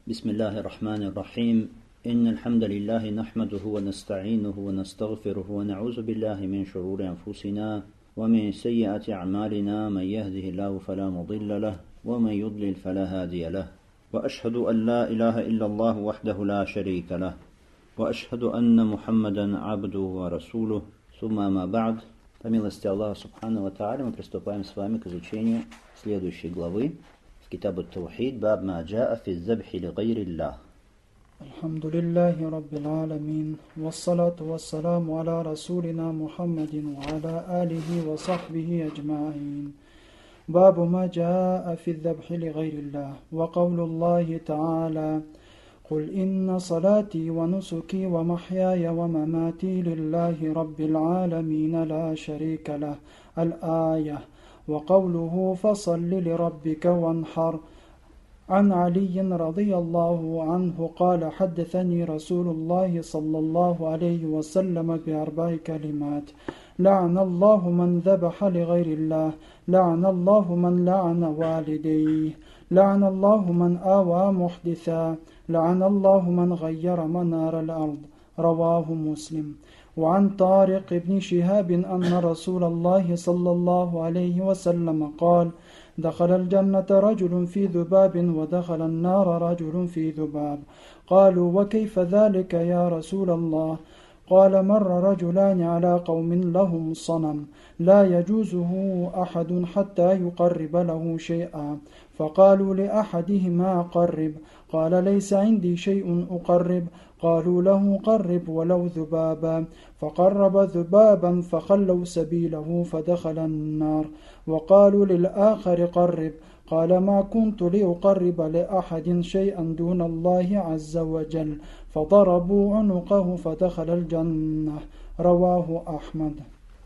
بسم الله الرحمن الرحيم إن الحمد لله نحمده ونستعينه ونستغفره ونعوذ بالله من شرور أنفسنا ومن سيئات أعمالنا من يهده الله فلا مضل له ومن يضلل فلا هادي له وأشهد أن لا إله إلا الله وحده لا شريك له وأشهد أن محمدا عبده ورسوله ثم ما بعد. По милости Аллаха Субхану ва Тааля мы приступаем с вами к изучению следующей главы в Китабу ат-Таухид баб ма джаа фи az-забхи ли гайриллах. Алхамдулиллахи Раббил Аламин, вассалату вассаламу аля расулина Мухаммадин ва аля алихи ва сахбихи аджмаин. Бабу ма джаа фи az-забхи ли гайриллах. Ва кавлуллахи Та'аля: قل إن صلاتي ونسكي ومحياي ومماتي لله رب العالمين لا شريك له. الآية. وقوله فصل لربك وانحر. عن علي رضي الله عنه قال: حدثني رسول الله صلى الله عليه وسلم بأربع كلمات: لعن الله من ذبح لغير الله، لعن الله من لعن والديه، لعن الله من آوى محدثا، لعن الله من غير منار الأرض. رواه مسلم. وعن طارق بن شهاب أن رسول الله صلى الله عليه وسلم قال: دخل الجنة رجل في ذباب ودخل النار رجل في ذباب. قالوا: وكيف ذلك يا رسول الله؟ قال: مر رجلان على قوم لهم صنم لا يجوزه أحد حتى يقرب له شيئا، فقالوا لأحدهما: قرب. قال: ليس عندي شيء أقرب. قالوا له: قرب ولو ذبابا. فقرب ذبابا فخلوا سبيله فدخل النار. وقالوا للآخر: قرب. قال: ما كنت لأقرب لأحد شيئا دون الله عز وجل. فضربوا عنقه فدخل الجنة. رواه أحمد.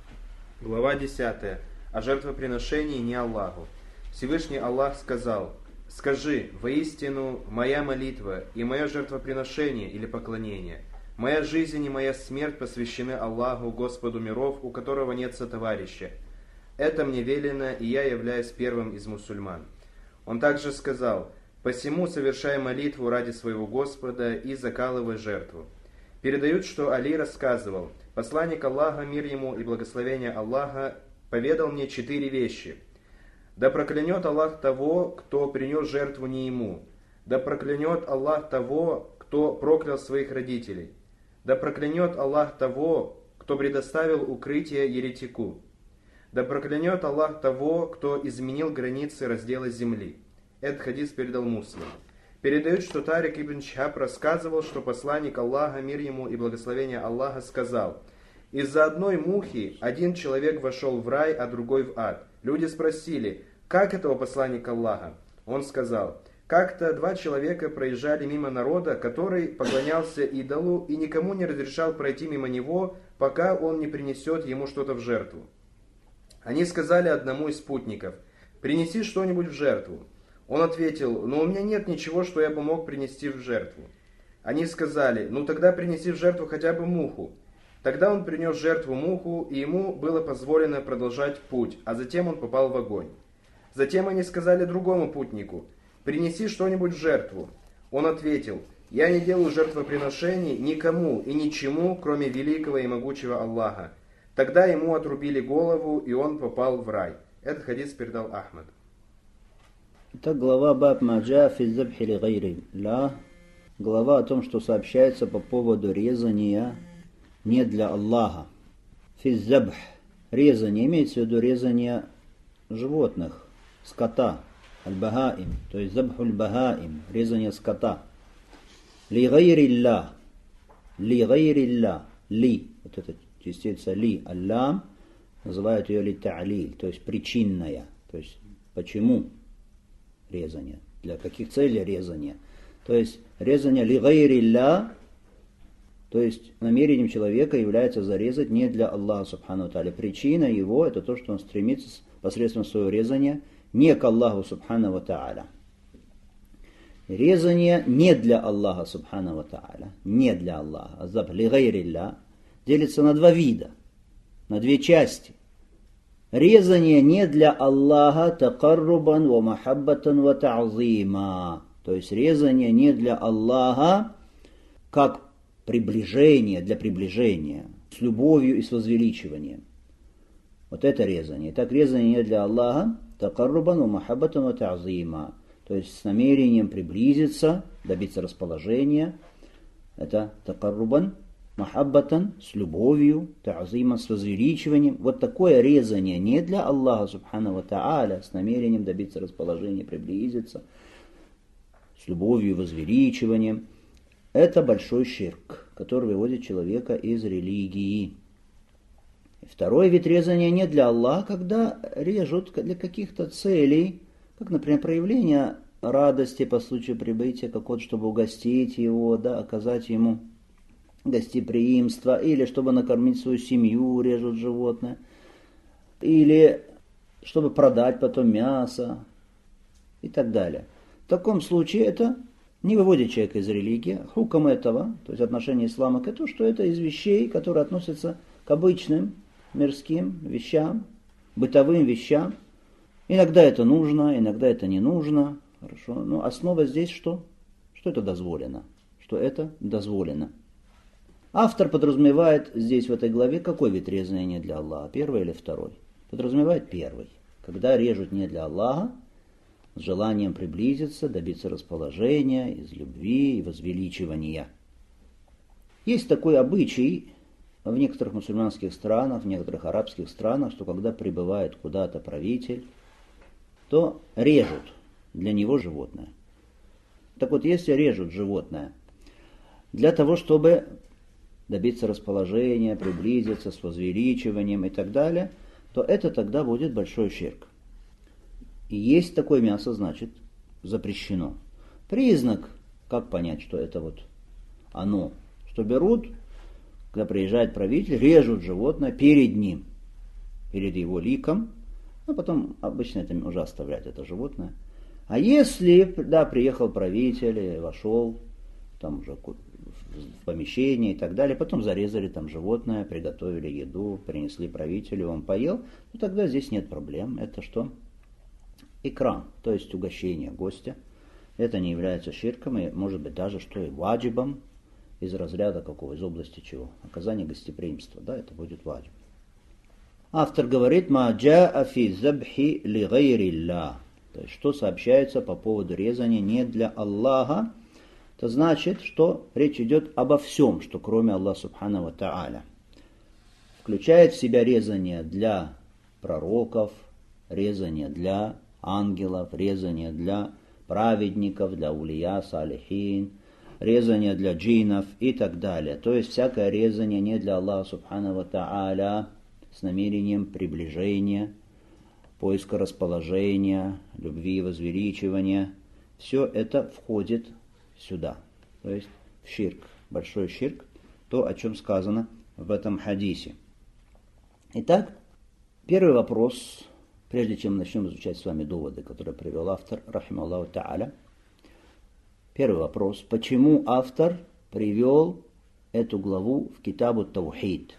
Глава 10. О жертвоприношении не Аллаху. Всевышний Аллах сказал: «Скажи, воистину, моя молитва и мое жертвоприношение или поклонение, моя жизнь и моя смерть посвящены Аллаху, Господу миров, у которого нет сотоварища. Это мне велено, и я являюсь первым из мусульман». Он также сказал: «Посему совершай молитву ради своего Господа и закалывай жертву». Передают, что Али рассказывал: «Посланник Аллаха, мир ему и благословение Аллаха, поведал мне 4 вещи. Да проклянет Аллах того, кто принес жертву не ему. Да проклянет Аллах того, кто проклял своих родителей. Да проклянет Аллах того, кто предоставил укрытие еретику. Да проклянет Аллах того, кто изменил границы раздела земли». Этот хадис передал Муслим. Передают, что Тарик ибн Шихаб рассказывал, что посланник Аллаха, мир ему и благословение Аллаха, сказал: «Из-за одной мухи один человек вошел в рай, а другой в ад. Люди спросили: как этого посланник Аллаха? Он сказал: как-то 2 человека проезжали мимо народа, который поклонялся идолу и никому не разрешал пройти мимо него, пока он не принесет ему что-то в жертву. Они сказали одному из спутников: принеси что-нибудь в жертву. Он ответил: но у меня нет ничего, что я бы мог принести в жертву. Они сказали: ну тогда принеси в жертву хотя бы муху. Тогда он принес в жертву муху, и ему было позволено продолжать путь, а затем он попал в огонь. Затем они сказали другому путнику: принеси что-нибудь в жертву. Он ответил: я не делаю жертвоприношений никому и ничему, кроме великого и могучего Аллаха. Тогда ему отрубили голову, и он попал в рай. Этот хадис передал Ахмад. Итак, глава баб ма джаа фи az-забхи ли гайриллах. Глава о том, что сообщается по поводу резания не для Аллаха. Фи az-забх. Резание имеется в виду резание животных, скота, аль-багаим, то есть забхуль багаим, резание скота. Ли гайриллах, ли гайриллах, ли, вот эта частица ли, аллам, называют ее ли та'лиль, то есть причинная, то есть почему резание, для каких целей резание. То есть резание ли гайриллах, то есть намерением человека является зарезать не для Аллаха Субхану ва Тааля. Причина его это то, что он стремится посредством своего резания не к Аллаху Субхану ва Тааля. Резание не для Аллаха Субхану ва Тааля, не для Аллаха. Азабх ли гайриллах делится на 2 вида, на 2 части. Резание не для Аллаха такаррубан ва махаббатан ва та'зима. То То есть резание не для Аллаха, как приближение, для приближения, с любовью и с возвеличиванием. Вот это резание. Так резание не для Аллаха, такаррубан ва махаббатан ва та'зима. То есть с намерением приблизиться, добиться расположения. Это такаррубан, махаббатан, с любовью, та'зима, с возвеличиванием. Вот такое резание не для Аллаха, субхану ва та'аля, с намерением добиться расположения, приблизиться, с любовью и возвеличиванием. Это большой ширк, который выводит человека из религии. Второй вид резания не для Аллаха, когда режут для каких-то целей, как, например, проявление радости по случаю прибытия какого-то, чтобы угостить его, да, оказать ему гостеприимство, или чтобы накормить свою семью, режут животное, или чтобы продать потом мясо и так далее. В таком случае это не выводит человека из религии. Хукам этого, то есть отношение ислама к этому, что это из вещей, которые относятся к обычным мирским вещам, бытовым вещам. Иногда это нужно, иногда это не нужно. Хорошо. Но основа здесь что? Что это дозволено. Что это дозволено. Автор подразумевает здесь в этой главе какой вид резания для Аллаха? Первый или второй? Подразумевает первый. Когда режут не для Аллаха, с желанием приблизиться, добиться расположения, из любви и возвеличивания. Есть такой обычай в некоторых мусульманских странах, в некоторых арабских странах, что когда прибывает куда-то правитель, то режут для него животное. Так вот, если режут животное для того, чтобы добиться расположения, приблизиться с возвеличиванием и так далее, то это тогда будет большой ширк. И есть такое мясо, значит, запрещено. Признак, как понять, что это вот оно, что берут, когда приезжает правитель, режут животное перед ним, перед его ликом, а потом обычно это уже оставлять это животное. А если, да, приехал правитель, вошел там уже в помещение и так далее, потом зарезали там животное, приготовили еду, принесли правителю, он поел, то тогда здесь нет проблем. Это что? Икрам, то есть угощение гостя. Это не является ширком, и может быть даже что и ваджибом, из разряда какого, из области чего? Оказание гостеприимства, да, это будет ваджиб. Автор говорит, ма джаа фи забхи ли гайрилля, то есть что сообщается по поводу резания не для Аллаха, это значит, что речь идет обо всем, что кроме Аллаха субхану ва та'аля. Включает в себя резание для пророков, резание для ангелов, резание для праведников, для улия, салихин, резание для джиннов и так далее. То есть всякое резание не для Аллаха субхану ва та'аля с намерением приближения, поиска расположения, любви и возвеличивания. Все это входит сюда. То есть в ширк, большой ширк, то, о чем сказано в этом хадисе. Итак, первый вопрос. Прежде чем начнем изучать с вами доводы, которые привел автор, рахималлаху та'аля. Первый вопрос. Почему автор привел эту главу в Китабу Таухид?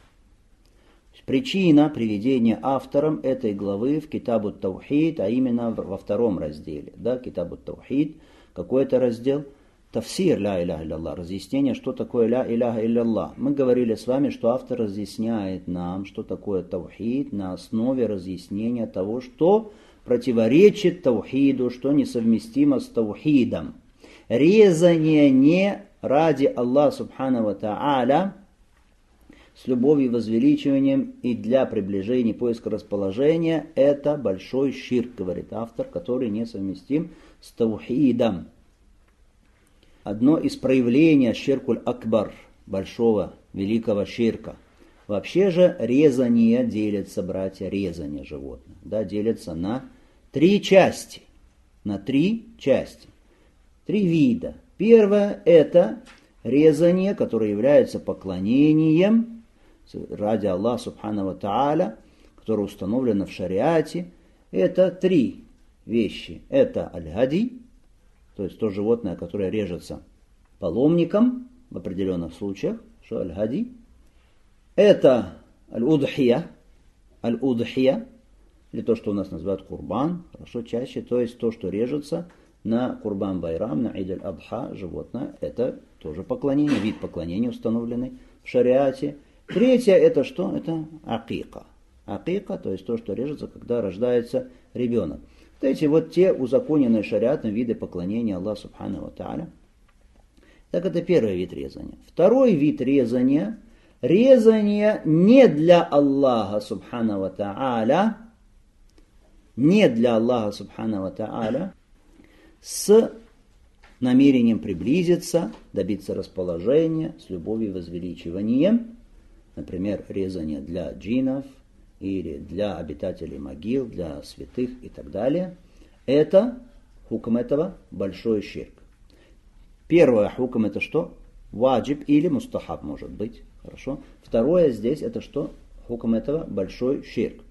Причина приведения автором этой главы в Китабу Таухид, а именно во втором разделе. Да, Китабу Таухид, какой это раздел? Тафсир ля иляха илляллах, разъяснение, что такое ля иляха илляллах. Мы говорили с вами, что автор разъясняет нам, что такое таухид, на основе разъяснения того, что противоречит таухиду, что несовместимо с таухидом. Резание не ради Аллаха субхану ва та'аля, с любовью и возвеличиванием и для приближения, поиска расположения, это большой ширк, говорит автор, который несовместим с таухидом. Одно из проявлений ширкуль акбар, большого, великого ширка. Вообще же резание делится, братья, резание животных, да, делится на 3 части. На 3 части. 3 вида. Первое – это резание, которое является поклонением ради Аллаха субхану ва та'аля, которое установлено в шариате. Это 3 вещи. Это аль-хади, то есть то животное, которое режется паломником в определенных случаях, что аль-хади. Это аль-удхия, или то, что у нас называют курбан, хорошо, чаще, то есть то, что режется на Курбан Байрам, на Ид аль-Адха, животное, это тоже поклонение, вид поклонения, установленный в шариате. Третье это что? Это акика. Акика, то есть то, что режется, когда рождается ребенок. Вот эти вот те узаконенные шариатом виды поклонения Аллаху Субхану ва Тааля. Так это первый вид резания. Второй вид резания – резание не для Аллаха Субхану ва Тааля, не для Аллаха Субхану ва Тааля, с намерением приблизиться, добиться расположения, с любовью и возвеличиванием, например, резание для джиннов или для обитателей могил, для святых и так далее, это хукм этого большой ширк. Первое хукм это что? Ваджиб или мустахаб может быть. Хорошо. Второе здесь это что? Хукм этого большой ширк.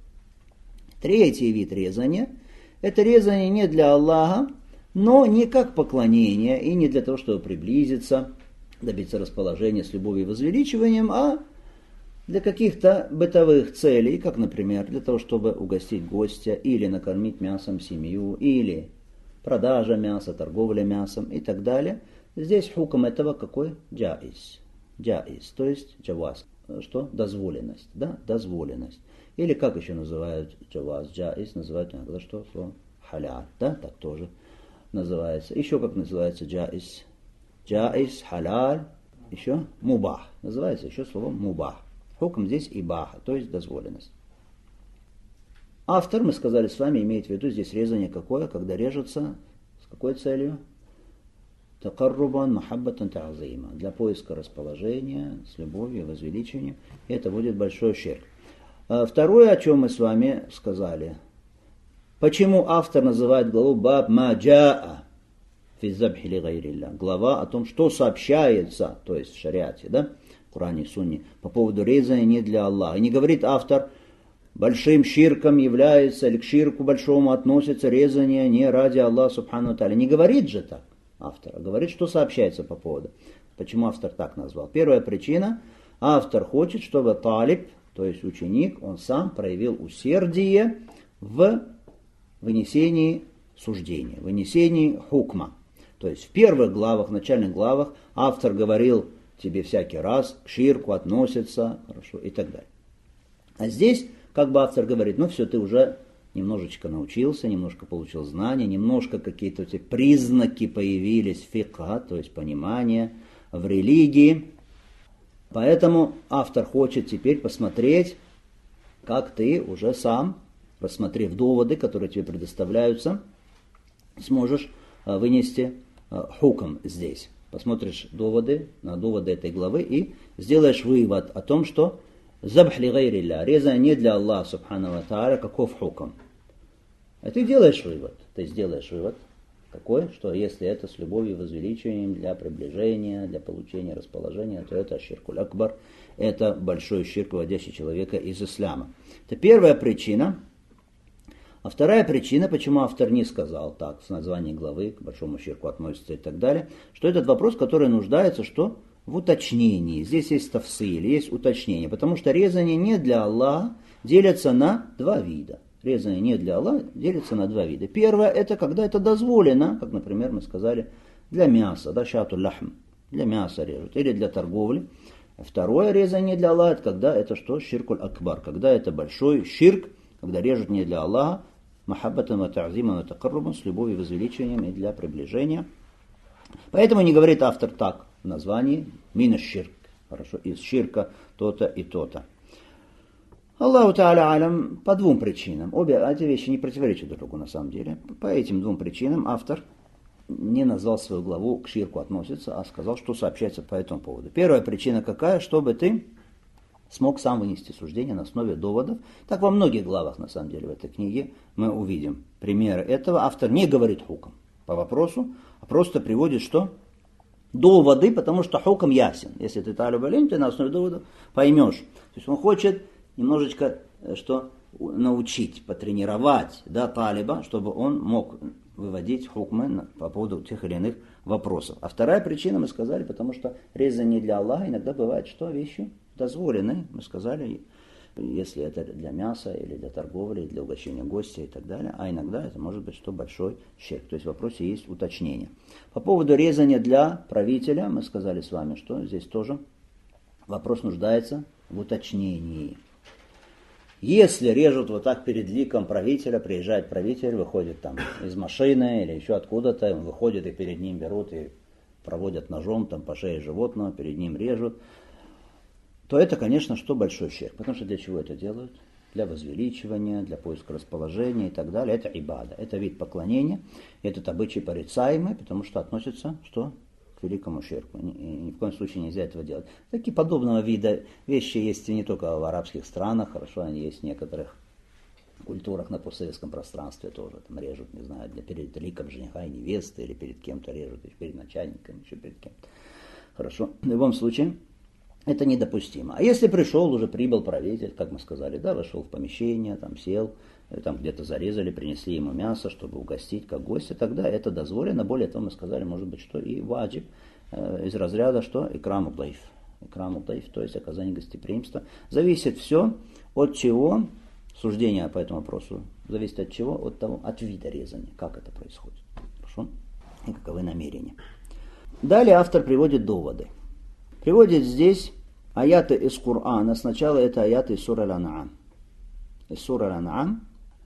Третий вид резания это резание не для Аллаха, но не как поклонение и не для того, чтобы приблизиться, добиться расположения с любовью и возвеличиванием, а для каких-то бытовых целей, как, например, для того, чтобы угостить гостя или накормить мясом семью, или продажа мяса, торговля мясом и так далее. Здесь хукм этого какой? Джаиз. Джаиз, то есть джаваз. Что? Дозволенность. Да? Дозволенность. Или как еще называют джаваз? Джаиз называют иногда что? Слово халял. Да? Так тоже называется. Еще как называется джаиз? Джаиз, халяль, еще мубах. Называется еще словом мубах. Хукм здесь ибаха, то есть дозволенность. Автор, мы сказали с вами, имеет в виду здесь резание какое, когда режется, с какой целью? Такаррубан, махаббатан, та'зима. Для поиска расположения, с любовью, возвеличением. Это будет большой ширк. Второе, о чем мы с вами сказали. Почему автор называет главу баб ма джаа фи забхи ли гайрилля? Глава о том, что сообщается, то есть в шариате, да? В Коране и Сунне, по поводу резания не для Аллаха. И не говорит автор, большим ширком является, или к ширку большому относится резание не ради Аллаха Субхану Тааля. Не говорит же так автор, а говорит, что сообщается по поводу. Почему автор так назвал? Первая причина, автор хочет, чтобы талиб, то есть ученик, он сам проявил усердие в вынесении суждения, вынесении хукма. То есть в первых главах, в начальных главах автор говорил, тебе всякий раз к ширку относится, хорошо, и так далее. А здесь, как бы автор говорит, ну все, ты уже немножечко научился, немножко получил знания, немножко какие-то эти признаки появились фикха, то есть понимание в религии. Поэтому автор хочет теперь посмотреть, как ты уже сам, рассмотрев доводы, которые тебе предоставляются, сможешь вынести хукм здесь. Посмотришь доводы, на доводы этой главы и сделаешь вывод о том, что забх ли гайрилля, резание не для Аллаха Субхану ва Тааля, каков хукм. А ты делаешь вывод. Ты сделаешь вывод такой, что если это с любовью и возвеличиванием для приближения, для получения расположения, то это ширкуль акбар, это большой ширк, выводящий человека из ислама. Это первая причина. А вторая причина, почему автор не сказал так, в названии главы к большому ширку относится и так далее, что этот вопрос, который нуждается что? В уточнении. Здесь есть тафсиль, есть уточнение, потому что резание не для Аллаха делятся на два вида. Резание не для Аллаха делится на два вида. Первое, это когда это дозволено, как, например, мы сказали, для мяса, да, шату лахм, для мяса режут, или для торговли. Второе резание для Аллаха, это когда это что? Ширкуль акбар, когда это большой ширк, когда режут не для Аллаха, махаббатан ва та'зиман ва такаррубан, с любовью и возвеличиванием и для приближения. Поэтому не говорит автор так в названии мина ширк, хорошо, из ширка то-то и то-то. Аллаху Та'аля алям по двум причинам. Обе эти вещи не противоречат друг другу на самом деле. По этим двум причинам автор не назвал свою главу к ширку относится, а сказал, что сообщается по этому поводу. Первая причина какая? Чтобы ты смог сам вынести суждение на основе доводов. Так во многих главах, на самом деле, в этой книге мы увидим примеры этого. Автор не говорит хукм по вопросу, а просто приводит что? Доводы, потому что хукм ясен. Если ты талиб алим, ты на основе доводов поймешь. То есть он хочет немножечко что? Научить, потренировать, да, талиба, чтобы он мог выводить хукмы по поводу тех или иных вопросов. А вторая причина, мы сказали, потому что резание для Аллаха иногда бывает, что вещи дозволены, мы сказали, если это для мяса или для торговли, или для угощения гостя и так далее, а иногда это может быть что большой щерк. То есть в вопросе есть уточнение. По поводу резания для правителя мы сказали с вами, что здесь тоже вопрос нуждается в уточнении. Если режут вот так перед ликом правителя, приезжает правитель, выходит там из машины или еще откуда-то, он выходит и перед ним берут и проводят ножом там по шее животного, перед ним режут, то это, конечно, что большой щерк. Потому что для чего это делают? Для возвеличивания, для поиска расположения и так далее. Это ибада, это вид поклонения. Этот обычай порицаемый, потому что относится что? К великому щерку. Ни в коем случае нельзя этого делать. Такие подобного вида вещи есть не только в арабских странах, хорошо, они есть в некоторых культурах на постсоветском пространстве тоже. Там режут, не знаю, перед ликом жениха и невесты, или перед кем-то режут, или перед начальником, еще перед кем-то. Хорошо. В любом случае, это недопустимо. А если уже прибыл правитель, как мы сказали, да, вошел в помещение, там сел, там где-то зарезали, принесли ему мясо, чтобы угостить как гостя, тогда это дозволено. Более того, мы сказали, может быть, что и ваджиб из разряда, что икраму даиф. Икраму даиф, то есть оказание гостеприимства. Зависит все от чего, суждение по этому вопросу, зависит от чего, от вида резания, как это происходит. Хорошо? И каковы намерения. Далее автор приводит доводы. Приводит здесь аяты из Корана. Сначала это аяты из Сура Аль-Ан'ам. Из Сура Аль-Ан'ам,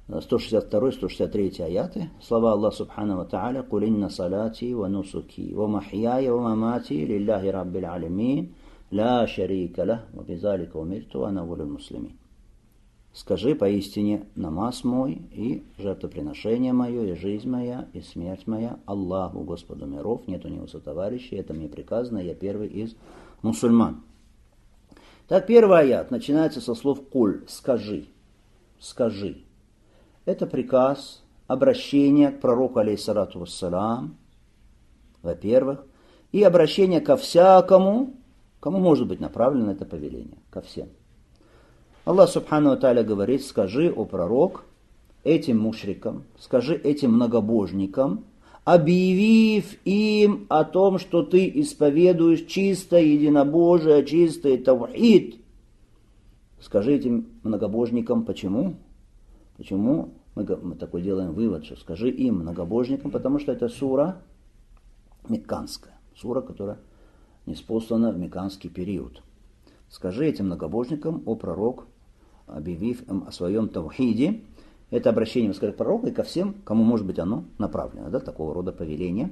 162-163 аяты. Слова Аллаха Субхану ва Тааля: «Куль инна салати ва нусуки ва махьяя ва мамати лилляхи раббил алямин, ла шарика лах, ва бизалика умирту ва ана аввалюль муслимин». Скажи, поистине намаз мой и жертвоприношение мое, и жизнь моя, и смерть моя Аллаху, Господу миров, нет у него сотоварищей, это мне приказано, я первый из мусульман. Так, первый аят начинается со слов «куль», «скажи», «скажи». Это приказ, обращение к пророку, алейхиссалату вассалам, во-первых, и обращение ко всякому, кому может быть направлено это повеление, ко всем. Аллах Субхану ва Тааля говорит: скажи, о пророк, этим мушрикам, скажи этим многобожникам, объявив им о том, что ты исповедуешь чистое единобожие, чистый тавхид. Скажи этим многобожникам, почему? Почему мы такой делаем вывод, что скажи им, многобожникам, потому что это сура мекканская, сура, которая ниспослана в мекканский период. Скажи этим многобожникам, о пророк, объявив им о своем тавхиде. Это обращение, мы сказали, к пророку и ко всем, кому может быть оно направлено, да, такого рода повеление.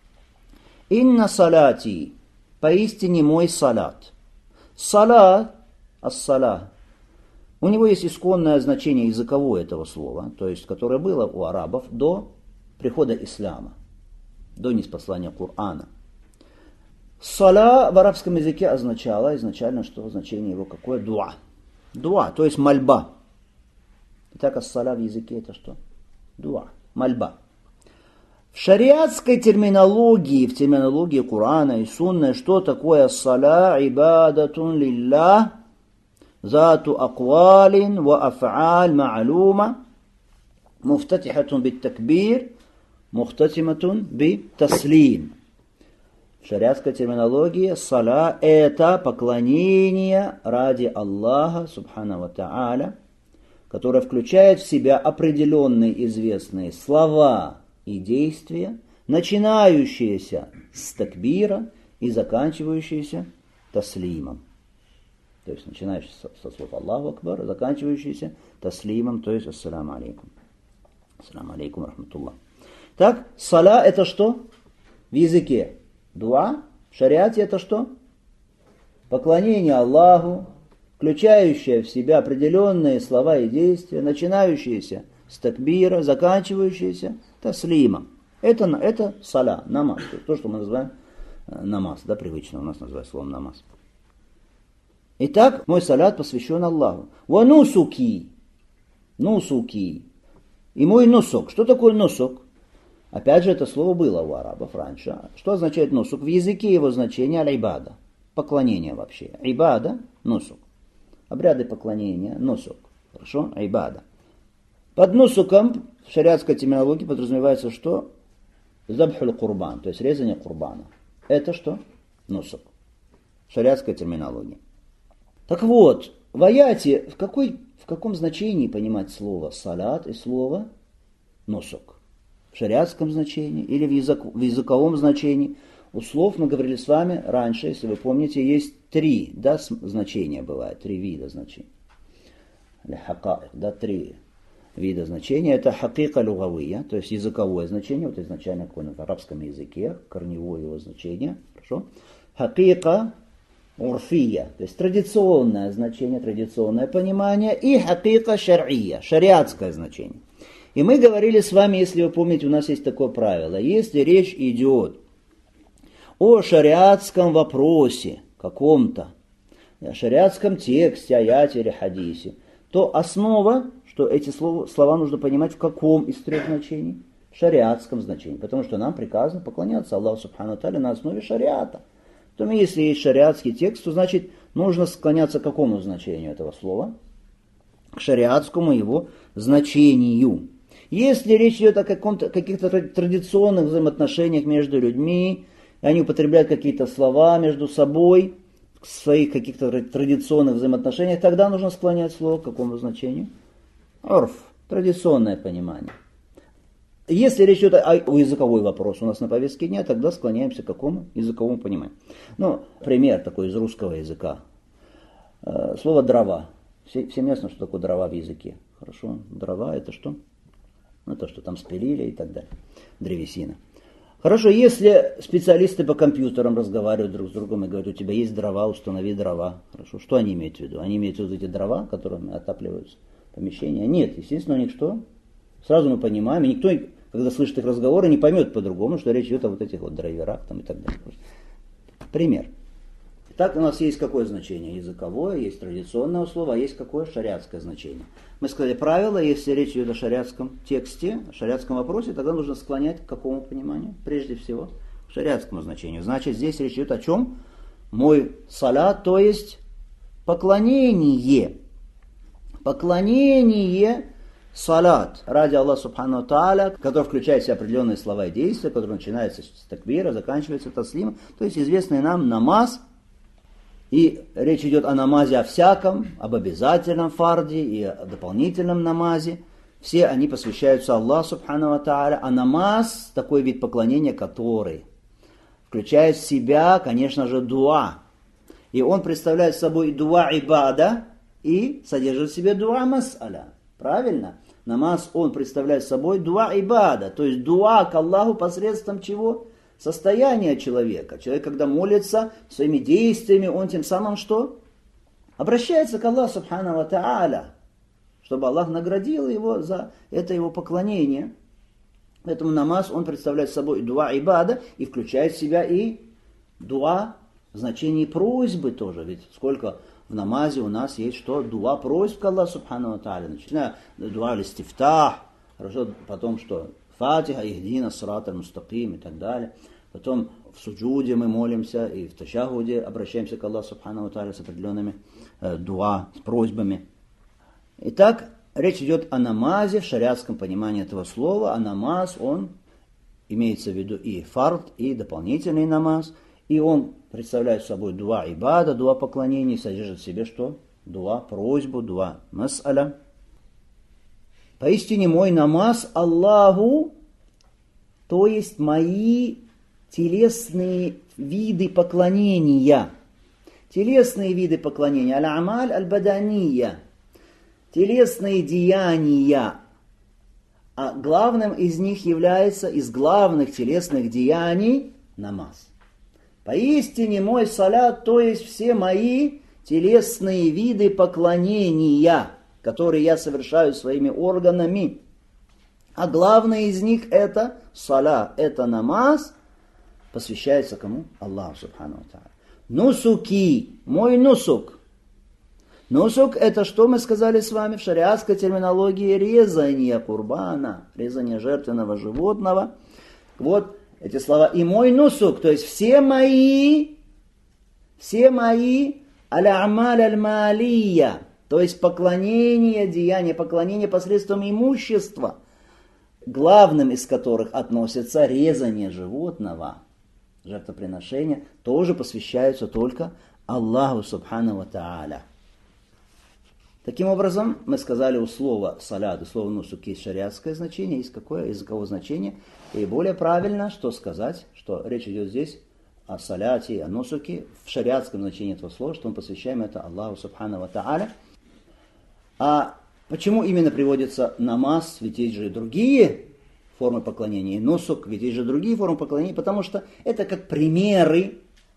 Инна салати, поистине мой салат. Салат, ас-сала. У него есть исконное значение языковое этого слова, то есть, которое было у арабов до прихода ислама, до ниспослания Корана. Сала в арабском языке означало изначально, что значение его какое? Дуа. Дуа, то есть мольба. Итак, ас-сала в языке это что? Дуа, мольба. В шариатской терминологии, в терминологии Корана и Сунны, что такое ас-сала? Ибадатун лиллах, зату аквалин ва аф'аль ма'лума, муфтатихатун бит-такбир, мухтатиматун бит-таслим. В шариатской терминологии сала – это поклонение ради Аллаха, субхана ва тааля, которое включает в себя определенные известные слова и действия, начинающиеся с такбира и заканчивающиеся таслимом. То есть начинающиеся со слов Аллаху Акбар, заканчивающиеся таслимом, то есть ассаламу алейкум. Ассаламу алейкум рахматуллах. Так, сала – это что? В языке. Дуа в шариате это что? Поклонение Аллаху, включающее в себя определенные слова и действия, начинающиеся с такбира, заканчивающиеся таслимом. Это саля, намаз. То, что мы называем намаз, да, привычно у нас называют словом намаз. Итак, мой салят посвящен Аллаху. Ва нусуки. Нусуки. И мой нусук. Что такое нусук? Опять же, это слово было у арабов раньше. Что означает нусук? В языке его значение аль-ибада. Поклонение вообще. Ибада, нусук. Обряды поклонения, нусук. Хорошо? Ибада. Под нусуком в шариатской терминологии подразумевается что? Забхуль курбан, то есть резание курбана. Это что? Нусук. Шариатская терминология. Так вот, в аяте в каком значении понимать слово салат и слово нусук? В шариатском значении или в языковом значении? У слов мы говорили с вами раньше, если вы помните, есть три значения бывает, три вида значений. Три вида значения. Это хакика лугавия, то есть языковое значение, вот изначально какое в арабском языке, корневое его значение. Хорошо. Хакика урфия, то есть традиционное значение, традиционное понимание, и хакика шар'ия, шариатское значение. И мы говорили с вами, если вы помните, у нас есть такое правило, если речь идет о шариатском вопросе каком-то, о шариатском тексте, аяте или хадисе, то основа, что эти слова нужно понимать в каком из трех значений? В шариатском значении, потому что нам приказано поклоняться Аллаху Субхану Тааля на основе шариата. То если есть шариатский текст, то значит нужно склоняться к какому значению этого слова? К шариатскому его значению. Если речь идет о каких-то традиционных взаимоотношениях между людьми, они употребляют какие-то слова между собой, в своих каких-то традиционных взаимоотношениях, тогда нужно склонять слово к какому значению? Орф, традиционное понимание. Если речь идет о языковой вопрос у нас на повестке дня, тогда склоняемся к какому языковому пониманию. Пример такой из русского языка. Слово дрова. Всем ясно, что такое дрова в языке. Хорошо, дрова это что? То, что там спилили и так далее. Древесина. Хорошо, если специалисты по компьютерам разговаривают друг с другом и говорят, у тебя есть дрова, установи дрова. Хорошо, что они имеют в виду? Они имеют в виду эти дрова, которыми отапливаются помещения? Нет, естественно, у них что? Сразу мы понимаем, и никто, когда слышит их разговоры, не поймет по-другому, что речь идет о вот этих вот драйверах там, и так далее. Пример. Так у нас есть какое значение? Языковое, есть традиционное слово, а есть какое? Шариатское значение. Мы сказали правило, если речь идет о шариатском тексте, о шариатском вопросе, тогда нужно склонять к какому пониманию? Прежде всего, к шариатскому значению. Значит, здесь речь идет о чем? Мой салат, то есть поклонение. Поклонение салат ради Аллаха Субхану Тааля, который включает в себя определенные слова и действия, который начинается с такбира, заканчивается таслима, то есть известный нам намаз. И речь идет о намазе о всяком, об обязательном фарде и о дополнительном намазе. Все они посвящаются Аллаху Субхану Тааля. А намаз, такой вид поклонения, который включает в себя, конечно же, дуа. И он представляет собой дуа ибада и содержит в себе дуа мас'аля. Правильно? Намаз, он представляет собой дуа ибада, то есть дуа к Аллаху посредством чего? Состояние человека. Человек, когда молится своими действиями, он тем самым что? Обращается к Аллаху Субхану ва Тааля, чтобы Аллах наградил его за это его поклонение. Поэтому намаз, он представляет собой дуа ибада и включает в себя и дуа в значении просьбы тоже. Ведь сколько в намазе у нас есть что? Дуа просьб к Аллаху Субхану ва Тааля. Начиная дуа листифтах, хорошо, потом что? Фатиха, ихдина, сирата мустаким и так далее. Потом в суджуде мы молимся и в ташахуде обращаемся к Аллаху Субхану ва Тааля с определенными дуа, с просьбами. Итак, речь идет о намазе в шариатском понимании этого слова. А намаз, он имеется в виду и фард, и дополнительный намаз. И он представляет собой дуа ибада, дуа поклонения, содержит в себе что? Дуа просьбу, дуа мас'аля. Поистине мой намаз Аллаху, то есть мои телесные виды поклонения. Телесные виды поклонения. Аль-амаль аль-бадания. Телесные деяния. А главным из них является, из главных телесных деяний, намаз. Поистине мой салят, то есть все мои телесные виды поклонения, которые я совершаю своими органами. А главное из них это саля, это намаз, посвящается кому? Аллаху Субхану ва Тааля. Нусуки, мой нусук. Нусук это что мы сказали с вами в шариатской терминологии? Резание курбана, резание жертвенного животного. Вот эти слова. И мой нусук, то есть все мои аль-амаль аль-малия, то есть поклонение, деяния, поклонение посредством имущества, главным из которых относится резание животного, жертвоприношение, тоже посвящаются только Аллаху Субхану ва Тааля. Таким образом, мы сказали, у слова салят и слова нусук есть шариатское значение, есть какое языковое значение. И более правильно, что сказать, что речь идет здесь о саляте, о нусуке, в шариатском значении этого слова, что мы посвящаем это Аллаху Субхану ва Тааля. А почему именно приводится намаз, ведь есть же и другие формы поклонения, и нусук, ведь есть же другие формы поклонения, потому что это как примеры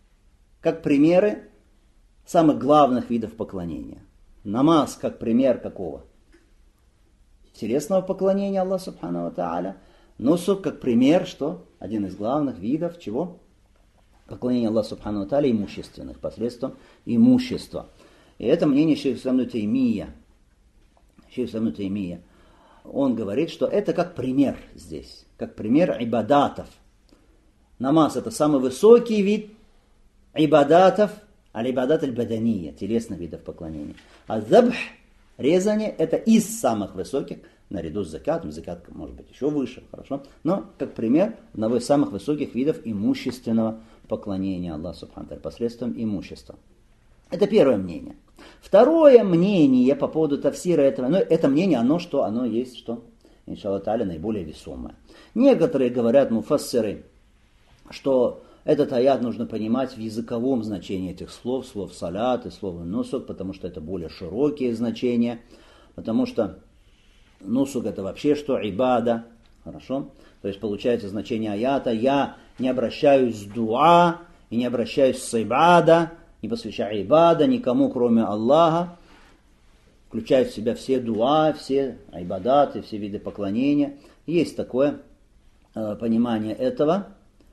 самых главных видов поклонения. Намаз как пример какого? Телесного поклонения Аллаху Субхану ва Тааля. Нусук как пример, что? Один из главных видов чего? Поклонения Аллаху Субхану ва Тааля имущественных, посредством имущества. И это мнение шейха ислама ибн Таймия. Шейх ислам ибн Таймия. Он говорит, что это как пример здесь. Как пример ибадатов. Намаз это самый высокий вид ибадатов, аль-ибадат аль-бадания, телесных видов поклонения. А забх, резание, это из самых высоких, наряду с закатом. Закат может быть еще выше, хорошо. Но, как пример, одного из самых высоких видов имущественного поклонения Аллаху Субхану ва Тааля посредством имущества. Это первое мнение. Второе мнение по поводу тафсира этого, это мнение, оно есть, что, иншаллах тааля, наиболее весомое. Некоторые говорят, муфассиры, что этот аят нужно понимать в языковом значении этих слов салят и слова нусук, потому что это более широкие значения, потому что нусук это вообще что? Ибада, хорошо? То есть получается значение аята, я не обращаюсь с дуа и не обращаюсь с ибада, не посвящая ибада никому, кроме Аллаха, включает в себя все дуа, все ибадаты, все виды поклонения. Есть такое понимание этого.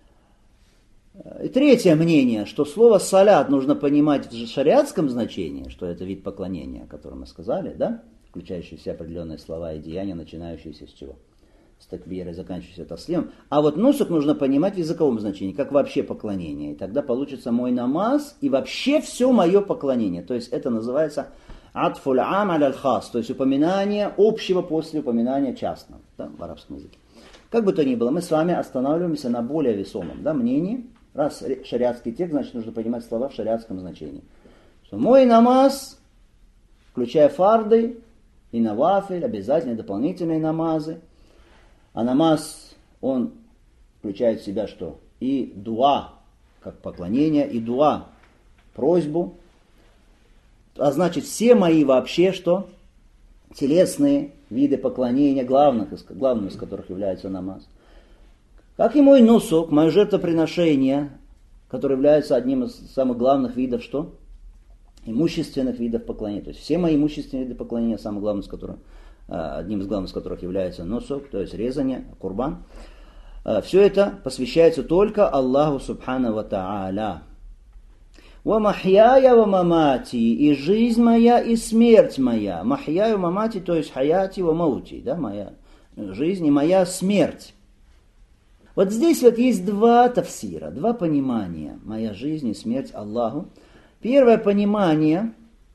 И третье мнение, что слово салят нужно понимать в шариатском значении, что это вид поклонения, о котором мы сказали, да? Включающий все определенные слова и деяния, начинающиеся с чего? С такбира и заканчивающийся таслимом. А вот нусук нужно понимать в языковом значении, как вообще поклонение. И тогда получится мой намаз и вообще все мое поклонение. То есть это называется атфуль ам аль хас, то есть упоминание общего после упоминания частного, да, в арабском языке. Как бы то ни было, мы с вами останавливаемся на более весомом мнении. Раз шариатский текст, значит нужно понимать слова в шариатском значении. Что мой намаз, включая фарды и навафиль, обязательные дополнительные намазы. А намаз, он включает в себя что? И дуа, как поклонение, и дуа, просьбу. А значит, все мои вообще что? Телесные виды поклонения, главным из которых является намаз. Как и мой нусук, мое жертвоприношение, которое является одним из самых главных видов что? Имущественных видов поклонения. То есть все мои имущественные виды поклонения, одним из главных из которых является нусук, то есть резание, курбан. Все это посвящается только Аллаху Субхану ва Тааля. «Ва махьяя ва мамати» и жизнь моя, и смерть моя. Махьяя ва мамати, то есть хаяти ва маути, да, моя жизнь и моя смерть. Вот здесь вот есть два тафсира, два понимания. Моя жизнь и смерть Аллаху. Первое понимание.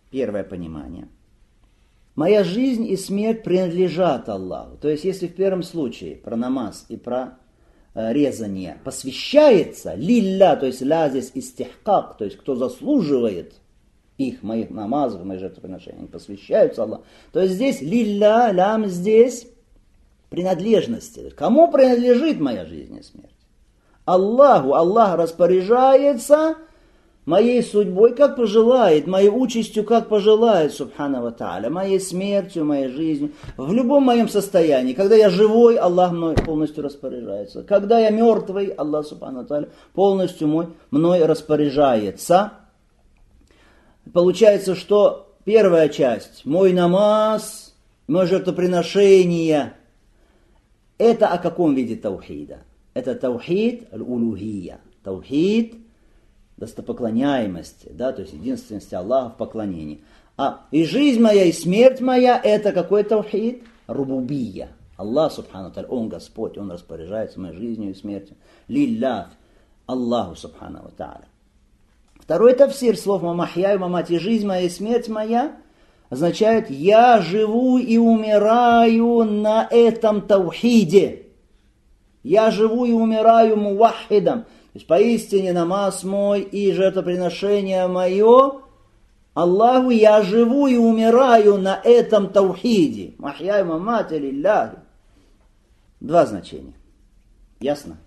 Моя жизнь и смерть принадлежат Аллаху. То есть, если в первом случае про намаз и про резание посвящается лилля, то есть ля здесь истихкак, то есть кто заслуживает их, моих намазов, моих жертвоприношений, они посвящаются Аллаху. То есть здесь лилля, лям здесь принадлежности. Кому принадлежит моя жизнь и смерть? Аллаху. Аллах распоряжается моей судьбой, как пожелает, моей участью, как пожелает, субхана ва тааля, моей смертью, моей жизнью, в любом моем состоянии. Когда я живой, Аллах мной полностью распоряжается. Когда я мертвый, Аллах, субхана ва тааля, полностью мной распоряжается. Получается, что первая часть, мой намаз, мое жертвоприношение, это о каком виде таухида? Это таухид аль-улухия, таухид достопоклоняемости, да, то есть единственности Аллаха в поклонении. И жизнь моя, и смерть моя, это какой таухид? Рубубия. Аллах, субхану тааля, Он Господь, Он распоряжается моей жизнью и смертью. Лиллах, Аллаху, субхану тааля. Второй тафсир слов мамахьяю мамати, жизнь моя и смерть моя, означает, я живу и умираю на этом таухиде. Я живу и умираю мувахидом. То есть поистине намаз мой и жертвоприношение мое, Аллаху, я живу и умираю на этом таухиде. Махьяй мамат лилляхи. Два значения. Ясно?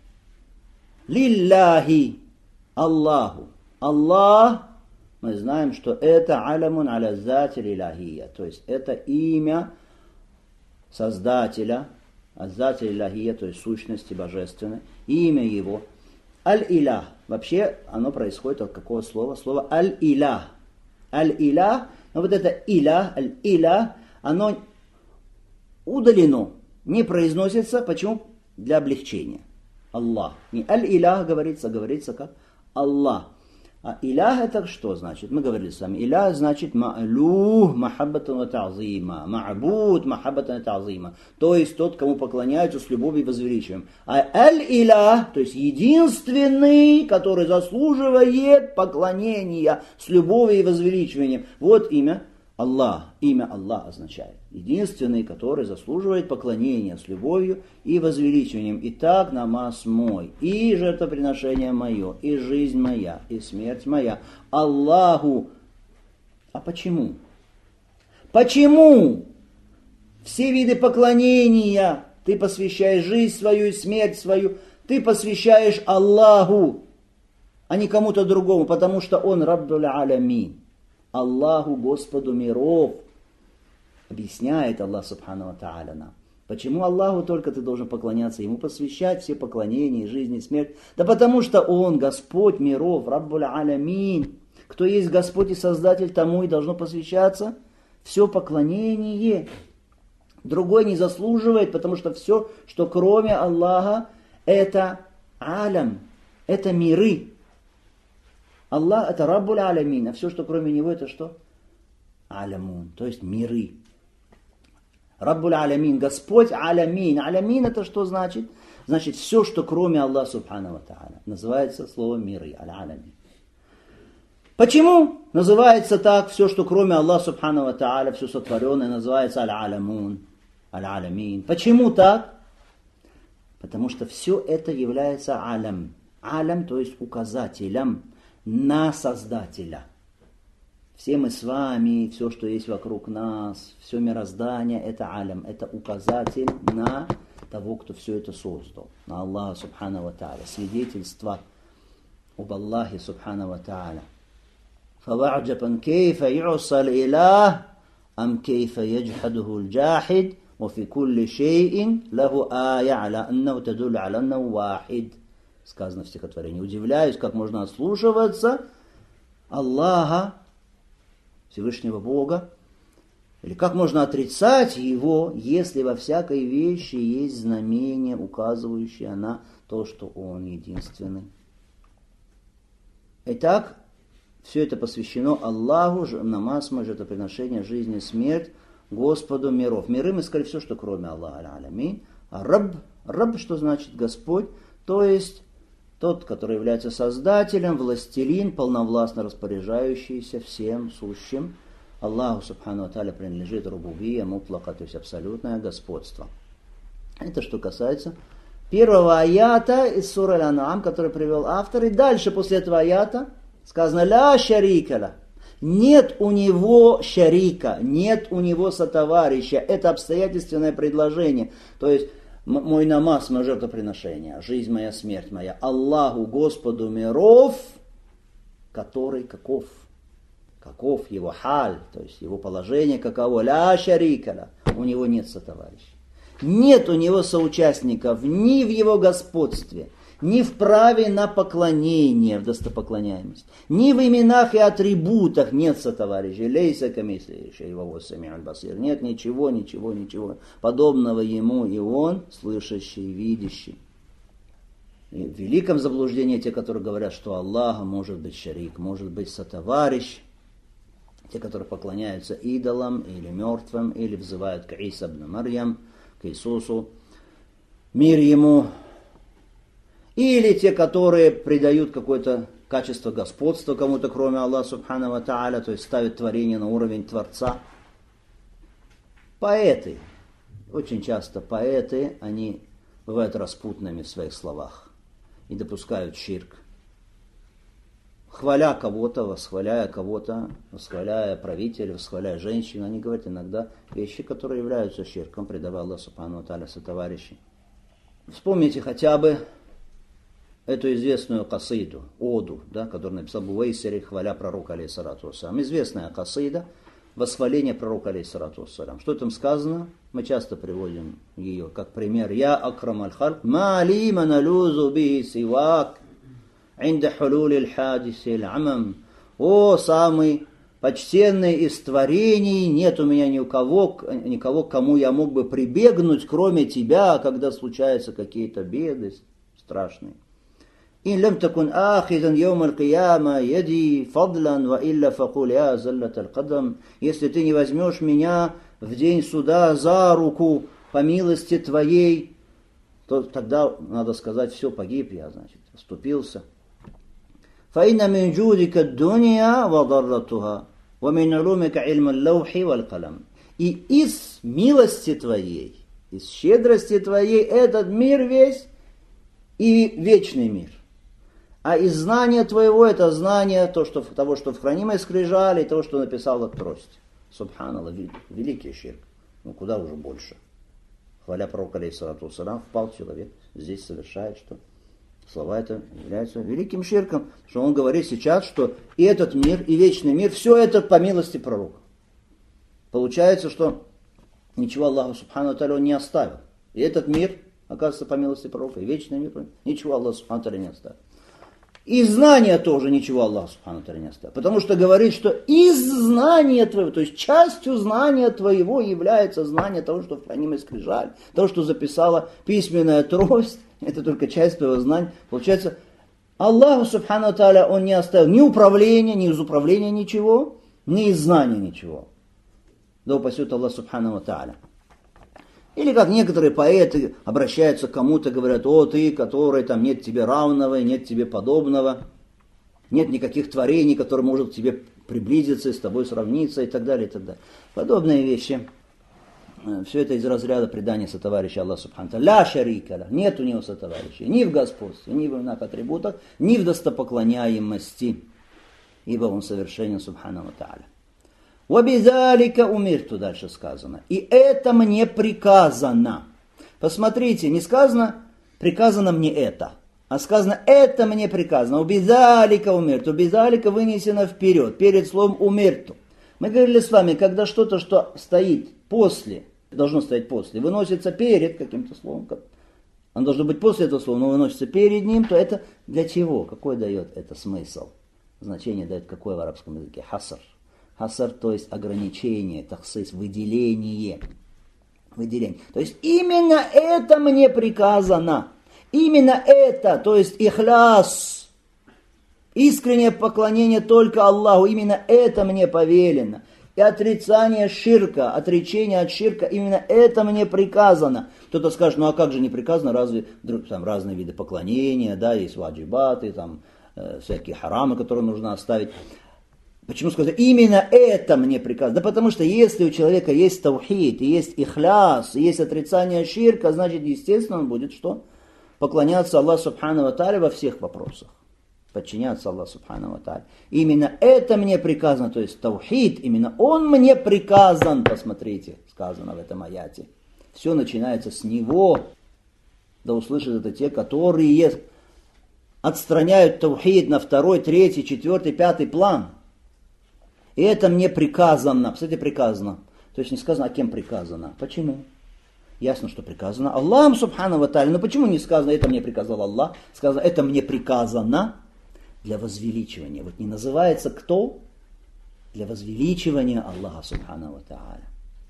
Лилляхи. Аллаху. Аллах, мы знаем, что это алямун аля зати лилляхия. То есть это имя Создателя, аззати лилляхия, то есть сущности божественной. Имя его. Аль-Илях. Вообще оно происходит от какого слова? Слово Аль-Илях. Аль-Илях, но вот это Илях, Аль-Илях, оно удалено, не произносится. Почему? Для облегчения. Аллах. Не Аль-Илях говорится, говорится как Аллах. А Илях это что значит? Мы говорили с вами. Илях значит ма'лух махаббатан ва та'зима. Ма'буд махаббатан ва та'зима. То есть тот, кому поклоняются с любовью и возвеличиванием. А Аль-Илях, то есть единственный, который заслуживает поклонения с любовью и возвеличиванием. Вот имя Аллах. Имя Аллах означает. Единственный, который заслуживает поклонения с любовью и возвеличиванием. Итак, намаз мой, и жертвоприношение мое, и жизнь моя, и смерть моя. Аллаху. А почему? Почему все виды поклонения ты посвящаешь жизнь свою и смерть свою, ты посвящаешь Аллаху, а не кому-то другому, потому что Он Раббуль Алямин. Аллаху, Господу миров. Объясняет Аллах Субхану ва Тааля нам. Почему Аллаху только ты должен поклоняться, Ему посвящать все поклонения, жизнь и смерть? Да потому что Он Господь миров, Раббуль Алямин. Кто есть Господь и Создатель, тому и должно посвящаться все поклонение. Другой не заслуживает, потому что все, что кроме Аллаха, это алям, это миры. Аллах это Раббуль Алямин, а все, что кроме Него, это что? Алямун, то есть миры. Раббуль Алямин, Господь Алямин. Алямин это что значит? Значит все, что кроме Аллаха Субхану ва Тааля. Называется слово миры, Аль-Алямин. Почему называется так все, что кроме Аллаха Субхану ва Тааля, все сотворенное, называется Аль-Алямун, Аль-Алямин? Почему так? Потому что все это является алям. Алям, то есть указателем на Создателя. Все мы с вами, все, что есть вокруг нас, все мироздание, это алям, это указатель на того, кто все это создал, на Аллаха Субхану ва Тааля, свидетельство об Аллахе Субхану ва Тааля. فَوَعْجَبًا كَيْفَ يُعْصَى الْإِلَهِ أَمْ كَيْفَ يَجْحَدُهُ الْجَاحِدُ وَفِي كُلِّ شَيْءٍ لَهُ آيَةٌ عَلَى أَنَّهُ تَدُلُّ عَلَى أَنَّهُ وَاحِدٌ. Сказано в стихотворении. Удивляюсь, как можно ослушиваться Аллаха, Всевышнего Бога, или как можно отрицать Его, если во всякой вещи есть знамение, указывающее на то, что Он единственный. Итак, все это посвящено Аллаху, намаз, жертвоприношение, жизнь и смерть, Господу миров. Миры мы сказали все, что кроме Аллаха Аль-Алямин. А Рабб, что значит Господь, то есть тот, который является Создателем, властелин, полновластно распоряжающийся всем сущим. Аллаху Субхану ва Тааля принадлежит рубубия, мутлака, то есть абсолютное господство. Это что касается первого аята из суры Аль-Ан'ам, который привел автор. И дальше после этого аята сказано «Ля шарикаля». Нет у него шарика, нет у него сотоварища. Это обстоятельственное предложение. То есть мой намаз, мое жертвоприношение, жизнь моя, смерть моя, Аллаху, Господу миров, который каков? Каков его халь, то есть его положение каково? Ля шарикаля. У него нет сотоварища. Нет у него соучастников ни в его господстве, ни в праве на поклонение, в достопоклоняемость, ни в именах и атрибутах нет сотоварищей. Лейса камисли шейваво сами'аль басир. Нет ничего подобного ему, и он слышащий, видящий. И в великом заблуждении те, которые говорят, что Аллах может быть шарик, может быть сотоварищ, те, которые поклоняются идолам или мертвым, или взывают к Иса ибн Марьям, к Иисусу, мир ему, или те, которые придают какое-то качество господства кому-то, кроме Аллаха Субхану ва Тааля, то есть ставят творение на уровень Творца. Поэты, очень часто поэты, они бывают распутными в своих словах и допускают ширк. хваля кого-то, восхваляя кого-то, восхваляя правителя, восхваляя женщин, они говорят иногда вещи, которые являются ширком, предавая Аллаху субхану ва тааля сотоварищей. Вспомните хотя бы эту известную касиду, оду, да, которую написал Бувейсири, хваля пророка алейхиссалату вассалям. Известная касида, восхваление пророка алейхиссалату вассалям. Что там сказано? Мы часто приводим ее как пример. Я акрам аль-халк, ма ли маналюзу би сивак, инда хулули аль-хадиси аль-амам. О, самый почтенный из творений, нет у меня никого, к кому я мог бы прибегнуть, кроме тебя, когда случаются какие-то беды страшные. إن لم تكن آخذا يوم القيامة يدي فضلا وإلا فقول يا زلة القدم. Если ты не возьмешь меня в день суда за руку по милости твоей, то тогда надо сказать, все, погиб я, значит, оступился. فإن من جودك الدنيا وضرتها ومن علومك علم اللوح والقلم. И из милости твоей, из щедрости твоей этот мир весь и вечный мир. А из знания твоего это знание того, что в хранимой скрижали, и того, что написала трость. Субханаллах, великий ширк. Ну куда уже больше. Хваля пророка алейхиссалату вассалям, впал человек, здесь совершает, что слова это являются великим ширком. Что он говорит сейчас, что и этот мир, и вечный мир, все это по милости пророка. Получается, что ничего Аллаху субхану тааля не оставил. И этот мир, оказывается, по милости пророка, и вечный мир, ничего Аллаху субхану тааля не оставил. И знания тоже ничего Аллах субхану тааля не оставил. Потому что говорит, что из знания твоего, то есть частью знания твоего является знание того, что в хранимой скрижали, того, что записала письменная трость, это только часть твоего знания. Получается, Аллаху субхану тааля он не оставил ни управления, ни из управления ничего, ни из знания ничего. Да упасет Аллах субхану тааля. Или как некоторые поэты обращаются к кому-то, говорят, о, ты, который, там нет тебе равного, нет тебе подобного, нет никаких творений, которые может к тебе приблизиться и с тобой сравниться, и так далее, и так далее. Подобные вещи. Все это из разряда предания сотоварища Аллаха субхану тааля. Ля шарика ля, нет у него сотоварищей, ни в господстве, ни в иных атрибутах, ни в достопоклоняемости, ибо он совершенен субхану тааля. «Вабизалика умирту», дальше сказано. И это мне приказано. Посмотрите, не сказано «приказано мне это», а сказано «это мне приказано». «Вабизалика умирту». «Вабизалика» вынесено вперед, перед словом «умирту». Мы говорили с вами, когда что-то, что стоит после, должно стоять после, выносится перед каким-то словом, оно должно быть после этого слова, но выносится перед ним, то это для чего? Какой дает это смысл? Значение дает какое в арабском языке? Хаср. Хасар, то есть ограничение, таксис, выделение. То есть именно это мне приказано. Именно это, то есть ихляс, искреннее поклонение только Аллаху, именно это мне повелено. И отрицание ширка, отречение от ширка, именно это мне приказано. Кто-то скажет, ну а как же не приказано, разве там разные виды поклонения, да, есть ваджибаты, там всякие харамы, которые нужно оставить. Почему сказать, именно это мне приказано? Да потому что если у человека есть таухид, и есть ихляс, и есть отрицание ширка, значит, естественно, он будет что? Поклоняться Аллаху субхану ва тааля во всех вопросах. Подчиняться Аллаху субхану ва тааля. Именно это мне приказано, то есть таухид, именно он мне приказан, посмотрите, сказано в этом аяте. Все начинается с него. Да услышат это те, которые отстраняют таухид на второй, третий, четвертый, пятый план. И это мне приказано. Кстати, приказано. То есть не сказано, а кем приказано. Почему? Ясно, что приказано Аллахом субхану ва тааля. Но почему не сказано, это мне приказал Аллах? Сказано, это мне приказано для возвеличивания. Вот не называется кто? Для возвеличивания Аллаха субхану ва тааля.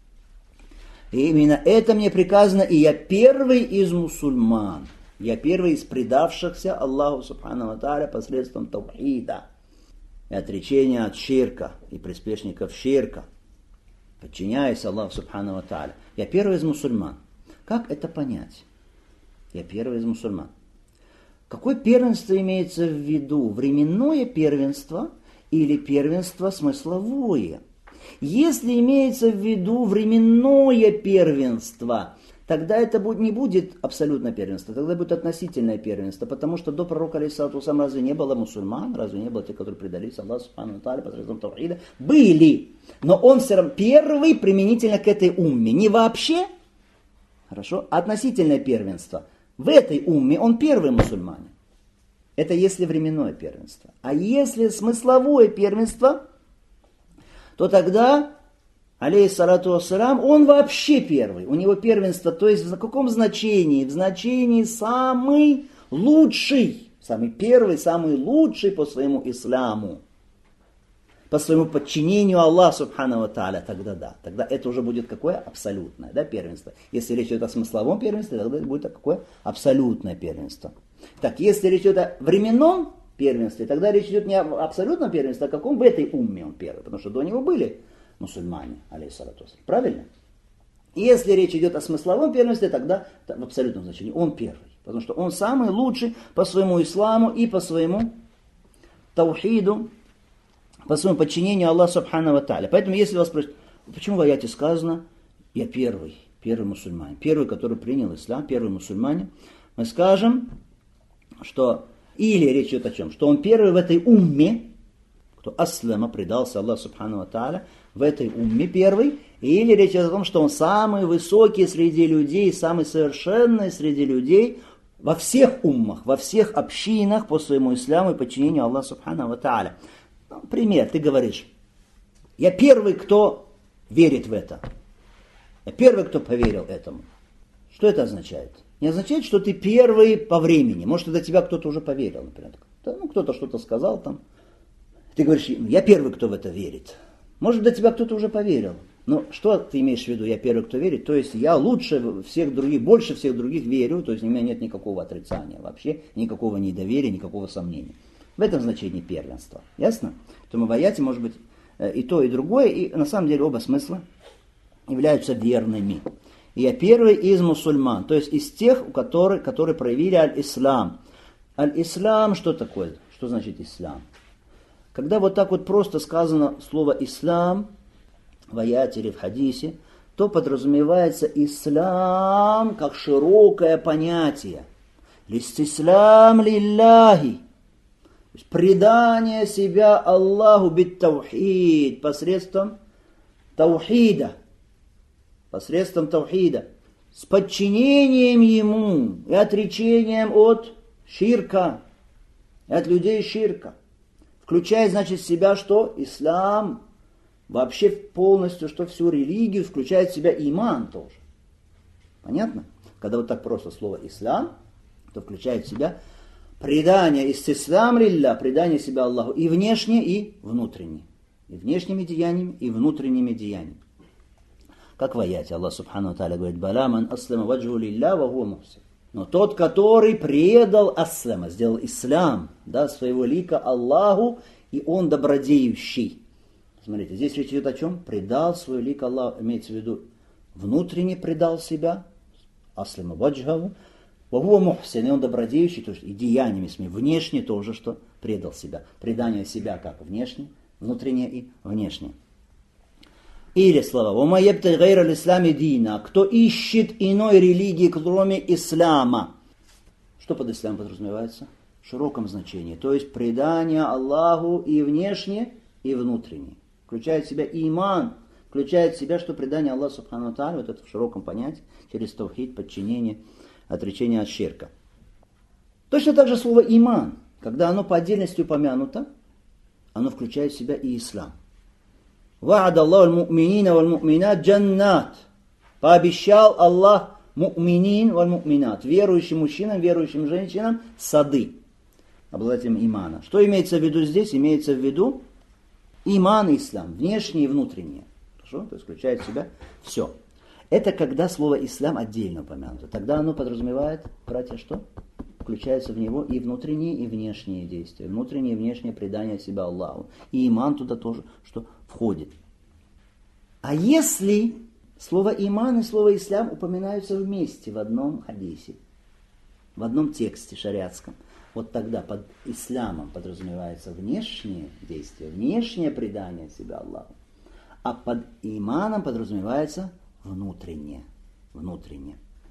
И именно это мне приказано, и я первый из мусульман. Я первый из предавшихся Аллаху субхану ва тааля посредством таухида. И отречения от ширка и приспешников ширка, подчиняясь Аллаху субхану ва тааля. Я первый из мусульман. Как это понять? Я первый из мусульман. Какое первенство имеется в виду? Временное первенство или первенство смысловое? Если имеется в виду временное первенство, тогда это не будет абсолютное первенство, тогда будет относительное первенство, потому что до пророка алейхиссалату вассалям разве не было мусульман, разве не было тех, которые предались Аллаху субхану ва тааля посредством таухида? Были, но он все равно первый применительно к этой умме, не вообще, хорошо, а относительное первенство. В этой умме он первый мусульманин. Это если временное первенство. А если смысловое первенство, то тогда, алейхиссалату вассалям, он вообще первый. У него первенство, то есть в каком значении? В значении самый лучший, самый первый, самый лучший по своему исламу, по своему подчинению Аллаху субхану ва тааля, тогда да. Тогда это уже будет какое? Абсолютное, да, первенство. Если речь идет о смысловом первенстве, тогда это будет какое? Абсолютное первенство. Так, если речь идет о временном первенстве, тогда речь идет не об абсолютном первенстве, а о каком в этой умме он первый, потому что до него были мусульмане, алейхиссалату вассалям. Правильно? И если речь идет о смысловом первенстве, тогда в абсолютном значении он первый, потому что он самый лучший по своему исламу и по своему таухиду, по своему подчинению Аллаху субхану ва тааля. Поэтому, если вас спросят, почему в аяте сказано, я первый мусульманин, первый, который принял ислам, первый мусульманин, мы скажем, что или речь идет о чем? Что он первый в этой умме, кто аслама, предался Аллаху субхану ва тааля, в этой умме первый, или речь идет о том, что он самый высокий среди людей, самый совершенный среди людей во всех уммах, во всех общинах по своему исламу и подчинению Аллаху субхану ва тааля. Ну, пример, ты говоришь, я первый, кто верит в это. Я первый, кто поверил этому. Что это означает? Не означает, что ты первый по времени. Может, до тебя кто-то уже поверил, например. Ну, кто-то что-то сказал там. Ты говоришь, я первый, кто в это верит. Может, до тебя кто-то уже поверил. Но что ты имеешь в виду, я первый, кто верит? То есть я лучше всех других, больше всех других верю, то есть у меня нет никакого отрицания вообще, никакого недоверия, никакого сомнения. В этом значении первенства. Ясно? Поэтому в аяте может быть и то, и другое, и на самом деле оба смысла являются верными. И я первый из мусульман, то есть из тех, которые проявили аль-ислам. Аль-ислам что такое? Что значит ислам? Когда вот так вот просто сказано слово ислам в аяте или в хадисе, то подразумевается ислам как широкое понятие. Листислам лилляхи. То есть предание себя Аллаху бит-таухид посредством таухида. Посредством таухида, с подчинением ему и отречением от ширка, от людей ширка. Включая, значит, в себя что? Ислам, вообще полностью, что всю религию, включает в себя иман тоже. Понятно? Когда вот так просто слово ислам, то включает в себя предание истислам лилля, предание себя Аллаху и внешне, и внутренне. И внешними деяниями, и внутренними деяниями. Как в аяте Аллах субхану ва тааля говорит, «Бала ман аслама ваджху лилля ва хуа мухсин». Но тот, который предал аслама, сделал ислам, да, своего лика Аллаху, и он добродеющий. Смотрите, здесь речь идет о чем? Предал свой лик Аллаху, имеется в виду, внутренне предал себя, аслама ваджху, ва хуа мухсин, и он добродеющий, то есть и деяниями своими, внешне тоже, что предал себя. Предание себя как внешне, внутренне и внешне. Или слова «Вама ябтагhi гайра аль-ислами дина», кто ищет иной религии, кроме ислама. Что под ислам подразумевается? В широком значении. То есть предание Аллаху и внешне, и внутренне. Включает в себя иман, включает в себя, что предание Аллаху субхану ва тааля, вот это в широком понятии, через таухид, подчинение, отречение от ширка. Точно так же слово иман, когда оно по отдельности упомянуто, оно включает в себя и ислам. وعد الله المؤمنين والمؤمنات جنات. Пообещал Аллах му'минин валь му'минат, верующим мужчинам, верующим женщинам, сады, обладателям имана. Что имеется в виду здесь? Имеется в виду иман и ислам, внешнее и внутреннее. Хорошо? То есть включает в себя все. Это когда слово ислам отдельно упомянуто. Тогда оно подразумевает, братья, что? Включается в него и внутренние, и внешние действия. Внутреннее и внешнее предание себя Аллаху. И иман туда тоже, что входит. А если слово иман и слово ислам упоминаются вместе в одном хадисе, в одном тексте шариатском, вот тогда под ислямом подразумевается внешнее действие, внешнее предание себя Аллаху. А под иманом подразумевается внутреннее.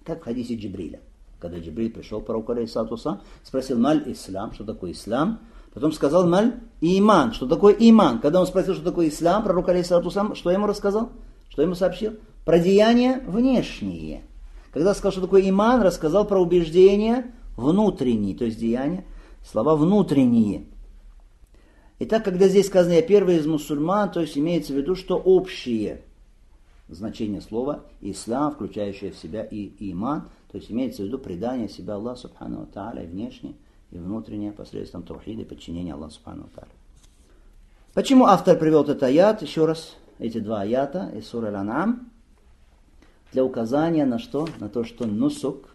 Как в хадисе Джибриля. Когда Джибриль пришел к пророку, алейхиссалату вассалам, спросил: маль ислам, что такое ислам? Потом сказал: маль иман, что такое иман? Когда он спросил, что такое ислам, пророк, алейхиссалату вассалам, что ему рассказал? Что ему сообщил? Про деяния внешние. Когда сказал, что такое иман, рассказал про убеждения внутренние, то есть деяния, слова внутренние. Итак, когда здесь сказано «я первый из мусульман», то есть имеется в виду, что общее значение слова ислам, включающее в себя и иман, то есть имеется в виду предание себя Аллаху субхану ва тааля и внешнее, и внутреннее посредством таухида и подчинения Аллаху субхану ва тааля. Почему автор привел этот аят? Еще раз, эти два аята из суры Аль-Ан'ам, для указания на что? На то, что нусук,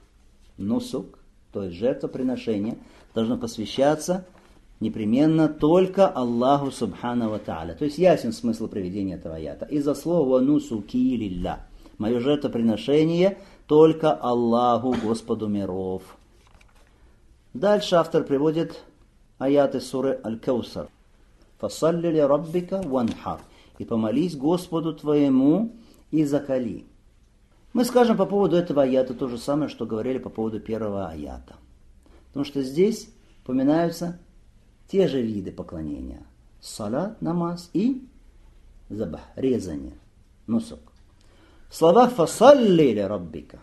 то есть жертвоприношение, должно посвящаться непременно только Аллаху субхану ва тааля. То есть ясен смысл приведения этого аята. Из-за слова нусуки лилля. Мое жертвоприношение только Аллаху, Господу миров. Дальше автор приводит аяты суры Аль-Каусар. «Фасалли ли раббика ванхар». И помолись Господу твоему и закали. Мы скажем по поводу этого аята то же самое, что говорили по поводу первого аята. Потому что здесь упоминаются те же виды поклонения. Салат, намаз и забах, резание, нусук. В словах «фасалли ли раббика»,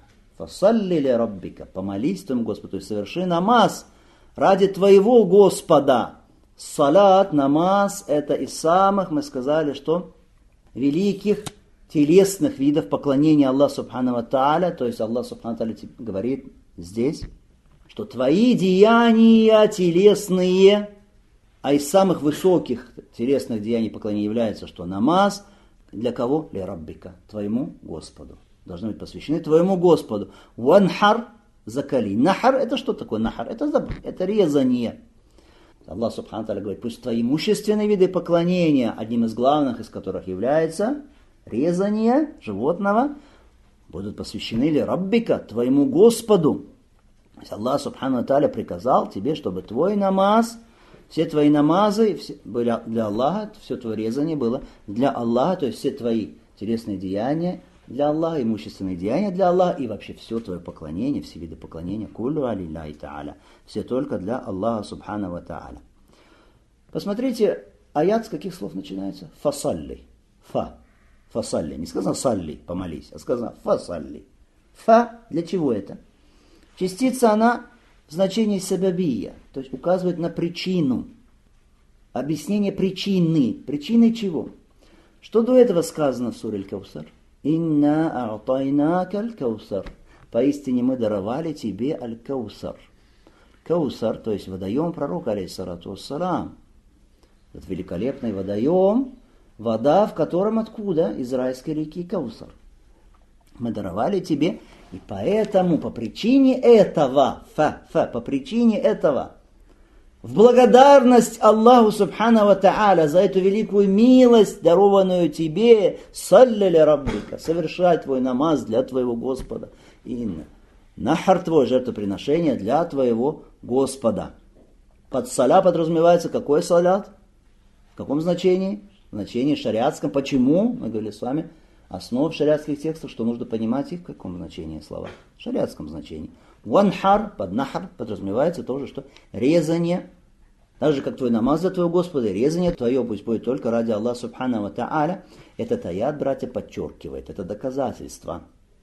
помолись твоему Господу, то есть соверши намаз ради твоего Господа. Салат, намаз – это из самых, мы сказали, что великих телесных видов поклонения Аллаху субхану ва тааля, то есть Аллах субхану ва тааля говорит здесь, что твои деяния телесные, а из самых высоких телесных деяний поклонения является, что намаз для кого? Ли раббика, твоему Господу. Должны быть посвящены твоему Господу. Ванхар, закали. Нахар, это что такое нахар? Это резание. Аллах субхану ва тааля говорит, пусть твои имущественные виды поклонения, одним из главных из которых является резание животного, будут посвящены ли раббика, твоему Господу. То есть Аллах субхану ва тааля приказал тебе, чтобы твой намаз, все твои намазы были для Аллаха, все твое резание было для Аллаха, то есть все твои телесные деяния для Аллаха, имущественные деяния для Аллаха, и вообще все твое поклонение, все виды поклонения, куллю алилляхи тааля, все только для Аллаха субхану ва тааля. Посмотрите, аят с каких слов начинается? Фасалли. Фасалли. Не сказано салли, помолись, а сказано фасалли. Фа для чего это? Частица она в значении сабабия, то есть указывает на причину. Объяснение причины. Причиной чего? Что до этого сказано в суре Аль-Каусар? «Инна а'тайнака аль-Каусар». Поистине мы даровали тебе Аль-Каусар. Каусар, то есть водоем пророка, алейхиссалату вассалам. Этот великолепный водоем, вода, в котором откуда? Из райской реки Каусар. Мы даровали тебе, и поэтому, по причине этого, по причине этого, в благодарность Аллаху субхану ва тааля за эту великую милость, дарованную тебе, салли ли раббика, совершай твой намаз для твоего Господа. Инна. Нахар, твое жертвоприношение для твоего Господа. Под саля подразумевается какой салят? В каком значении? В значении шариатском. Почему? Мы говорили с вами, основа шариатских текстов, что нужно понимать их в каком значении слова? В шариатском значении. Ванхар, под нахар подразумевается тоже, что резание, так же, как твой намаз для твоего Господа, резание твое пусть будет только ради Аллаха субхану ва тааля. Этот аят, братья, подчеркивает. Это доказательство.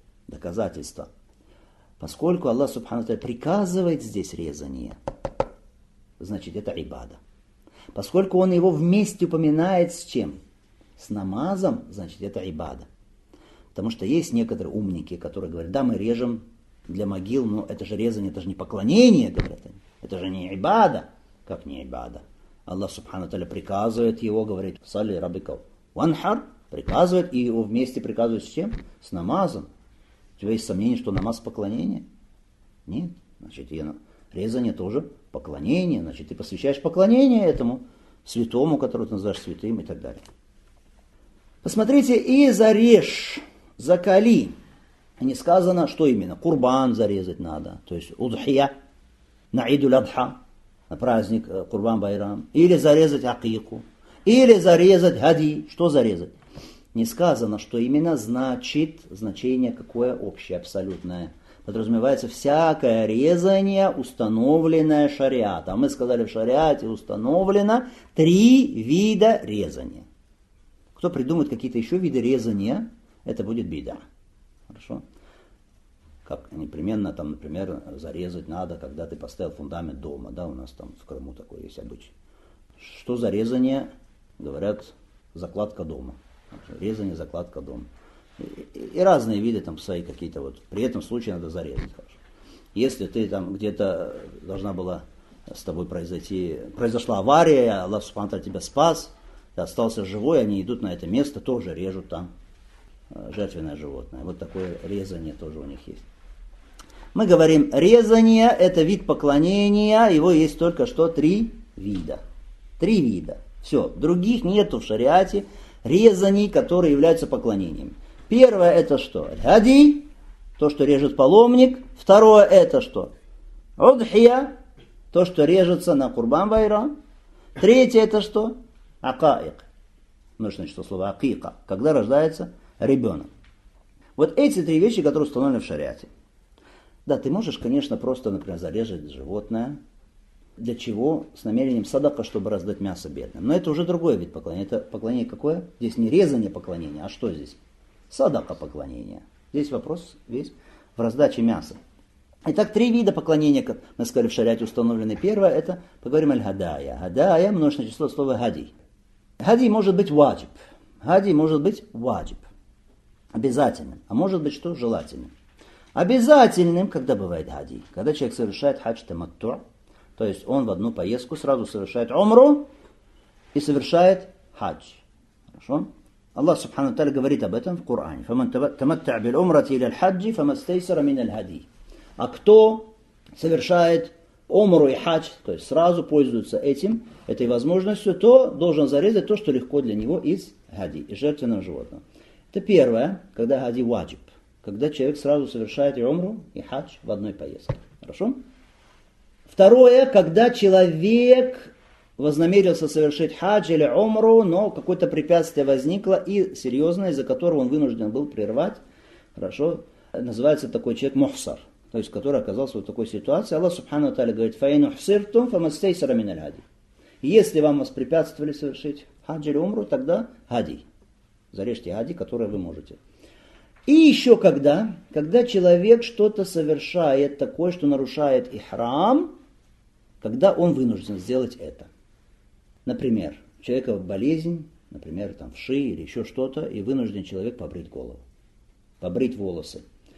Поскольку Аллах субхану ва тааля приказывает здесь резание, значит это ибада. Поскольку он его вместе упоминает с чем? С намазом, значит это ибада. Потому что есть некоторые умники, которые говорят, да, мы режем для могил, но это же резание, это же не поклонение, говорят они. Это же не ибада. Как не ибада? Аллах субхану тааля приказывает его, говорит, салли раббика ванхар, приказывает, и его вместе приказывает с чем? С намазом. У тебя есть сомнение, что намаз поклонение? Нет. Значит, резание тоже поклонение. Значит, ты посвящаешь поклонение этому святому, которого ты называешь святым и так далее. Посмотрите, и зарежь, закали. Не сказано, что именно. Курбан зарезать надо. То есть удхия, на идуль адха, на праздник Курбан Байрам. Или зарезать акику. Или зарезать хади. Что зарезать? Не сказано, что именно значит значение какое общее, абсолютное. подразумевается всякое резание, установленное шариатом. А мы сказали, в шариате установлено 3 вида резания. Кто придумает какие-то еще виды резания, это будет бида. Хорошо? Как непременно, там, например, зарезать надо, когда ты поставил фундамент дома. Да, у нас там в Крыму такой есть обычай. Что за резание? Говорят, закладка дома. Резание, закладка дома. И разные виды там свои какие-то вот. При этом случае надо зарезать. Хорошо. Если ты там где-то должна была с тобой произошла авария, Аллах Субхану ва Тааля тебя спас, ты остался живой, они идут на это место, тоже режут там жертвенное животное. Вот такое резание тоже у них есть. Мы говорим, резание это вид поклонения, его есть только что 3 вида. 3 вида. Все, других нету в шариате резаний, которые являются поклонением. Первое это что? Хади, то, что режет паломник. Второе это что? Удхия, то, что режется на Курбан Байрам. Третье это что? Акаик. Нужно что слово акика, когда рождается ребенок. Вот эти 3 вещи, которые установлены в шариате. Да, ты можешь, конечно, просто, например, зарезать животное. Для чего? С намерением садака, чтобы раздать мясо бедным. Но это уже другой вид поклонения. Это поклонение какое? Здесь не резание поклонения, а что здесь? Садака поклонения. Здесь вопрос весь в раздаче мяса. Итак, 3 вида поклонения, как мы сказали, в шариате установлены. Первое, это, поговорим, аль-хадая. Хадая, множественное число слова хади. Хади может быть ваджиб. Хади может быть ваджиб. Обязательным. А может быть что? Желательным. Обязательным, когда бывает хади. Когда человек совершает хадж таматту, то есть он в одну поездку сразу совершает умру и совершает хадж. Хорошо? Аллах Субхану ва Тааля говорит об этом в Коране. «Фаман таматта'а биль умрати иля аль-хаджи, фамастайсара мин аль-хади». А кто совершает умру и хадж, то есть сразу пользуется этой возможностью, то должен зарезать то, что легко для него из хади, из жертвенного животного. Это первое, когда хади ваджиб, когда человек сразу совершает и умру, и хадж в одной поездке. Хорошо? Второе, когда человек вознамерился совершить хадж или умру, но какое-то препятствие возникло и серьезное, из-за которого он вынужден был прервать. Хорошо? Называется такой человек мухсар, то есть который оказался в такой ситуации. Аллах Субхану ва Тааля говорит: «Фаин ухсиртум фамастайсара мин аль-хади». Если вам воспрепятствовали совершить хадж или умру, тогда хади. Зарежьте хади, которое вы можете. И еще когда человек что-то совершает такое, что нарушает ихрам, когда он вынужден сделать это. Например, у человека болезнь, например, там вши или еще что-то, и вынужден человек побрить голову, побрить волосы,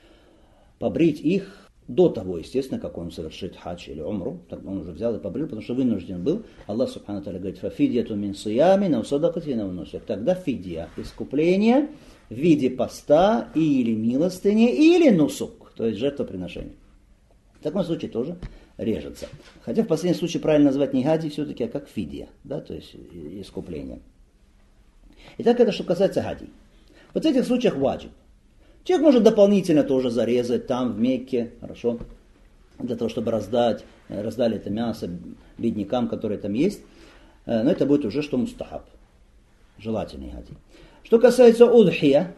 побрить их до того, естественно, как он совершит хадж или умру, тогда он уже взял и побрил, потому что вынужден был. Аллах Субхану ва Тааля говорит: «Фафидьяту мин сиями нау садакати нау нусук». Тогда фидья, искупление в виде поста или милостыни, или нусук, то есть жертвоприношение. В таком случае тоже режется. Хотя в последнем случае правильно назвать не хади все-таки, а как фидья, да, то есть искупление. Итак, это что касается хади. Вот в этих случаях ваджиб. Человек может дополнительно тоже зарезать там, в Мекке, хорошо, для того, чтобы раздали это мясо беднякам, которые там есть. Но это будет уже что мустахаб, желательный хади. Что касается удхия,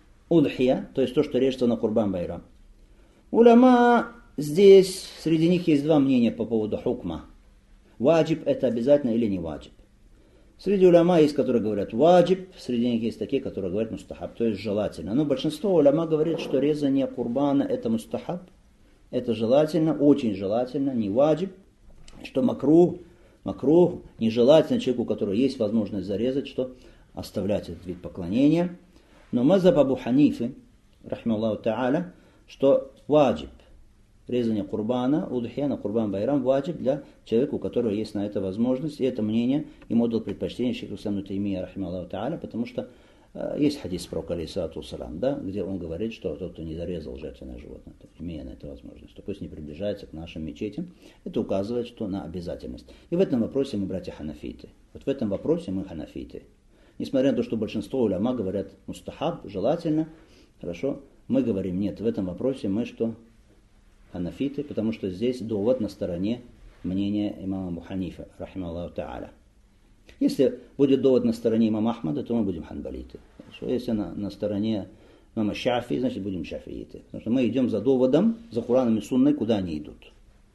то есть то, что режется на Курбан Байрам. Уляма здесь, среди них есть 2 мнения по поводу хукма. Ваджиб это обязательно или не ваджиб. Среди уляма есть, которые говорят ваджиб, среди них есть такие, которые говорят мустахаб, то есть желательно. Но большинство уляма говорит, что резание курбана это мустахаб, это желательно, очень желательно, не ваджиб, что макрух, нежелательно человеку, у которого есть возможность зарезать, что оставлять этот вид поклонения. Но мазхаб Абу Ханифы, рахимахуллаху та'аля, что ваджиб, резание курбана, удхия на Курбан Байрам ваджиб для человека, у которого есть на это возможность. И это мнение ему дал предпочтение шейх Ислам ибн Таймия, рахимахуллаху та'аля, потому что есть хадис про алейхиссалату вассалям, да, где он говорит, что тот, кто не зарезал жертвенное животное, имея на это возможность, то пусть не приближается к нашим мечетям. Это указывает, что на обязательность. И в этом вопросе мы братья ханафиты. Вот в этом вопросе мы ханафиты. Несмотря на то, что большинство уляма говорят мустахаб, желательно, хорошо, мы говорим нет. В этом вопросе мы что? Ханафиты, потому что здесь довод на стороне мнения имама Абу Ханифа, рахимахуллаху та'аля. Если будет довод на стороне имама Ахмада, то мы будем ханбалиты. Хорошо? Если на стороне Но мы шафи, значит будем шафииты. Потому что мы идем за доводом, за Кураном и Сунной, куда они идут.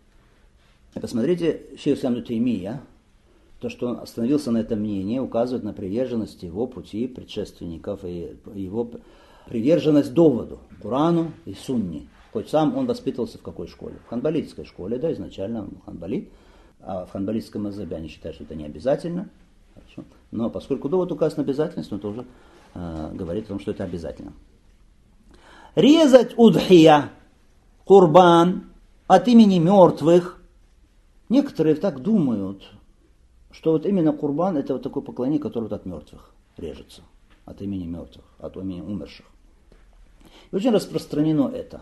И посмотрите, шейх ислам ибн Таймия, то, что он остановился на этом мнении, указывает на приверженность его пути предшественников и его приверженность доводу, Курану и Сунне. Хоть сам он воспитывался в какой школе? В ханбалитской школе, да, изначально он ханбалит. А в ханбалитском мазхабе они считают, что это не обязательно. Хорошо. Но поскольку довод указан на обязательность, он тоже говорит о том, что это обязательно. Резать удхия, курбан, от имени мертвых. Некоторые так думают, что вот именно курбан это вот такое поклонение, которое вот от мертвых режется. От имени мертвых, от имени умерших. И очень распространено это.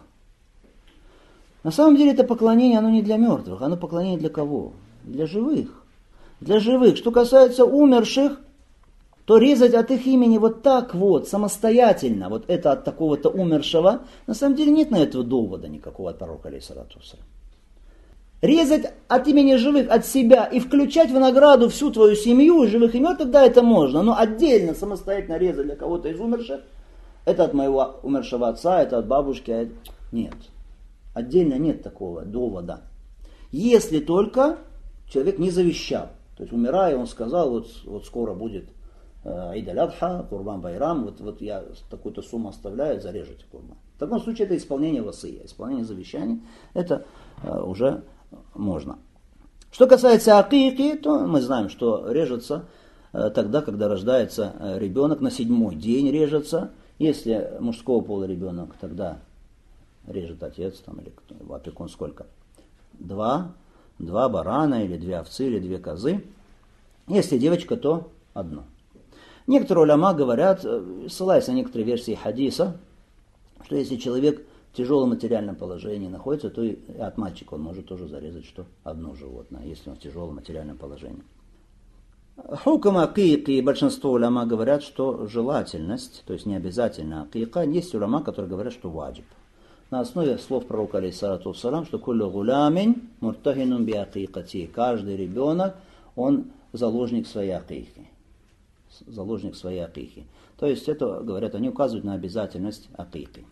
На самом деле это поклонение, оно не для мертвых, оно поклонение для кого? Для живых. Для живых. Что касается умерших, то резать от их имени вот так вот, самостоятельно, вот это от такого-то умершего, на самом деле нет на этого довода никакого от пророка, алейхиссалату вассалям. Резать от имени живых, от себя и включать в награду всю твою семью, живых и мертвых, тогда это можно. Но отдельно, самостоятельно резать для кого-то из умерших, это от моего умершего отца, это от бабушки, а это... Нет. Отдельно нет такого довода. Если только человек не завещал. То есть умирая, он сказал, вот скоро будет Ид аль-Адха, Курбан Байрам, вот я такую-то сумму оставляю, зарежете Курбан. В таком случае это исполнение васия, исполнение завещаний, это уже можно. Что касается акики, то мы знаем, что режется тогда, когда рождается ребенок, на 7-й день режется. Если мужского пола ребенок, тогда режет отец там, или опекун сколько? 2 барана, или 2 овцы, или 2 козы. Если девочка, то 1. Некоторые уляма говорят, ссылаясь на некоторые версии хадиса, что если человек в тяжелом материальном положении находится, то и от мальчика он может тоже зарезать что? 1 животное, если он в тяжелом материальном положении. Хукам акики, большинство уляма говорят, что желательность, то есть не обязательно акика, есть уляма, которые говорят, что ваджиб. На основе слов пророка, алейхиссалату вассалам, что куллю гулямин муртахинун би акикати. Каждый ребенок, он заложник своей акики. Заложник своей акики. То есть это, говорят, они указывают на обязательность акики.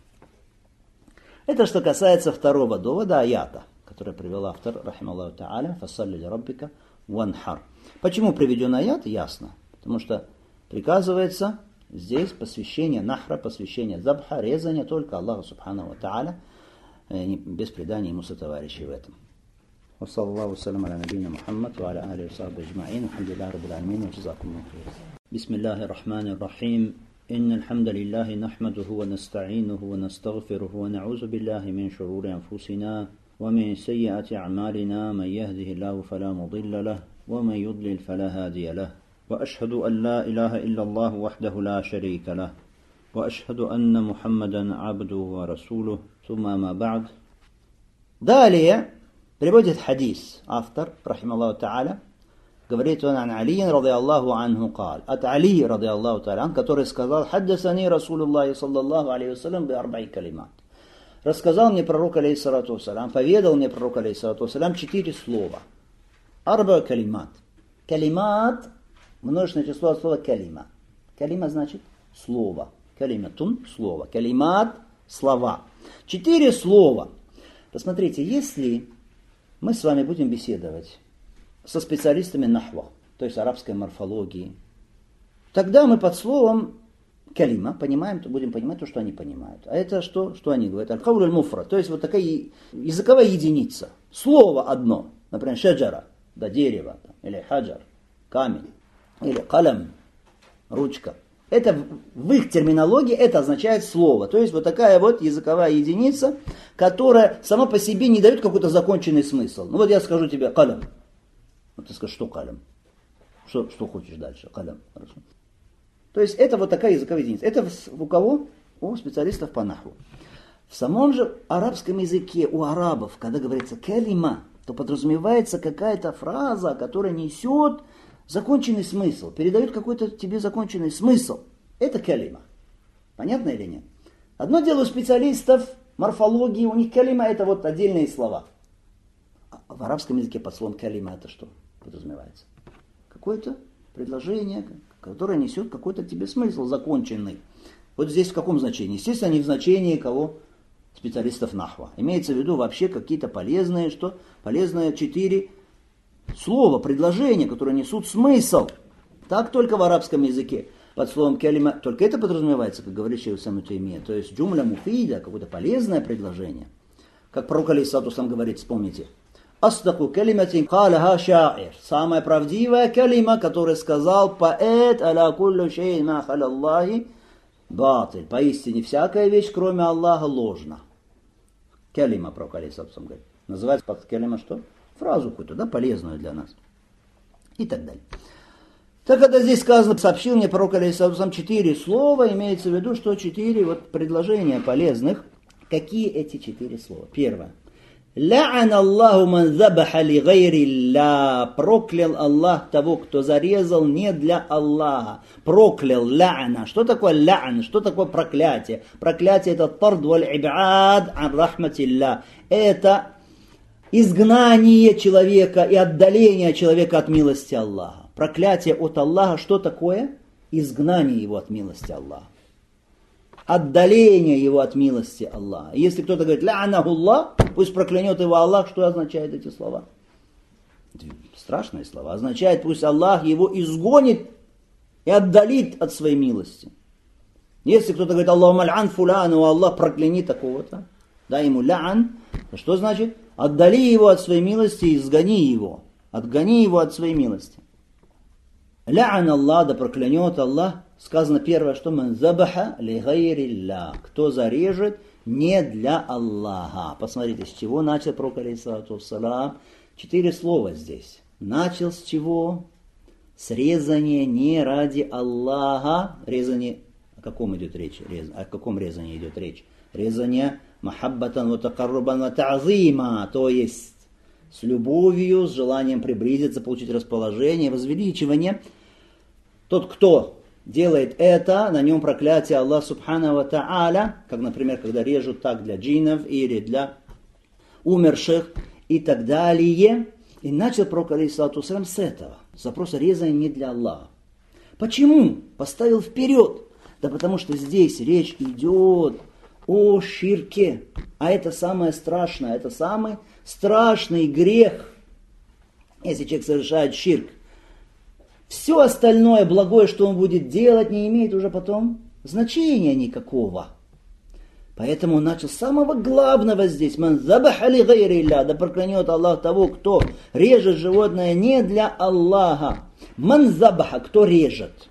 Это что касается второго довода, аята, который привел автор, рахималлаху та'аля, фассалли ли раббика ванхар. Почему приведен аят? Ясно. Потому что приказывается здесь посвящение нахра, посвящение забха, резания только Аллаху субхану ва та'аля, без предания ему сотоварищей в этом. وصلى الله وسلم على نبينا محمد وعلى آله وصحبه أجمعين والحمد لله رب العالمين وجزاكم الله خيرا. بسم الله الرحمن الرحيم. إن الحمد لله نحمده ونستعينه ونستغفره ونعوذ بالله من شرور أنفسنا ومن سيئات أعمالنا. من يهده الله فلا مضل له ومن يضلل فلا هادي له. وأشهد أن لا إله إلا الله وحده لا شريك له وأشهد أن محمدا عبده ورسوله ثم ما بعد. Далее приводит хадис автор, рахималлаху та'аля, говорит он ан Али, радиаллаху анху, кал. От Али, радиаллаху та'аля, который сказал, хаддасани Расулуллахи саллаллаху алейхи вассалям би арбаи калимат. Рассказал мне пророк, алейхиссалату вассалям, поведал мне пророк, алейхиссалату вассалям, 4 слова. Арба калимат. Калимат, множественное число от слова калима. Калима значит слово. Калиматун – слово. Калимат – слова. 4 слова. Посмотрите, если мы с вами будем беседовать со специалистами нахва, то есть арабской морфологии, тогда мы под словом калима будем понимать то, что они понимают. А это что они говорят? Аль-кауль аль-муфрад, то есть вот такая языковая единица. Слово одно, например, шаджара, да, дерево, или хаджар, камень, или калам, ручка. Это в их терминологии это означает слово. То есть вот такая вот языковая единица, которая сама по себе не дает какой-то законченный смысл. Ну вот я скажу тебе калам. Вот ты скажешь, что калам? Что хочешь дальше? Калам. Хорошо. То есть это вот такая языковая единица. Это у кого? У специалистов по нахву. В самом же арабском языке у арабов, когда говорится калима, то подразумевается какая-то фраза, которая несет законченный смысл, передает какой-то тебе законченный смысл. Это калима. Понятно или нет? Одно дело у специалистов морфологии, у них калима это вот отдельные слова. А в арабском языке под словом калима это что подразумевается? Какое-то предложение, которое несет какой-то тебе смысл законченный. Вот здесь в каком значении? Естественно, не в значении кого? Специалистов нахва. Имеется в виду вообще какие-то полезные, что? Полезные 4 слова, предложения, которые несут смысл. Так только в арабском языке. Под словом калима, только это подразумевается, как говорит шейх Исламу Таймия. То есть джумля муфида, какое-то полезное предложение. Как пророк алейхиссалату вассалам говорит, вспомните. Астаку калиматин каляха шаир. Самая правдивая калима, которую сказал поэт, аля куллю шейн ма халяллахи батиль. Поистине всякая вещь, кроме Аллаха, ложна. Калима, пророк алейхиссалату вассалам говорит. Называется под калима что? Фразу какую-то, да, полезную для нас. И так далее. Так, когда здесь сказано, сообщил мне пророк алейхиссалату вассалам 4 слова, имеется в виду, что 4 вот предложения полезных. Какие эти 4 слова? Первое. Ла'ана Аллаху ман забаха ли гайри ля. Проклял Аллах того, кто зарезал не для Аллаха. Проклял, ла'на. Что такое ла'н? Что такое проклятие? Проклятие это тард валь ибад ан рахматилля. Это изгнание человека и отдаление человека от милости Аллаха. Проклятие от Аллаха что такое? Изгнание его от милости Аллаха. Отдаление его от милости Аллаха. Если кто-то говорит «Ла'анахуллах», пусть проклянет его Аллах, что означает эти слова? Страшные слова. Означает, пусть Аллах его изгонит и отдалит от своей милости. Если кто-то говорит «Аллаху маль'ан фуляну», Аллах прокляни такого-то, дай ему «ла'ан», что значит? Отдали его от своей милости и изгони его. Отгони его от своей милости. Ла'ан Аллах, да проклянет Аллах. Сказано первое, что ман забаха ли гайрилля. Кто зарежет не для Аллаха. Посмотрите, с чего начал пророк алейхиссалату вассалам. 4 слова здесь. Начал с чего? С резания не ради Аллаха. Резание, о каком идет речь? О каком резании идет речь? Резание махаббатан ва такаррубан ва та'зима. То есть с любовью, с желанием приблизиться, получить расположение, возвеличивание. Тот, кто делает это, на нем проклятие Аллаха Субхану ва Тааля, как, например, когда режут так для джиннов или для умерших и так далее. И начал пророк алейхиссалату вассалям с этого, с вопроса резания не для Аллаха. Почему? Поставил вперед. Да потому что здесь речь идет о ширке. А это самое страшное, это самый страшный грех, если человек совершает ширк. Все остальное благое, что он будет делать, не имеет уже потом значения никакого. Поэтому он начал с самого главного здесь. Ман забаха ли гайрилля. Да проклянет Аллах того, кто режет животное не для Аллаха. Ман забаха, кто режет.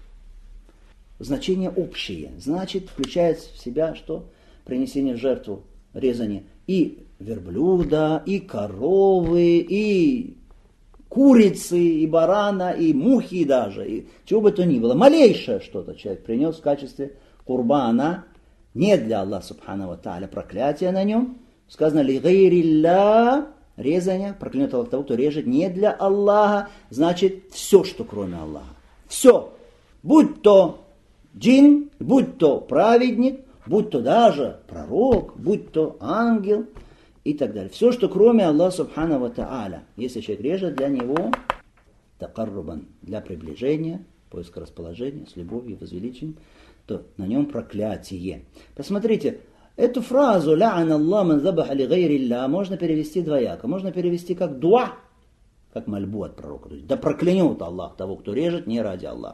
Значение общее. Значит, включает в себя что? Принесение в жертву, резание. И верблюда, и коровы, и курицы, и барана, и мухи даже, и чего бы то ни было. Малейшее что-то человек принес в качестве курбана, не для Аллаха Субхану ва Тааля, проклятие на нем. Сказано ли гайрилля, резание, проклянет Аллах того, кто режет не для Аллаха, значит все, что кроме Аллаха. Все. Будь то джин, будь то праведник, будь то даже пророк, будь то ангел и так далее. Все, что кроме Аллаха Субхану ва Тааля. Если человек режет для него такаррубан, для приближения, поиска расположения, с любовью, возвеличением, то на нем проклятие. Посмотрите, эту фразу «Ла'ан Аллах ман забаха ли гайрилля» можно перевести двояко. Можно перевести как дуа, как мольбу от пророка. То есть, да проклянет Аллах того, кто режет не ради Аллаха.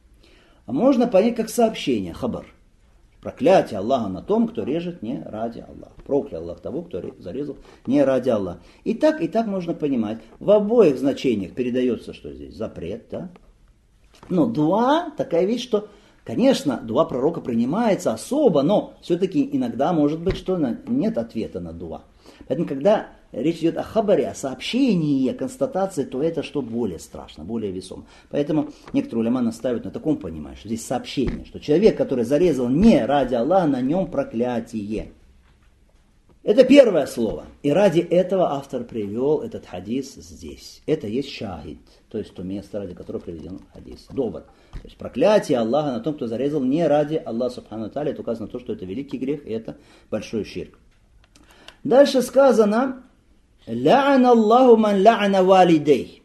А можно понять как сообщение, хабар. Проклятие Аллаха на том, кто режет не ради Аллаха. Проклял Аллах того, кто зарезал не ради Аллаха. И так можно понимать. В обоих значениях передается, что здесь запрет, да? Но дуа такая вещь, что, конечно, дуа пророка принимается особо, но все-таки иногда может быть, что нет ответа на дуа. Поэтому, когда речь идет о хабаре, о сообщении, о констатации, то это что более страшно, более весомо. Поэтому некоторые уляма настаивают на таком понимании, что здесь сообщение, что человек, который зарезал не ради Аллаха, на нем проклятие. Это первое слово. И ради этого автор привел этот хадис здесь. Это есть шахид, то есть то место, ради которого приведен хадис. Довод. То есть проклятие Аллаха на том, кто зарезал не ради Аллаха Субхану ва Тааля. Это указано на то, что это великий грех, и это большой ширк. Дальше сказано «Ла'ан Аллаху ман ла'ана валидей».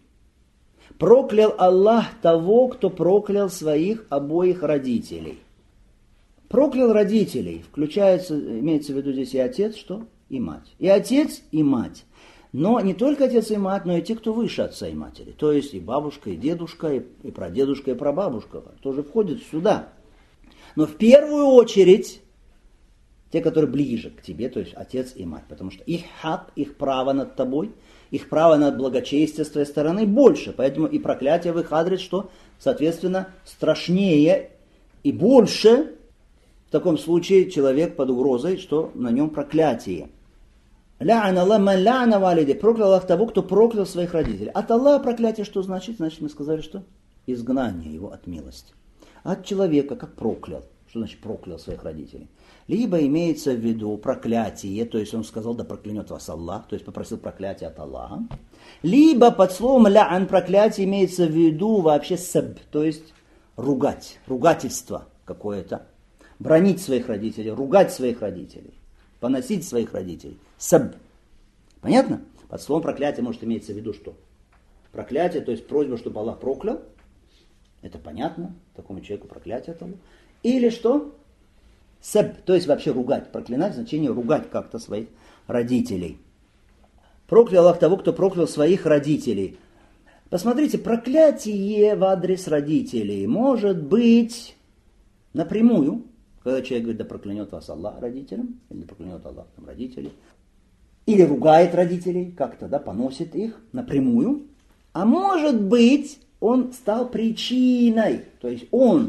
Проклял Аллах того, кто проклял своих обоих родителей. Проклял родителей, имеется в виду здесь и отец, что? И мать. И отец, и мать. Но не только отец и мать, но и те, кто выше отца и матери. То есть и бабушка, и дедушка, и прадедушка, и прабабушка тоже входят сюда. Но в первую очередь те, которые ближе к тебе, то есть отец и мать. Потому что их хак, их право над тобой, их право на благочестие с твоей стороны больше. Поэтому и проклятие в их адрес, что, соответственно, страшнее и больше. В таком случае человек под угрозой, что на нем проклятие. Ля'ан Аллах ман ля'ана валиди. Проклял Аллах того, кто проклял своих родителей. От Аллаха проклятие что значит? Значит, мы сказали, что изгнание его от милости. От человека, как проклял. Что значит проклял своих родителей? Либо имеется в виду проклятие, то есть он сказал, да проклянет вас Аллах, то есть попросил проклятие от Аллаха. Либо под словом ля'ан проклятие имеется в виду вообще саб, то есть ругать, ругательство какое-то. Бранить своих родителей, ругать своих родителей, поносить своих родителей. Саб. Понятно? Под словом проклятие может иметься в виду что? Проклятие, то есть просьба, чтобы Аллах проклял. Это понятно, такому человеку проклятие тому. Или что? Саб, то есть вообще ругать. Проклинать в значении ругать как-то своих родителей. Проклял Аллах того, кто проклял своих родителей. Посмотрите, проклятие в адрес родителей может быть напрямую, когда человек говорит, да проклянет вас Аллах родителям, или да проклянет Аллах там, родителей, или ругает родителей, как-то да, поносит их напрямую. А может быть, он стал причиной, то есть он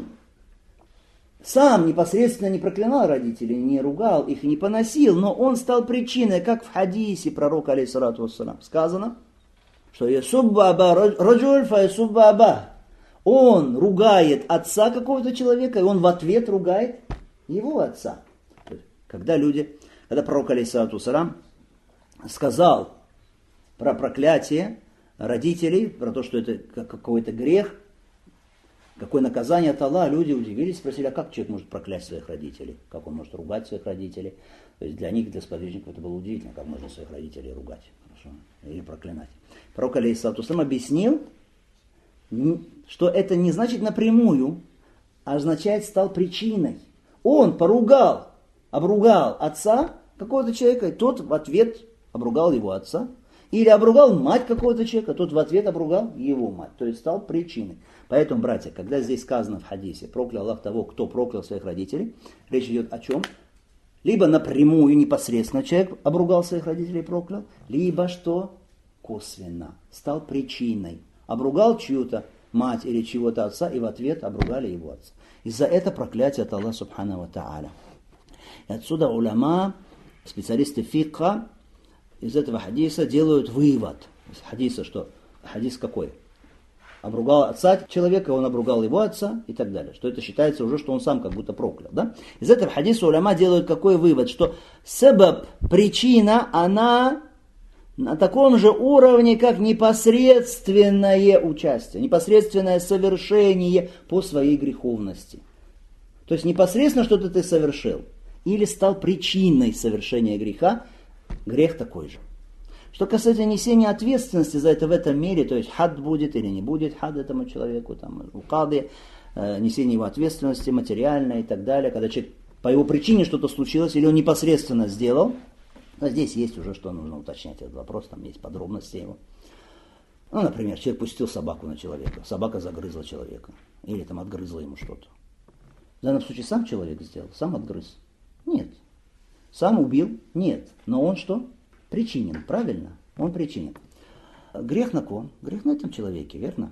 сам непосредственно не проклинал родителей, не ругал их, не поносил, но он стал причиной, как в хадисе пророка, алейхиссалату вассалам, сказано, что «Ясубба аба раджуль фа ясубба аба». Он ругает отца какого-то человека, и он в ответ ругает его отца. Когда пророк, алейхиссалату вассалам, сказал про проклятие родителей, про то, что это какой-то грех, какое наказание от Аллаха, люди удивились, спросили, а как человек может проклясть своих родителей? Как он может ругать своих родителей? То есть для них, для сподвижников, это было удивительно, как можно своих родителей ругать, хорошо, или проклинать. Пророк, алейхиссалату вассалам, объяснил, что это не значит напрямую, а означает стал причиной. Он поругал, обругал отца какого-то человека, и тот в ответ обругал его отца. Или обругал мать какого-то человека, тот в ответ обругал его мать. То есть стал причиной. Поэтому, братья, когда здесь сказано в хадисе, проклял Аллах того, кто проклял своих родителей, речь идет о чем? Либо напрямую, непосредственно человек обругал своих родителей и проклял, либо что? Косвенно. Стал причиной. Обругал чью-то мать или чего-то отца, и в ответ обругали его отца. Из-за этого проклятие от Аллаха субхану ва тааля. И отсюда уляма, специалисты фикха, из этого хадиса делают вывод. Из хадиса что? Хадис какой? Обругал отца человека, он обругал его отца и так далее. Что это считается уже, что он сам как будто проклял. Да? Из этого хадиса уляма делают какой вывод? Что сабаб, причина, она на таком же уровне, как непосредственное участие, непосредственное совершение по своей греховности. То есть непосредственно что-то ты совершил или стал причиной совершения греха, грех такой же. Что касается несения ответственности за это в этом мире, то есть хад будет или не будет хад этому человеку, там, у кады, несение его ответственности материальной и так далее, когда человек по его причине что-то случилось или он непосредственно сделал, но здесь есть уже что нужно уточнять этот вопрос, там есть подробности его. Ну, например, человек пустил собаку на человека, собака загрызла человека, или там отгрызла ему что-то. В данном случае сам человек сделал, сам отгрыз? Нет. Сам убил? Нет. Но он что? Причинен, правильно? Он причинен. Грех на ком? Грех на этом человеке, верно?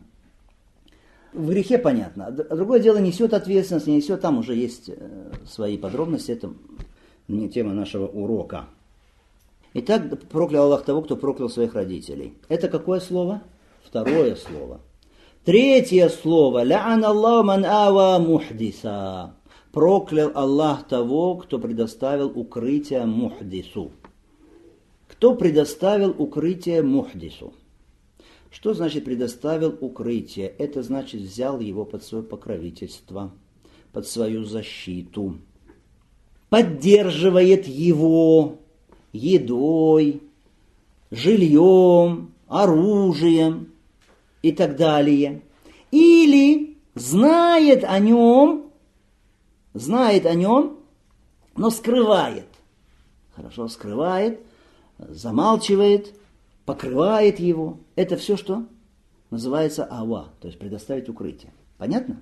В грехе понятно. А другое дело, несет ответственность, не несет, там уже есть свои подробности, это не тема нашего урока. Итак, проклял Аллах того, кто проклял своих родителей. Это какое слово? Второе слово. Третье слово. Ля'ан Аллаху ман ава мухдиса. Проклял Аллах того, кто предоставил укрытие мухдису. Кто предоставил укрытие мухдису? Что значит предоставил укрытие? Это значит взял его под свое покровительство, под свою защиту. Поддерживает его едой, жильем, оружием и так далее. Или знает о нем знает о нем, но скрывает. Хорошо, скрывает, замалчивает, покрывает его. Это все, что называется ава, то есть предоставить укрытие. Понятно?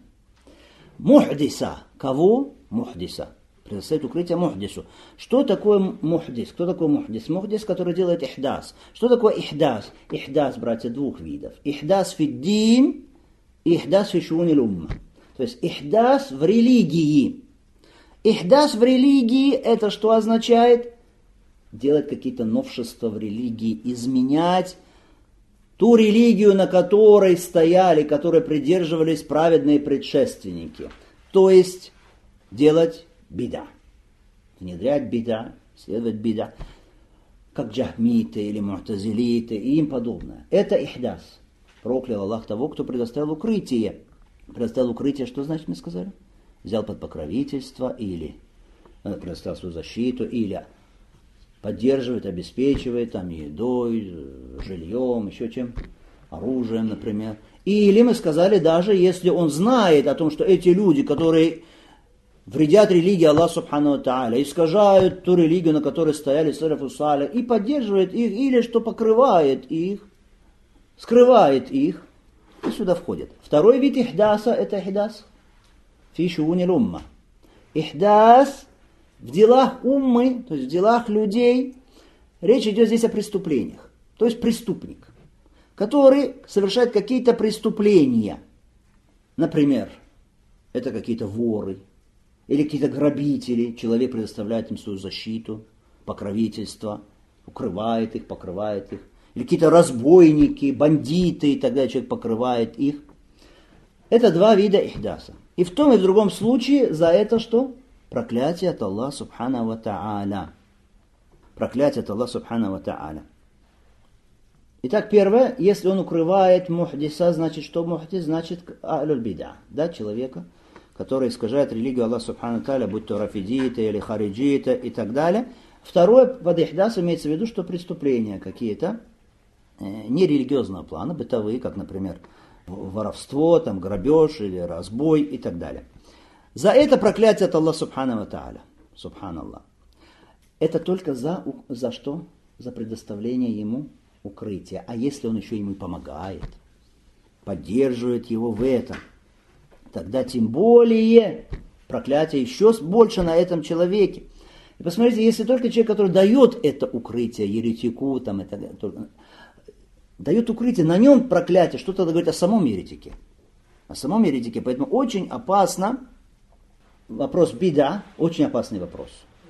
Мухдиса. Кого? Мухдиса. Предоставить укрытие мухдису. Что такое мухдис? Кто такой мухдис? Мухдис, который делает ихдас. Что такое ихдас? Ихдас, братья, двух видов. Ихдас фиддин и ихдас фи шуунил умма. То есть ихдас в религии. Ихдас в религии это что означает? Делать какие-то новшества в религии, изменять ту религию, на которой стояли, которой придерживались праведные предшественники. То есть делать бида. Внедрять бида, следовать бида, как джахмиты или му'тазилиты и им подобное. Это ихдас. Проклял Аллах того, кто предоставил укрытие. Предоставил укрытие, что значит, мы сказали? Взял под покровительство или предоставил свою защиту, или поддерживает, обеспечивает там едой, жильем, еще чем, оружием, например. Или мы сказали, даже если он знает о том, что эти люди, которые вредят религии Аллаха Субхану Тааля, искажают ту религию, на которой стояли салафу салих, и поддерживает их, или что покрывает их, скрывает их, и сюда входит. Второй вид ихдаса, это ихдас фи шуунил умма. Ихдас в делах уммы, то есть в делах людей, речь идет здесь о преступлениях. То есть преступник, который совершает какие-то преступления. Например, это какие-то воры или какие-то грабители. Человек предоставляет им свою защиту, покровительство, укрывает их, покрывает их. Или какие-то разбойники, бандиты и так далее, человек покрывает их. Это два вида ихдаса. И в том и в другом случае за это что? Проклятие от Аллаха Субхану ва Тааля. Проклятие от Аллаха Субхану ва Тааля. Итак, первое, если он укрывает мухдиса, значит, что мухдис? Значит, алюль бида, да, человека, который искажает религию Аллаха Субхану ва Тааля, будь то рафидита или хариджита и так далее. Второе, под ихдас имеется в виду, что преступления какие-то нерелигиозного плана, бытовые, как, например, воровство, там, грабеж или разбой и так далее. За это проклятие от Аллаха Субхану ва Тааля. Субханаллах. Это только за что? За предоставление ему укрытия. А если он еще ему помогает, поддерживает его в этом, тогда тем более проклятие еще больше на этом человеке. И посмотрите, если только человек, который дает это укрытие еретику, там, и так далее, дает укрытие, на нем проклятие, что тогда говорит о самом еретике. О самом еретике. Поэтому очень опасно, вопрос бида, очень опасный вопрос.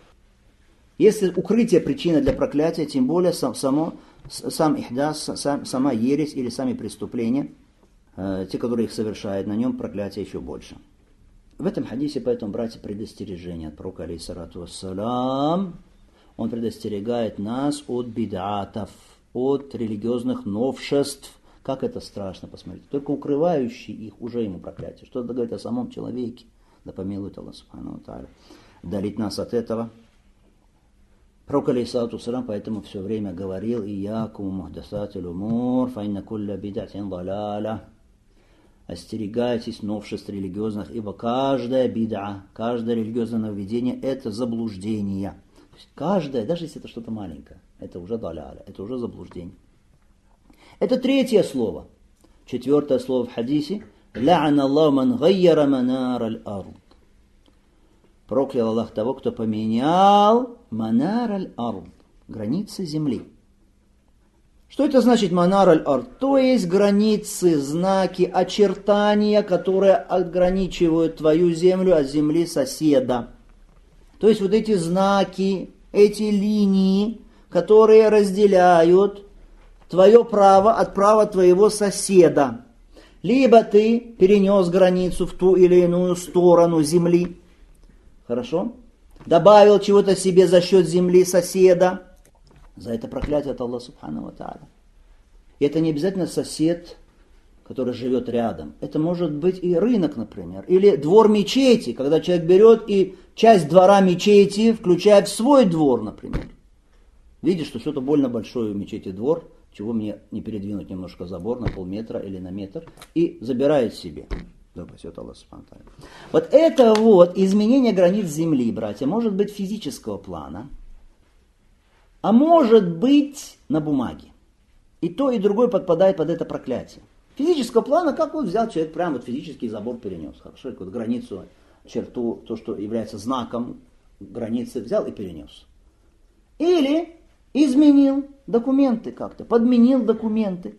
Если укрытие причина для проклятия, тем более сам ихдас, сама ересь или сами преступления, те, которые их совершают, на нем проклятие еще больше. В этом хадисе, поэтому, братья, предостережение от пророка, алейхиссалату вассалам, он предостерегает нас от бидатов, от религиозных новшеств. Как это страшно, посмотрите. Только укрывающий их уже ему проклятие. Что это говорит о самом человеке? Да помилует Аллах Субхану ва Тааля. Вдалить нас от этого. Пророк, алейхиссалату вассалам, поэтому все время говорил: «Иякум мухдасатил умур, фа инна кулля бидатин далаля». Остерегайтесь новшеств религиозных, ибо каждая бида, каждое религиозное нововведение – это заблуждение. То есть каждое, даже если это что-то маленькое, это уже даляля, это уже заблуждение. Это третье слово. Четвертое слово в хадисе. «Ла'ан Аллаху ман гайяра манар аль-ард». Проклял Аллах того, кто поменял манар аль-ард, границы земли. Что это значит манар аль-ард? То есть границы, знаки, очертания, которые ограничивают твою землю от земли соседа. То есть вот эти знаки, эти линии, которые разделяют твое право от права твоего соседа. Либо ты перенес границу в ту или иную сторону земли. Хорошо? Добавил чего-то себе за счет земли соседа. За это проклятие от Аллаха Субхану ва Тааля. И это не обязательно сосед, который живет рядом. Это может быть и рынок, например. Или двор мечети, когда человек берет и часть двора мечети включает в свой двор, например. Видишь, что что-то больно большой у мечети двор, чего мне не передвинуть немножко забор на полметра или на метр, и забирает себе. Да упасет Аллах субхану ва тааля. Вот это вот изменение границ земли, братья, может быть физического плана, а может быть на бумаге. И то, и другое подпадает под это проклятие. Физического плана, как вот взял человек, прям вот физический забор перенес. Хорошо, какую-то границу, черту, то, что является знаком границы, взял и перенес. Или изменил документы как-то, подменил документы.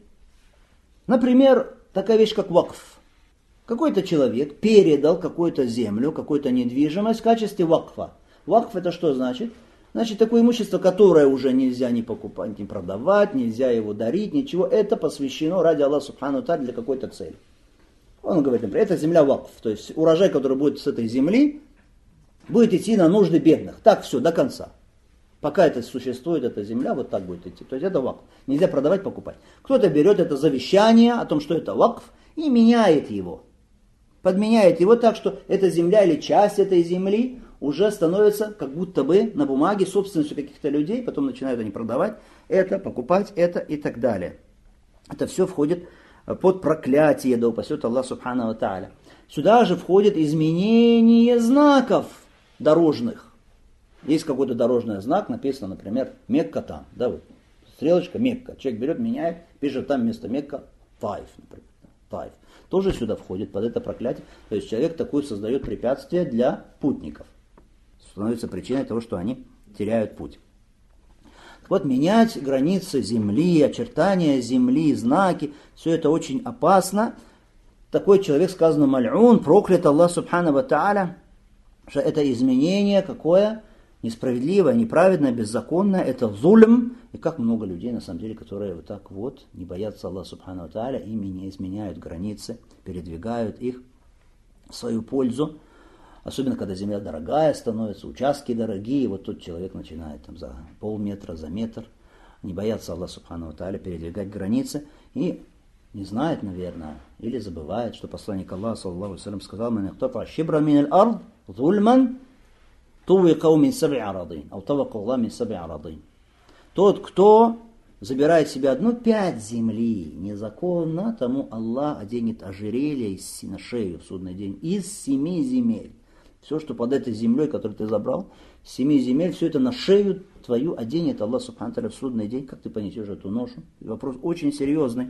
Например, такая вещь, как вакф. Какой-то человек передал какую-то землю, какую-то недвижимость в качестве вакфа. Вакф это что значит? Значит, такое имущество, которое уже нельзя ни покупать, ни продавать, нельзя его дарить, ничего, это посвящено ради Аллаха субхану ва тааля для какой-то цели. Он говорит, например, это земля вакф, то есть урожай, который будет с этой земли, будет идти на нужды бедных. Так все, до конца. Пока это существует, эта земля, вот так будет идти. То есть это вакф. Нельзя продавать, покупать. Кто-то берет это завещание о том, что это вакф, и меняет его. Подменяет его так, что эта земля или часть этой земли уже становится как будто бы на бумаге собственностью каких-то людей, потом начинают они продавать это, покупать это и так далее. Это все входит под проклятие, да упасет Аллах субхану ва тааля. Сюда же входит изменение знаков дорожных. Есть какой-то дорожный знак, написано, например, Мекка там, да, вот, стрелочка Мекка. Человек берет, меняет, пишет там вместо Мекка Таиф, например. Таиф. Тоже сюда входит под это проклятие. То есть человек такой создает препятствие для путников. Становится причиной того, что они теряют путь. Так вот, менять границы земли, очертания земли, знаки, все это очень опасно. Такой человек, сказано, маль'ун, проклят Аллах субхану ва тааля, что это изменение какое? Несправедливое, неправедное, беззаконное, это зулм. И как много людей, на самом деле, которые вот так вот не боятся Аллаха субхану ва тааля, ими не изменяют границы, передвигают их в свою пользу. Особенно, когда земля дорогая становится, участки дорогие, вот тут человек начинает там, за полметра, за метр, не бояться Аллаха субхану ва тааля, передвигать границы, и не знает, наверное, или забывает, что посланник Аллаха, саллаллаху алейхи ва саллям, сказал, «Ман ихтата шибра мин аль-ард, зульман, тувикау мин саб'и арадин, ау таваку Аллах мин саб'и арадин». Тот, кто забирает себе 1/5 земли незаконно, тому Аллах оденет ожерелье на шею в судный день из 7 земель. Все, что под этой землей, которую ты забрал, 7 земель, все это на шею твою оденет Аллах субхану ва тааля в судный день. Как ты понесешь эту ношу? И вопрос очень серьезный.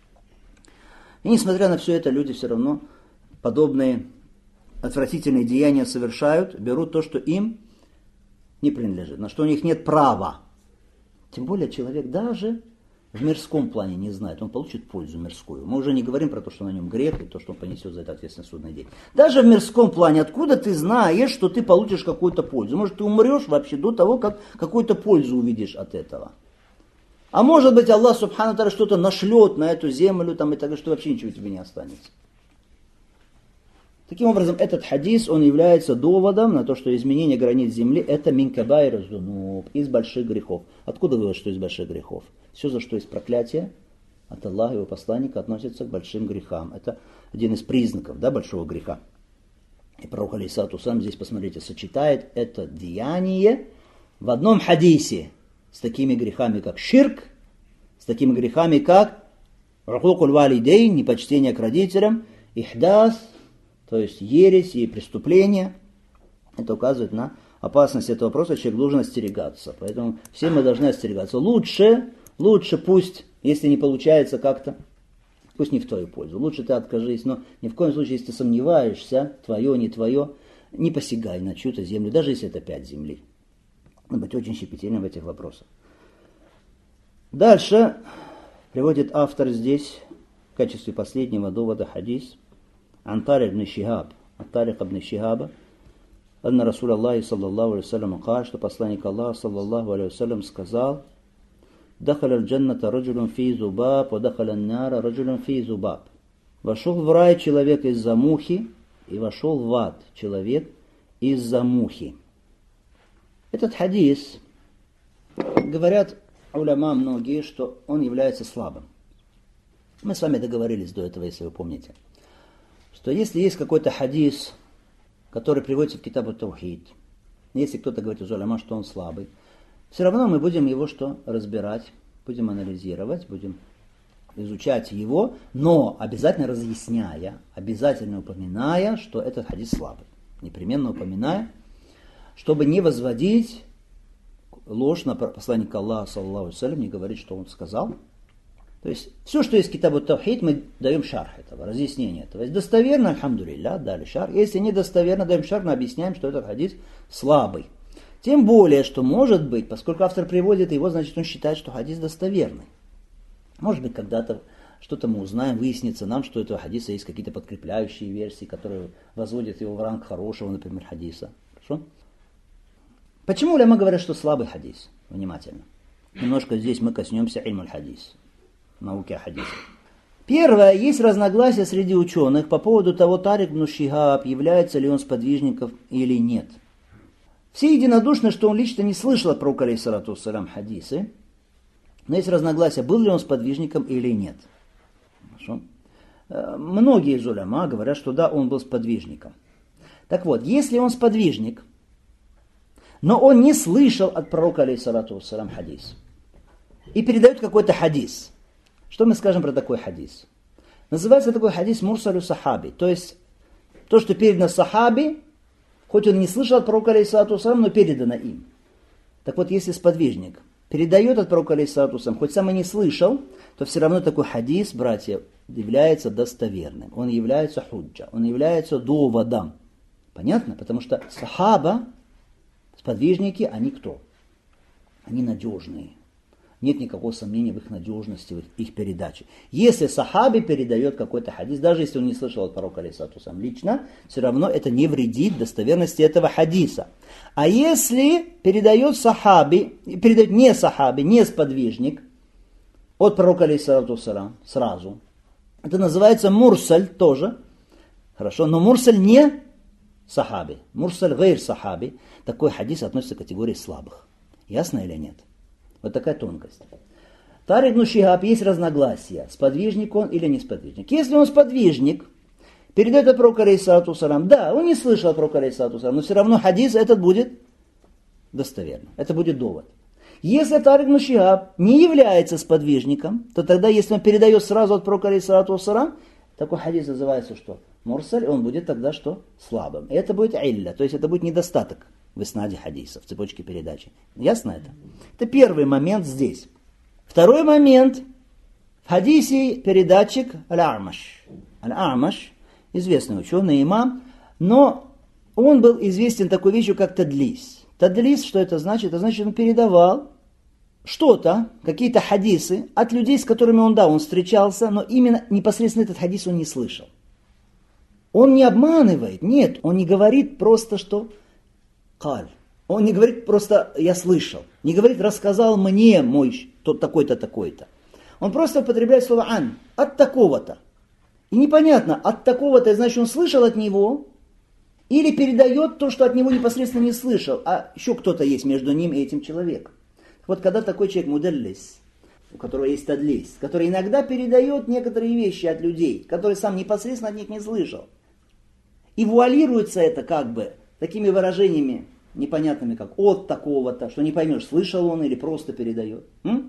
И несмотря на все это, люди все равно подобные отвратительные деяния совершают, берут то, что им не принадлежит, на что у них нет права. Тем более человек даже в мирском плане не знает, он получит пользу мирскую. Мы уже не говорим про то, что на нем грех и то, что он понесет за это ответственность в судный день. Даже в мирском плане, откуда ты знаешь, что ты получишь какую-то пользу? Может, ты умрешь вообще до того, как какую-то пользу увидишь от этого. А может быть, Аллах субхану ва тааля что-то нашлет на эту землю там, и так, что вообще ничего тебе не останется. Таким образом, этот хадис, он является доводом на то, что изменение границ земли это мин кабаир зунуб, из больших грехов. Откуда вывод, что из больших грехов? Все, за что есть проклятие от Аллаха и его посланника, относится к большим грехам. Это один из признаков, да, большого греха. И пророк алейхиссалату вассалям здесь, посмотрите, сочетает это деяние в одном хадисе с такими грехами, как ширк, с такими грехами, как рухукуль валидейн, непочтение к родителям, ихдас, то есть ересь и преступления. Это указывает на опасность этого вопроса, человек должен остерегаться. Поэтому все мы должны остерегаться. Лучше пусть, если не получается как-то, пусть не в твою пользу. Лучше ты откажись, но ни в коем случае, если ты сомневаешься, твое, не твое, не посягай на чью-то землю, даже если это 5 земли. Надо быть очень щепетильным в этих вопросах. Дальше приводит автор здесь в качестве последнего довода хадис عن طارق بن شهاب, от Тарика ибн Шихаба, أن رسول الله صلى الله عليه وسلم قال, что посланник Аллаха صلى الله عليه وسلم сказал, دخل الجنة رجل في ذباب ودخل النار رجل في ذباب. Вошел в рай человек из-за мухи, и вошел в ад человек из-за мухи. Этот хадис, говорят уляма многие, что он является слабым. Мы с вами договорились до этого, если вы помните, что если есть какой-то хадис, который приводится в Китабу Таухид, если кто-то говорит из уляма, что он слабый, все равно мы будем его что разбирать, будем анализировать, будем изучать его, но обязательно разъясняя, обязательно упоминая, что этот хадис слабый. Непременно упоминая, чтобы не возводить ложь на посланника Аллаха, саллаллаху алейхи ва саллям, не говорить, что он сказал. То есть все, что есть в Китабу Тавхид, мы даем шарх этого, разъяснение этого. Если достоверно, альхамдулилля, дали шарх. Если недостоверно, даем шарх, но объясняем, что этот хадис слабый. Тем более, что может быть, поскольку автор приводит его, значит он считает, что хадис достоверный. Может быть, когда-то что-то мы узнаем, выяснится нам, что у этого хадиса есть какие-то подкрепляющие версии, которые возводят его в ранг хорошего, например, хадиса. Хорошо? Почему уляма говорят, что слабый хадис? Внимательно. Немножко здесь мы коснемся ильмуль хадис, науки о хадисе. Первое, есть разногласия среди ученых по поводу того, Тарик ибн Шихаб, является ли он сподвижником или нет. Все единодушны, что он лично не слышал от пророка алейхиссалату вассалям хадисы, но есть разногласия, был ли он сподвижником или нет. Хорошо? Многие из уляма говорят, что да, он был сподвижником. Так вот, если он сподвижник, но он не слышал от пророка алейхиссалату вассалям хадис, и передает какой-то хадис, что мы скажем про такой хадис? Называется такой хадис мурсалю сахаби, то есть то, что передано сахаби, хоть он не слышал от пророка алейхиссалату вассалям, но передано им. Так вот, если сподвижник передает от пророка алейхиссалату вассалям, хоть сам и не слышал, то все равно такой хадис, братья, является достоверным. Он является худжа, он является доводом. Понятно? Потому что сахаба, сподвижники, они кто? Они надежные. Нет никакого сомнения в их надежности, в их передаче. Если сахаби передает какой-то хадис, даже если он не слышал от пророка алейхиссалату вассалям лично, все равно это не вредит достоверности этого хадиса. А если передает сахаби, передает не сахаби, не сподвижник от пророка алейхиссалату вассалям сразу, это называется мурсаль тоже. Хорошо, но мурсаль не сахаби. Мурсаль гайр сахаби. Такой хадис относится к категории слабых. Ясно или нет? Вот такая тонкость. Тарик ибн Шихаб, есть разногласия, сподвижник он или не сподвижник. Если он сподвижник, передает от пророка алейхиссалату вассалям, да, он не слышал от пророка алейхиссалату вассалям, но все равно хадис этот будет достоверно. Это будет довод. Если Тарик ибн Шихаб не является сподвижником, то тогда, если он передает сразу от пророка алейхиссалату вассалям, такой хадис называется что? Мурсаль, он будет тогда что? Слабым. И это будет илля, то есть это будет недостаток в иснаде хадиса, в цепочке передачи. Ясно это? Это первый момент здесь. Второй момент. В хадисе передатчик Аль-Амаш. Аль-Амаш, известный ученый, имам, но он был известен такой вещью, как тадлис. Тадлис, что это значит? Это значит, он передавал что-то, какие-то хадисы от людей, с которыми он встречался, но именно непосредственно этот хадис он не слышал. Он не обманывает, нет, он не говорит просто, что каль. Он не говорит просто «я слышал». Не говорит «рассказал мне мой тот такой-то, такой-то». Он просто употребляет слово «ан», «от такого-то». И непонятно, от такого-то, значит, он слышал от него, или передает то, что от него непосредственно не слышал, а еще кто-то есть между ним и этим человеком. Вот когда такой человек мудаллис, у которого есть тадлис, который иногда передает некоторые вещи от людей, которые сам непосредственно от них не слышал, и вуалируется это как бы такими выражениями непонятными, как от такого-то, что не поймешь, слышал он или просто передает.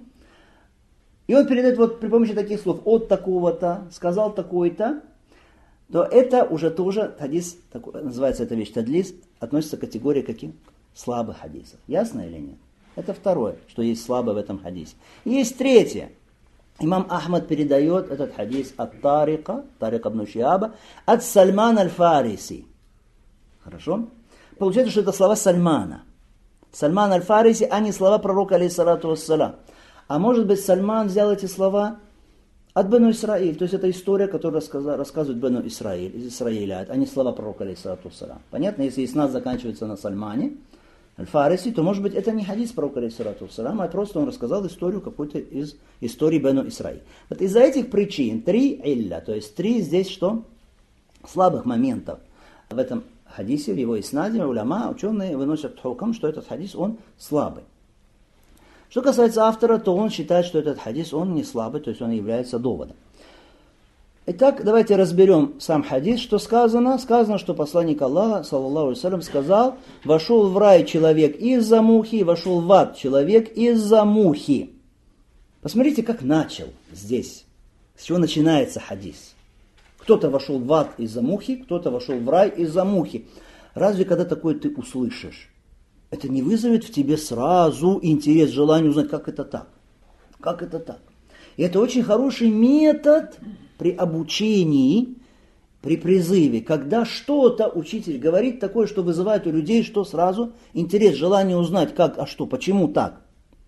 И он передает вот при помощи таких слов от такого-то, сказал такой-то, то это уже тоже хадис, называется эта вещь тадлис, относится к категории каких? Слабых хадисов. Ясно или нет? Это второе, что есть слабое в этом хадисе. И есть третье. Имам Ахмад передает этот хадис от Тарик ибн Шихаба, от Сальмана аль-Фариси. Хорошо? Получается, что это слова Сальмана. Сальман аль-Фариси, а не слова пророка алейхиссалату вассалям. А может быть, Сальман взял эти слова от Бену Исраиль. То есть это история, которую рассказывает Бену Исраиль, из Исраиля, а не слова пророка алейхиссалату вассалям. Понятно? Если иснад заканчивается на Сальмане аль-Фариси, то может быть это не хадис пророка алейхиссалату вассалям, а просто он рассказал историю какой-то из истории Бену Исраиль. Вот из-за этих причин 3 илля, то есть 3 здесь что? Слабых моментов в этом хадисе, в его иснаде, уляма, ученые выносят хукам, что этот хадис, он слабый. Что касается автора, то он считает, что этот хадис, он не слабый, то есть он является доводом. Итак, давайте разберем сам хадис, что сказано. Сказано, что посланник Аллаха, саллаллаху алейхи ва саллям, сказал: вошел в рай человек из-за мухи, вошел в ад человек из-за мухи. Посмотрите, как начал здесь С чего начинается хадис? Кто-то вошел в ад из-за мухи, кто-то вошел в рай из-за мухи. Разве когда такое ты услышишь, это не вызовет в тебе сразу интерес, желание узнать, как это так? Как это так? И это очень хороший метод при обучении, при призыве, когда что-то учитель говорит такое, что вызывает у людей, что сразу интерес, желание узнать, как, а что, почему так.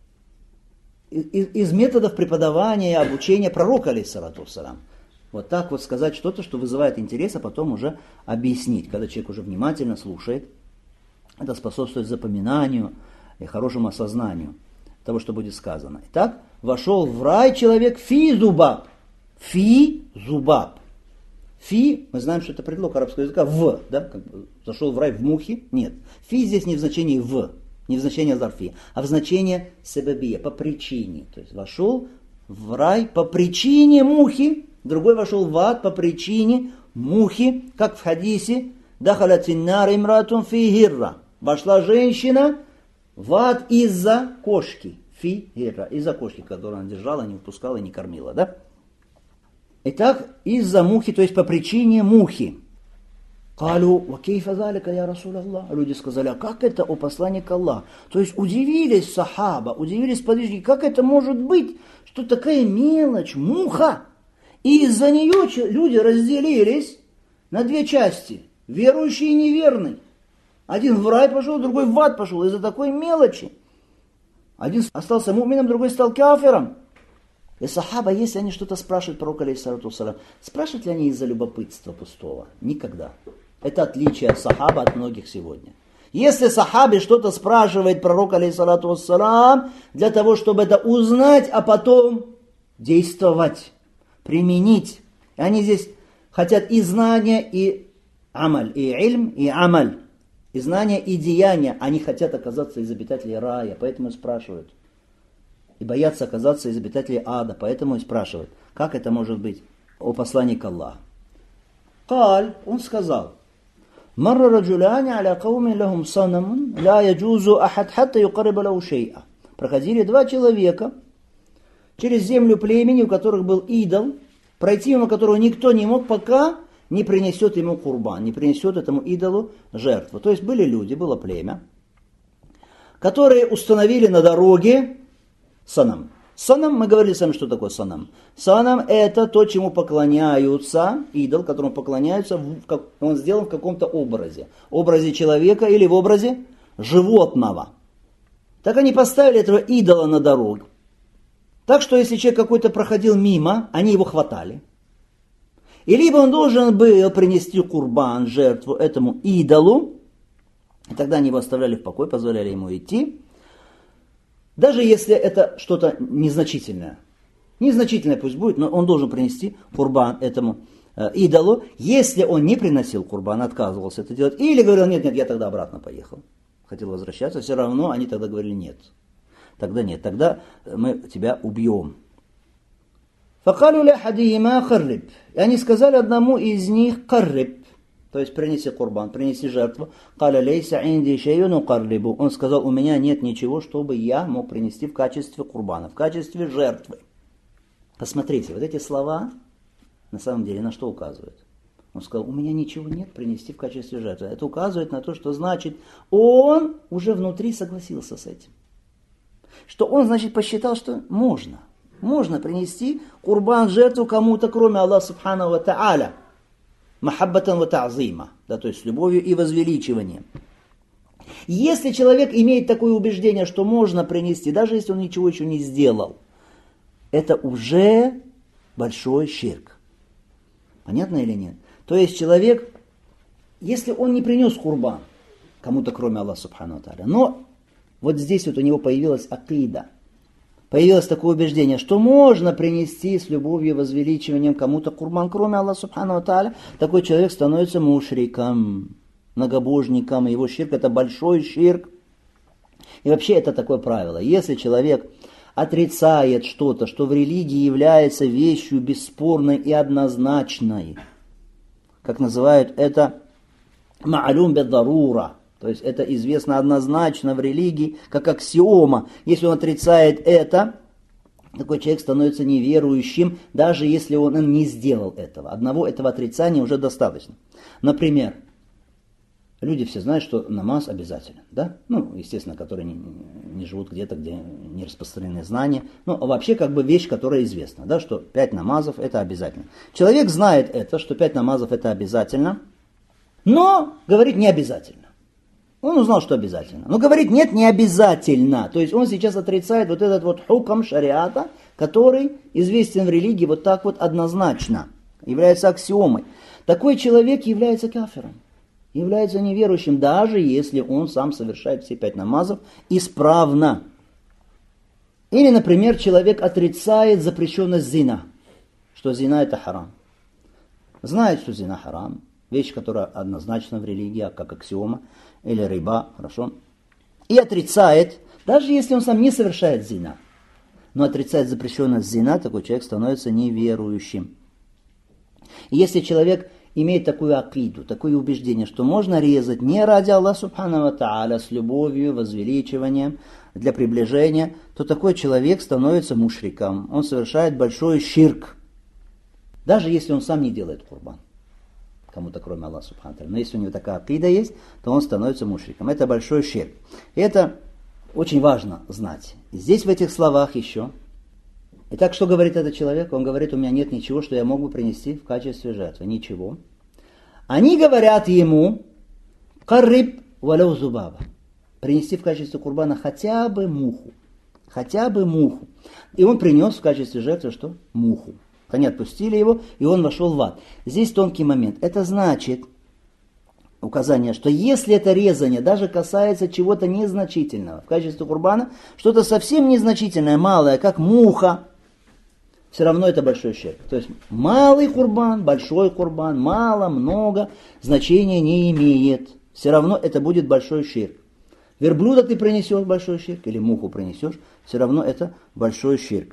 Из методов преподавания и обучения пророка, алейхиссалату вассалям. Вот так вот сказать что-то, что вызывает интерес, а потом уже объяснить. Когда человек уже внимательно слушает, это способствует запоминанию и хорошему осознанию того, что будет сказано. Итак, вошел в рай человек фи зубаб. Фи зубаб. Фи, мы знаем, что это предлог арабского языка, в, да, как бы зашел в рай в мухе, нет. Фи здесь не в значении в, не в значении зарфи, а в значении себабия, по причине. То есть вошел в рай по причине мухи, другой вошел в ад по причине мухи, как в хадисе, дахалятиннар имратун фи гирра. Вошла женщина в ад из-за кошки, фи гирра, из-за кошки, которую она держала, не выпускала и не кормила, да? Итак, из-за мухи, то есть по причине мухи. Калю, ва кейфа залика, я Расул Аллах. Люди сказали, а как это, о посланник Аллах? То есть удивились сахаба, удивились подвижники, как это может быть, что такая мелочь, муха. И из-за нее люди разделились на две части, верующий и неверный. Один в рай пошел, другой в ад пошел из-за такой мелочи. Один остался мумином, другой стал кафиром. И сахаба, если они что-то спрашивают пророка, алейхиссалату вассалям, спрашивают ли они из-за любопытства пустого? Никогда. Это отличие сахаба от многих сегодня. Если сахаби что-то спрашивает пророк, алейхиссалату вассалям, для того, чтобы это узнать, а потом действовать, применить. И они здесь хотят и знания, и амаль, и ильм, и амаль. И знания, и деяния. Они хотят оказаться из обитателей рая, поэтому и спрашивают. И боятся оказаться из обитателей ада, поэтому и спрашивают, как это может быть, о посланник Аллаха. Каль, он сказал, марра раджуляни аля кауми лахум санамун, ла яджузу ахад хатта юкариба лау шей'a. Проходили два человека через землю племени, у которых был идол, пройти мимо которого никто не мог, пока не принесет ему курбан, не принесет этому идолу жертву. То есть были люди, было племя, которые установили на дороге санам. Санам, мы говорили с вами, что такое санам. Санам это то, чему поклоняются, идол, которому поклоняются, он сделан в каком-то образе. Образе человека или в образе животного. Так они поставили этого идола на дорогу. Так что если человек какой-то проходил мимо, они его хватали. И либо он должен был принести курбан, жертву этому идолу, и тогда они его оставляли в покое, позволяли ему идти. Даже если это что-то незначительное. Незначительное пусть будет, но он должен принести курбан этому идолу. Если он не приносил курбан, отказывался это делать, или говорил, нет, я тогда обратно поехал. Хотел возвращаться, все равно они тогда говорили, нет. Тогда нет, тогда мы тебя убьем. Факалю ля хадиима карриб. И они сказали одному из них карриб. То есть принеси курбан, принеси жертву. Каля лейса инди шейюну каррибу. Он сказал, у меня нет ничего, чтобы я мог принести в качестве курбана, в качестве жертвы. Посмотрите, вот эти слова на самом деле на что указывают? Он сказал, у меня ничего нет принести в качестве жертвы. Это указывает на то, что значит, он уже внутри согласился с этим. Что он, значит, посчитал, что можно. Можно принести курбан, жертву кому-то, кроме Аллаха Субхану ва Тааля. Махаббатан ва та'зима. Да, то есть с любовью и возвеличиванием. Если человек имеет такое убеждение, что можно принести, даже если он ничего еще не сделал, это уже большой ширк. Понятно или нет? То есть человек, если он не принес курбан кому-то, кроме Аллаха Субхану ва Тааля, но вот здесь вот у него появилась акида, появилось такое убеждение, что можно принести с любовью и возвеличиванием кому-то курбан, кроме Аллаха Субхану ва Тааля, такой человек становится мушриком, многобожником, его ширк это большой ширк. И вообще это такое правило. Если человек отрицает что-то, что в религии является вещью бесспорной и однозначной, как называют это ма'алюм бед-дарура, то есть это известно однозначно в религии, как аксиома. Если он отрицает это, такой человек становится неверующим, даже если он не сделал этого. Одного этого отрицания уже достаточно. Например, люди все знают, что намаз обязателен, да? Ну, естественно, которые не живут где-то, где не распространены знания. Ну, вообще, как бы вещь, которая известна, да, что 5 намазов это обязательно. Человек знает это, что 5 намазов это обязательно, но говорит не обязательно. Он узнал, что обязательно. Но говорит, нет, не обязательно. То есть он сейчас отрицает вот этот вот хукам шариата, который известен в религии вот так вот однозначно, является аксиомой. Такой человек является кафиром, является неверующим, даже если он сам совершает все 5 намазов исправно. Или, например, человек отрицает запрещенность зина, что зина это харам. Знает, что зина харам, вещь, которая однозначна в религии, как аксиома, или риба, хорошо, и отрицает, даже если он сам не совершает зина, но отрицает запрещенность зина, такой человек становится неверующим. И если человек имеет такую акиду, такое убеждение, что можно резать не ради Аллаха Субхану ва Тааля, с любовью, возвеличиванием, для приближения, то такой человек становится мушриком, он совершает большой ширк, даже если он сам не делает курбан кому-то, кроме Аллаха Субхану ва Тааля. Но если у него такая акида есть, то он становится мушриком. Это большой ширк. И это очень важно знать. И здесь в этих словах еще. Итак, что говорит этот человек? Он говорит, у меня нет ничего, что я мог бы принести в качестве жертвы. Ничего. Они говорят ему, карриб валяу зубаба. Принести в качестве курбана хотя бы муху. Хотя бы муху. И он принес в качестве жертвы что? Муху. Они отпустили его, и он вошел в ад. Здесь тонкий момент. Это значит указание, что если это резание даже касается чего-то незначительного в качестве курбана, что-то совсем незначительное, малое, как муха, все равно это большой ширк. То есть малый курбан, большой курбан, мало, много, значения не имеет. Все равно это будет большой ширк. Верблюда ты принесешь большой ширк, или муху принесешь, все равно это большой ширк.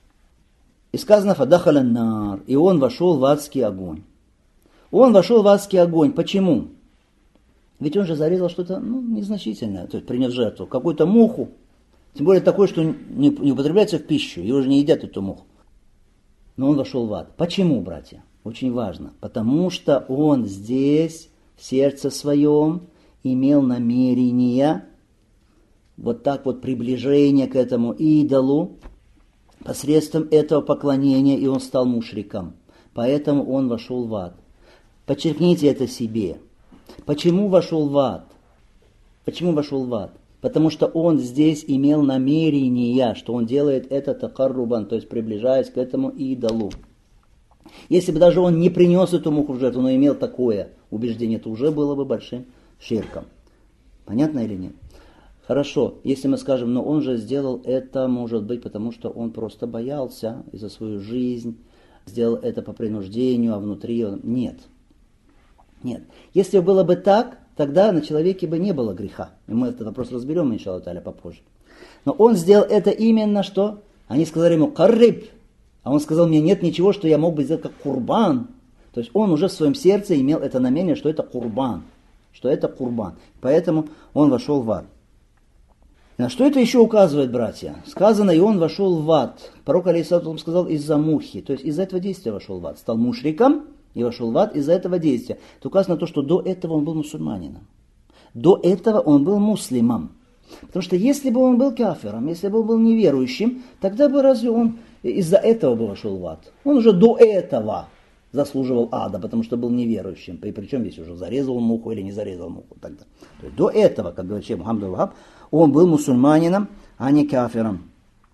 И сказано фадахаля нар, и он вошел в адский огонь. Он вошел в адский огонь. Почему? Ведь он же зарезал что-то незначительное, то есть принес жертву, какую-то муху, тем более такое, что не употребляется в пищу, его же не едят эту муху. Но он вошел в ад. Почему, братья? Очень важно. Потому что он здесь, в сердце своем, имел намерение, вот так вот приближение к этому идолу, посредством этого поклонения, и он стал мушриком. Поэтому он вошел в ад. Подчеркните это себе. Почему вошел в ад? Почему вошел в ад? Потому что он здесь имел намерение, что он делает это такаррубан, то есть приближаясь к этому идолу. Если бы даже он не принес эту муху в жертву, но имел такое убеждение, то уже было бы большим ширком. Понятно или нет? Хорошо, если мы скажем, но он же сделал это, может быть, потому что он просто боялся за свою жизнь, сделал это по принуждению, а внутри он... Нет. Нет. Если было бы так, тогда на человеке бы не было греха. И мы этот вопрос разберем, иншаллах та'аля, попозже. Но он сделал это именно что? Они сказали ему «карриб», а он сказал, мне нет ничего, что я мог бы сделать как курбан. То есть он уже в своем сердце имел это намерение, что это курбан. Что это курбан. Поэтому он вошел в ад. На что это еще указывает, братья? Сказано, и он вошел в ад. Пророк алейхиссалату сказал, из-за мухи. То есть из-за этого действия вошел в ад. Стал мушриком и вошел в ад из-за этого действия. Это указано то, что до этого он был мусульманином. До этого он был муслимом. Потому что если бы он был кафиром, если бы он был неверующим, тогда бы разве он из-за этого бы вошел в ад? Он уже до этого заслуживал ада, потому что был неверующим. И причем здесь уже зарезал муху или не зарезал муху. Тогда. То есть до этого, как говорит шейх Мухаммад аль-Вахаб, он был мусульманином, а не кафиром.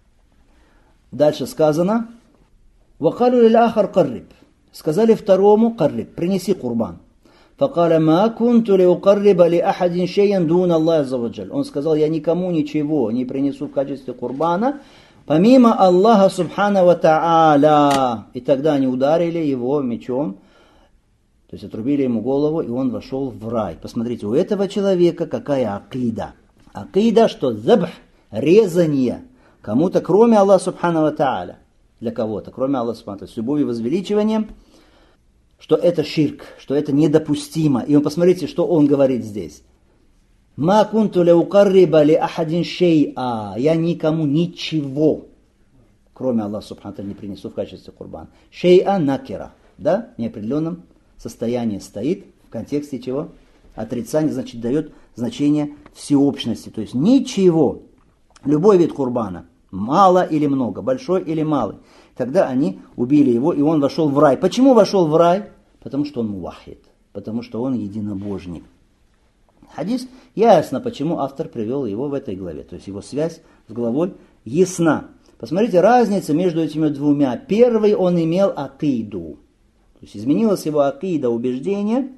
Дальше сказано, «Вакалу лил-ахар карриб». Сказали второму карриб, принеси курбан. «Факаля ма кунту лиукарриба ли ахадин шейян дуна Аллах аззаваджаль». Он сказал, я никому ничего не принесу в качестве курбана, помимо Аллаха Субхана ва Тааля. И тогда они ударили его мечом, то есть отрубили ему голову, и он вошел в рай. Посмотрите, у этого человека какая акида. Акида, что забх, резание кому-то, кроме Аллаха Субхана ва Тааля. Для кого-то, кроме Аллаха Субхана ва Тааля, с любовью и возвеличиванием, что это ширк, что это недопустимо. И посмотрите, что он говорит здесь. «Ма кунту лиукарриба ли ахадин шей'a». Я никому ничего, кроме Аллаха субхану не принесу в качестве курбана. Шей'ан накира, да, в неопределенном состоянии стоит, в контексте чего? Отрицание, значит, дает значение всеобщности, то есть ничего, любой вид курбана, мало или много, большой или малый. Тогда они убили его, и он вошел в рай. Почему вошел в рай? Потому что он мувахид, потому что он единобожник. Хадис ясно, почему автор привел его в этой главе. То есть его связь с главой ясна. Посмотрите, разница между этими двумя. Первый он имел акиду. То есть изменилась его акида, убеждение,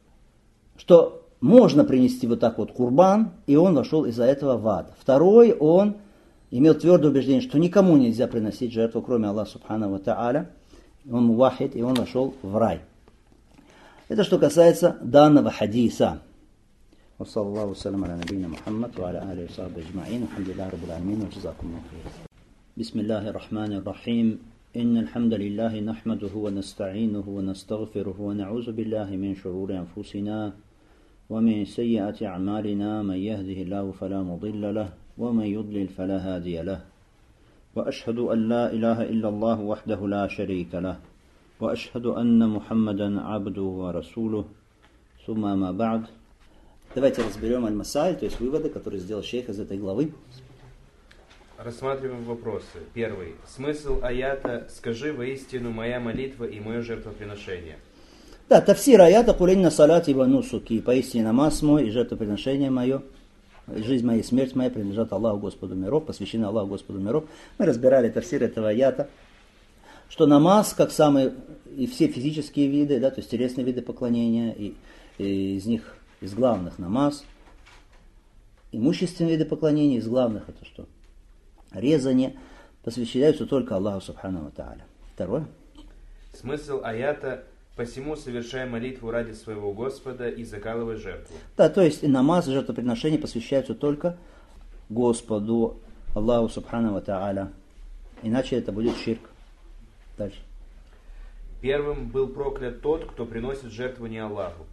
что можно принести вот так вот курбан, и он вошел из-за этого в ад. Второй он имел твердое убеждение, что никому нельзя приносить жертву, кроме Аллаха субхану ва тааля. Он мувахид, и он вошел в рай. Это что касается данного хадиса. وصلى الله وسلم على نبينا محمد وعلى آله وصحبه أجمعين والحمد لله رب العالمين وجزاكم الله خيرا. بسم الله الرحمن الرحيم. إن الحمد لله نحمده ونستعينه ونستغفره ونعوذ بالله من شرور أنفسنا ومن سيئات أعمالنا. من يهده الله فلا مضل له ومن يضلل فلا هادي له. وأشهد أن لا إله إلا الله وحده لا شريك له وأشهد أن محمدا عبده ورسوله. ثم ما بعد. Давайте разберем аль-масаль, то есть выводы, которые сделал шейх из этой главы. Рассматриваем вопросы. Первый. Смысл аята «Скажи воистину моя молитва и мое жертвоприношение». Да, тафсир аята «Кулинна салат ибо нусуки». Поистине намаз мой и жертвоприношение мое, жизнь моя и смерть моя принадлежат Аллаху Господу миров, посвящены Аллаху Господу миров. Мы разбирали тафсир этого аята, что намаз, как самые, и все физические виды, да, то есть телесные виды поклонения, и из них из главных намаз, имущественные виды поклонения, из главных это что? Резание, посвящаются только Аллаху субхану ва тааля. Второе. Смысл аята «Посему совершай молитву ради своего Господа и закалывай жертву». Да, то есть и намаз, и жертвоприношения посвящаются только Господу Аллаху субхану ва тааля. Иначе это будет ширк. Дальше. Первым был проклят тот, кто приносит жертву не Аллаху.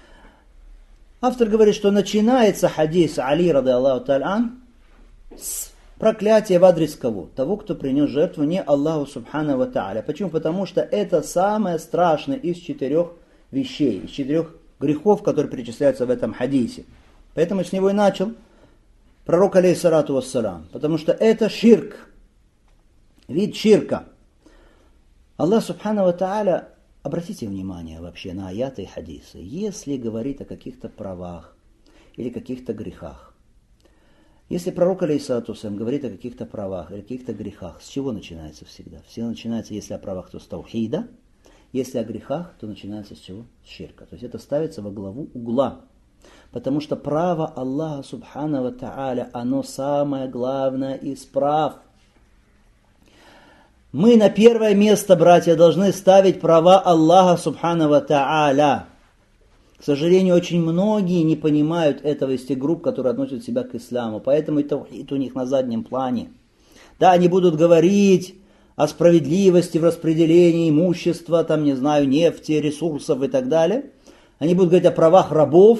Автор говорит, что начинается хадис Али, рады Аллаху та'аля, с проклятия в адрес кого? Того, кто принес жертву не Аллаху субхану ва тааля. Почему? Потому что это самое страшное из 4 вещей, из 4 грехов, которые перечисляются в этом хадисе. Поэтому с него и начал пророк алейхиссалату вассалям. Потому что это ширк, вид ширка. Аллах субхану ва тааля, обратите внимание вообще на аяты и хадисы. Если говорит о каких-то правах или каких-то грехах, если пророк алейхиссалату вассалям говорит о каких-то правах или каких-то грехах, с чего начинается всегда? Всегда начинается, если о правах, то с таухида, если о грехах, то начинается с чего? С ширка. То есть это ставится во главу угла. Потому что право Аллаха субхану ва тааля, оно самое главное из прав. Мы на первое место, братья, должны ставить права Аллаха субхану ва тааля. К сожалению, очень многие не понимают этого из тех групп, которые относят себя к исламу. Поэтому и таухид у них на заднем плане. Да, они будут говорить о справедливости в распределении имущества, там, не знаю, нефти, ресурсов и так далее. Они будут говорить о правах рабов,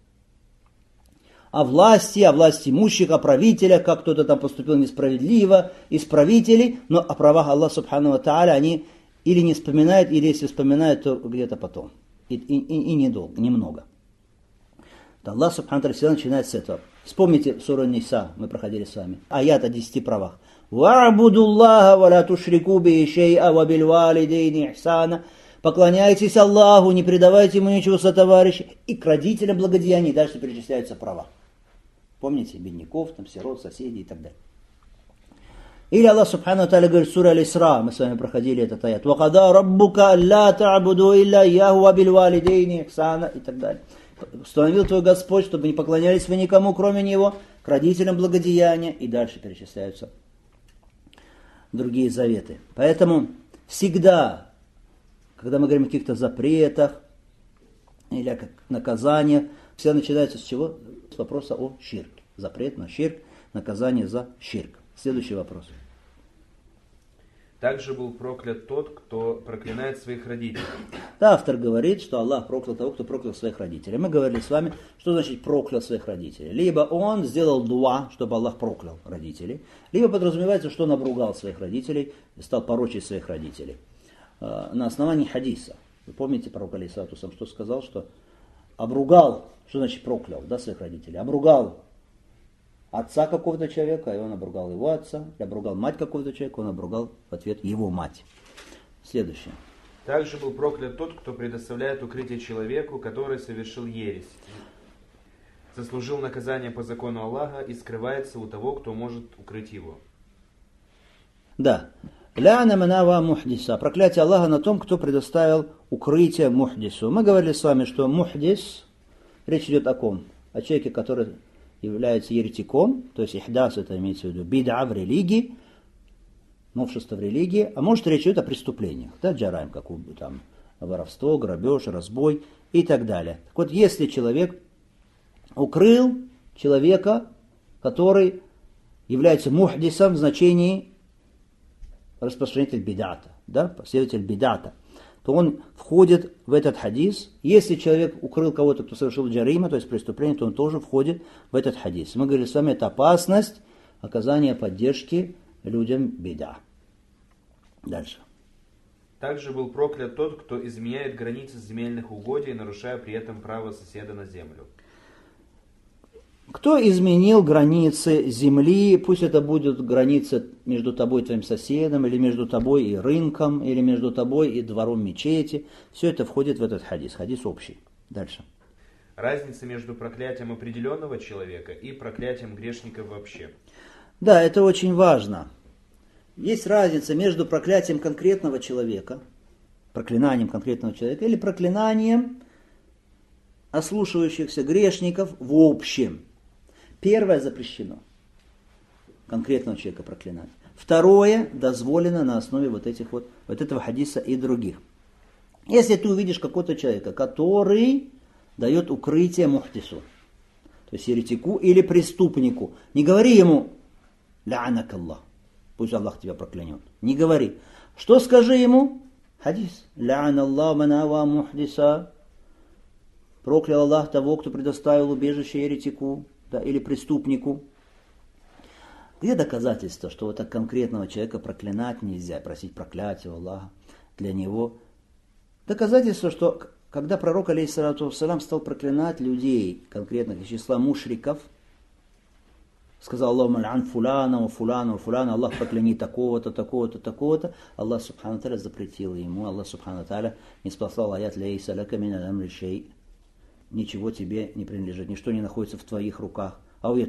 о власти имущих, о правителях, как кто-то там поступил несправедливо, из правителей, но о правах Аллаха субхану ва тааля они или не вспоминают, или если вспоминают, то где-то потом. И недолго, немного. Аллах субхану ва тааля всегда начинает с этого. Вспомните суру Ниса, мы проходили с вами. Аят о 10 правах. «Ва'буду Аллаха ва ла тушрику бихи шей'a ва бил валидейни ихсана». Поклоняйтесь Аллаху, не предавайте ему ничего сотоварища. И к родителям благодеяний дальше перечисляются права. Помните, бедняков, там, сирот, соседей и так далее. Или Аллах субхану ва тааля говорит, сура Аль-Исра, мы с вами проходили этот аят. «Вакада раббука алла та'буду илля яху ва бил валидейни ихсана» и так далее. Установил твой Господь, чтобы не поклонялись вы никому, кроме Него, к родителям благодеяния. И дальше перечисляются другие заветы. Поэтому всегда, когда мы говорим о каких-то запретах или о наказаниях, всегда начинается с чего? С вопроса о ширке. Запрет на ширк, наказание за ширк. Следующий вопрос. Также был проклят тот, кто проклинает своих родителей. Да, автор говорит, что Аллах проклял того, кто проклял своих родителей. Мы говорили с вами, что значит проклял своих родителей. Либо он сделал дуа, чтобы Аллах проклял родителей, либо подразумевается, что он обругал своих родителей и стал порочить своих родителей. На основании хадиса. Вы помните, пророк алейхиссалату вассалям, что сказал, что обругал, что значит проклял, да, своих родителей, обругал отца какого-то человека, и он обругал его отца, и обругал мать какого-то человека, он обругал в ответ его мать. Следующее. Также был проклят тот, кто предоставляет укрытие человеку, который совершил ересь, заслужил наказание по закону Аллаха и скрывается у того, кто может укрыть его. Да. Ляна манава мухдиса. Проклятие Аллаха на том, кто предоставил укрытие мухдису. Мы говорили с вами, что мухдис, речь идет о ком? О человеке, который является еретиком, то есть ихдас, это имеется в виду бид'a в религии, новшество в религии, а может речь идет о преступлениях, да, джараем, как там воровство, грабеж, разбой и так далее. Так вот, если человек укрыл человека, который является мухдисом в значении распространитель бидата, да, последователь бидата, то он входит в этот хадис. Если человек укрыл кого-то, кто совершил джарима, то есть преступление, то он тоже входит в этот хадис. Мы говорили с вами, это опасность оказания поддержки людям бида. Дальше. Также был проклят тот, кто изменяет границы земельных угодий, нарушая при этом право соседа на землю. Кто изменил границы земли, пусть это будут границы между тобой и твоим соседом, или между тобой и рынком, или между тобой и двором мечети, все это входит в этот хадис. Хадис общий. Дальше. Разница между проклятием определенного человека и проклятием грешника вообще. Да, это очень важно. Есть разница между проклятием конкретного человека, проклинанием конкретного человека, или проклинанием ослушивающихся грешников в общем. Первое запрещено. Конкретного человека проклинать. Второе дозволено на основе вот этого хадиса и других. Если ты увидишь какого-то человека, который дает укрытие мухдису, то есть еретику или преступнику, не говори ему «Ла'анак Аллах», пусть Аллах тебя проклянет. Не говори. Что скажи ему? Хадис. «Ла'ан Аллах манава мухдиса». Проклял Аллах того, кто предоставил убежище еретику, да, или преступнику. Где доказательства, что вот так конкретного человека проклинать нельзя, просить проклятия Аллаха для него? Доказательство, что когда пророк, алейхиссалату вассалям, стал проклинать людей, конкретных из числа мушриков, сказал Аллаху маль'ан фулана, фулана, фулана, Аллах прокляни такого-то, такого-то, такого-то, Аллах субхану та'аля запретил ему, Аллах субхану та'аля не спасал аят лейса лака мин аль-амри шей. Ничего тебе не принадлежит, ничто не находится в твоих руках. Может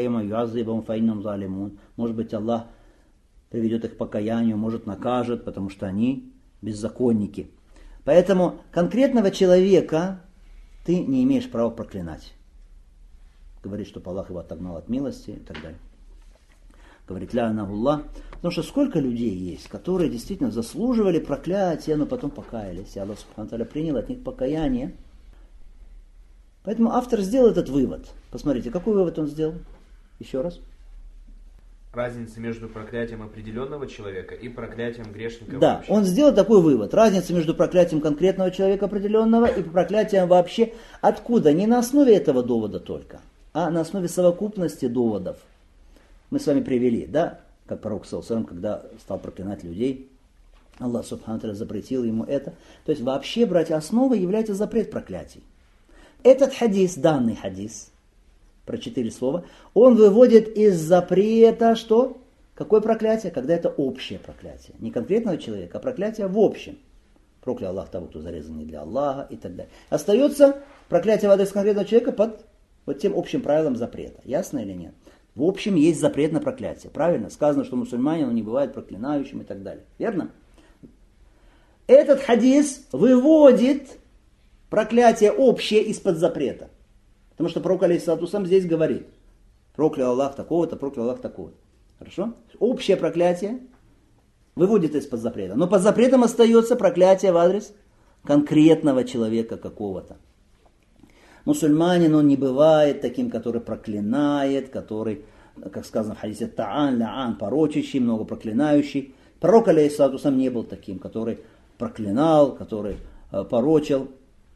быть, Аллах приведет их к покаянию, может, накажет, потому что они беззаконники. Поэтому конкретного человека ты не имеешь права проклинать. Говорит, что Аллах его отогнал от милости и так далее. Говорит, ля-нахуллах. Потому что сколько людей есть, которые действительно заслуживали проклятия, но потом покаялись. И Аллах субхану та'аля принял от них покаяние. Поэтому автор сделал этот вывод. Посмотрите, какой вывод он сделал? Еще раз. Разница между проклятием определенного человека и проклятием грешника да, вообще. Он сделал такой вывод. Разница между проклятием конкретного человека определенного и проклятием вообще. Откуда? Не на основе этого довода только, а на основе совокупности доводов. Мы с вами привели, да, как пророк саллаллаху, когда стал проклинать людей, Аллах субхану та'аля запретил ему это. То есть вообще, братья, основой является запрет проклятий. Этот хадис, данный хадис, про 4 слова, он выводит из запрета, что? Какое проклятие? Когда это общее проклятие. Не конкретного человека, а проклятие в общем. Проклял Аллах того, кто зарезан не для Аллаха и так далее. Остается проклятие в адрес конкретного человека под вот тем общим правилом запрета. Ясно или нет? В общем, есть запрет на проклятие. Правильно? Сказано, что мусульманин он не бывает проклинающим и так далее. Верно? Этот хадис выводит проклятие общее из-под запрета. Потому что пророк, алейхиссалату вассалям, здесь говорит: проклял Аллах такого-то, проклял Аллах такого-то. Хорошо? Общее проклятие выводит из-под запрета. Но под запретом остается проклятие в адрес конкретного человека какого-то. Мусульманин, он не бывает таким, который проклинает, который, как сказано в хадисе, та'ан, ла'ан, порочащий, много проклинающий. Пророк, алейхиссалату вассалям, не был таким, который проклинал, который порочил.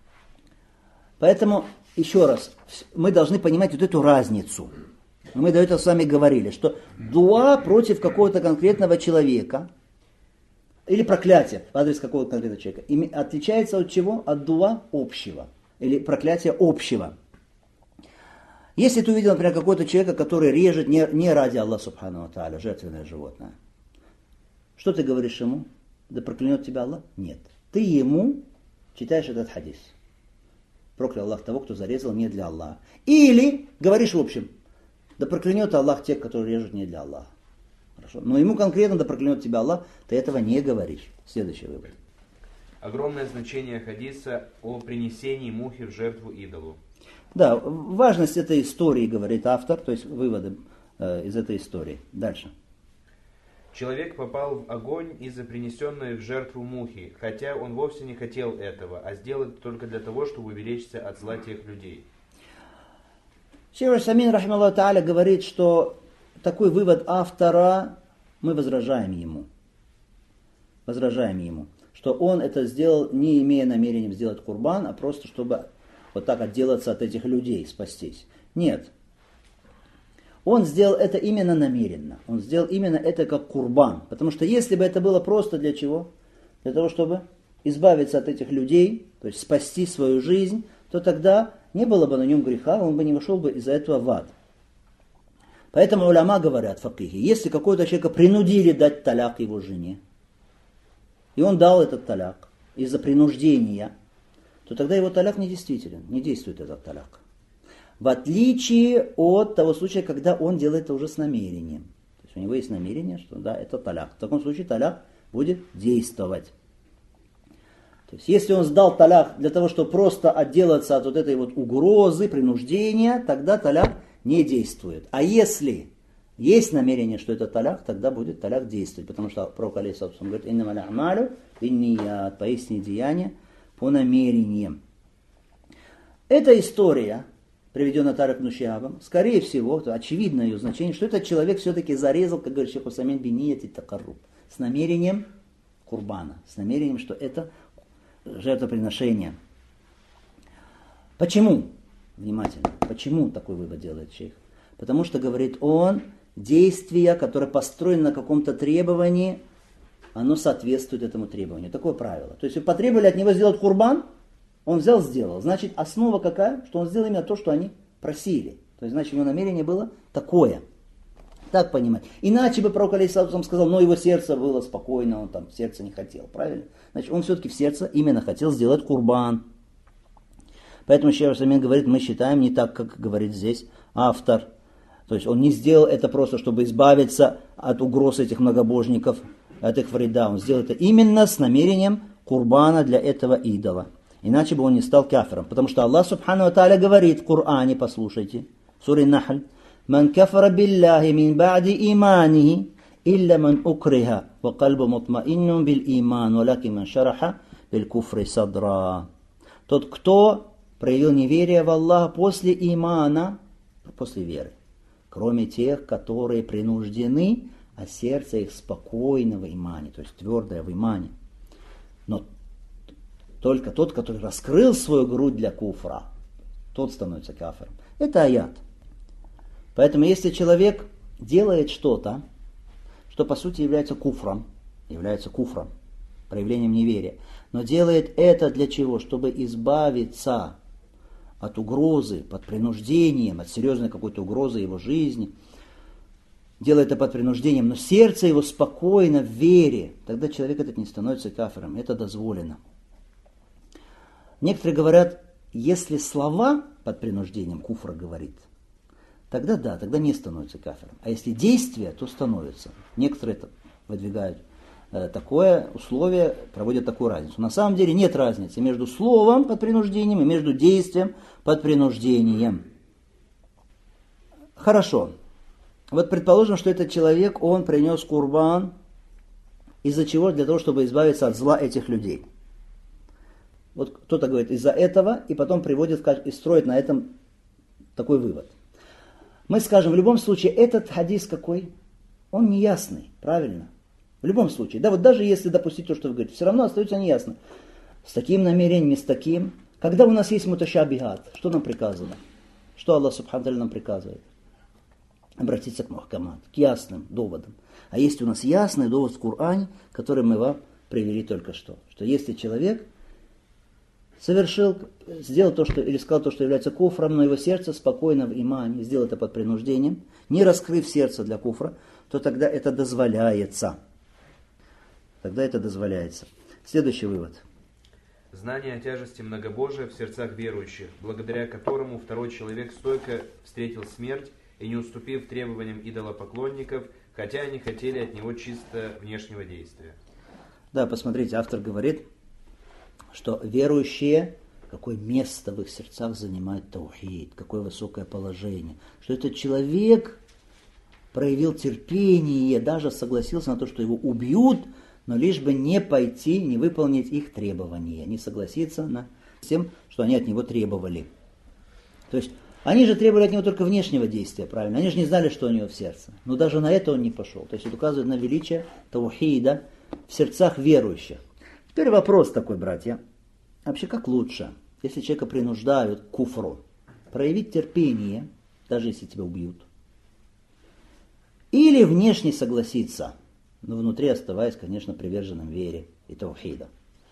Поэтому, еще раз, мы должны понимать вот эту разницу. Мы до этого с вами говорили, что дуа против какого-то конкретного человека или проклятие в адрес какого-то конкретного человека отличается от чего? От дуа общего или проклятия общего. Если ты увидел, например, какого-то человека, который режет не ради Аллаха Субхану ва Тааля, жертвенное животное, что ты говоришь ему? Да проклянет тебя Аллах? Нет. Ты ему читаешь этот хадис. Проклял Аллах того, кто зарезал не для Аллаха. Или говоришь в общем, да проклянет Аллах тех, которые режут не для Аллаха. Хорошо. Но ему конкретно да проклянет тебя Аллах, ты этого не говоришь. Следующий вывод. Огромное значение хадиса о принесении мухи в жертву идолу. Да, важность этой истории, говорит автор, то есть выводы из этой истории. Дальше. Человек попал в огонь из-за принесенной в жертву мухи, хотя он вовсе не хотел этого, а сделал это только для того, чтобы уберечься от зла тех людей. Шейх Ус-Самин, рахимахуллах тааля, говорит, что такой вывод автора мы возражаем ему. Возражаем ему, что он это сделал, не имея намерения сделать курбан, а просто чтобы вот так отделаться от этих людей, спастись. Нет. Он сделал это именно намеренно. Он сделал именно это как курбан. Потому что если бы это было просто для чего? Для того, чтобы избавиться от этих людей, то есть спасти свою жизнь, то тогда не было бы на нем греха, он бы не вошел бы из-за этого в ад. Поэтому уляма говорят, факихи, если какого-то человека принудили дать таляк его жене, и он дал этот таляк из-за принуждения, то тогда его таляк недействителен, не действует этот таляк. В отличие от того случая, когда он делает это уже с намерением. То есть у него есть намерение, что да, это таляк. В таком случае таляк будет действовать. То есть если он сдал таляк для того, чтобы просто отделаться от вот этой вот угрозы, принуждения, тогда таляк не действует. А если есть намерение, что это таляк, тогда будет таляк действовать. Потому что пророк алейхиссалату говорит, иннамаль а'малю бинният, поистине деяния по намерениям. Эта история, приведенная Тарик ибн Шихабом, скорее всего, очевидно ее значение, что этот человек все-таки зарезал, как говорит Шейх Ус-Самин, бинният и такарруб, с намерением курбана, с намерением, что это жертвоприношение. Почему? Внимательно. Почему такой вывод делает шейх? Потому что, говорит он, действие, которое построено на каком-то требовании, оно соответствует этому требованию. Такое правило. То есть, если потребовали от него сделать курбан, он взял, сделал. Значит, основа какая? Что он сделал именно то, что они просили. То есть, значит, его намерение было такое. Так понимать. Иначе бы пророк алейхиссалату сказал, но его сердце было спокойно, он там сердце не хотел. Правильно? Значит, он все-таки в сердце именно хотел сделать курбан. Поэтому Шейх Ус-Самин говорит, мы считаем не так, как говорит здесь автор. То есть он не сделал это просто, чтобы избавиться от угроз этих многобожников, от их вреда. Он сделал это именно с намерением курбана для этого идола. Иначе бы он не стал кафиром. Потому что Аллах Субхану ва Тааля говорит в Коране, послушайте, в суре Нахль, «Ман кафара биллахи мин ба'ди иманихи, илля ман укриха, ва кальбу мутмаиннун бил иман, валаки ман шараха бил куфри садра». Тот, кто проявил неверие в Аллаха после имана, после веры, кроме тех, которые принуждены, а сердце их спокойно в имане, то есть твердое в имане. Но только тот, который раскрыл свою грудь для куфра, тот становится кафиром. Это аят. Поэтому если человек делает что-то, что по сути является куфром, проявлением неверия, но делает это для чего? Чтобы избавиться от угрозы, под принуждением, от серьезной какой-то угрозы его жизни, делает это под принуждением, но сердце его спокойно в вере, тогда человек этот не становится кафиром, это дозволено. Некоторые говорят, если слова под принуждением куфра говорит, тогда да, тогда не становится кафиром. А если действие, то становится. Некоторые выдвигают такое условие, проводят такую разницу. На самом деле нет разницы между словом под принуждением и между действием под принуждением. Хорошо. Вот предположим, что этот человек, он принес курбан, из-за чего? Для того, чтобы избавиться от зла этих людей. Вот кто-то говорит из-за этого, и потом приводит и строит на этом такой вывод. Мы скажем, в любом случае, этот хадис какой? Он неясный, правильно? В любом случае. Да, вот даже если допустить то, что вы говорите, все равно остается неясно. с таким намерением и с таким. Когда у нас есть муташабихат, что нам приказано? Что Аллах Субхану ва Тааля нам приказывает? Обратиться к мухкамат, к ясным доводам. А есть у нас ясный довод в Коране, который мы вам привели только что. Что если человек сделал то, что, или сказал то, что является куфром, но его сердце спокойно в имане, сделал это под принуждением, не раскрыв сердце для куфра, то тогда это дозволяется. Тогда это дозволяется. Следующий вывод. Знание о тяжести многобожия в сердцах верующих, благодаря которому второй человек стойко встретил смерть и не уступив требованиям идолопоклонников, хотя они хотели от него чисто внешнего действия. Да, посмотрите, автор говорит, что верующие, какое место в их сердцах занимает таухид, какое высокое положение, что этот человек проявил терпение, даже согласился на то, что его убьют, но лишь бы не пойти, не выполнить их требования, не согласиться на тем, что они от него требовали. То есть, они же требовали от него только внешнего действия, правильно? Они же не знали, что у него в сердце. Но даже на это он не пошел. То есть, это указывает на величие таухида в сердцах верующих. Теперь вопрос такой, братья. Вообще, как лучше, если человека принуждают к куфру, проявить терпение, даже если тебя убьют, или внешне согласиться, но внутри оставаясь, конечно, приверженным вере и таухида.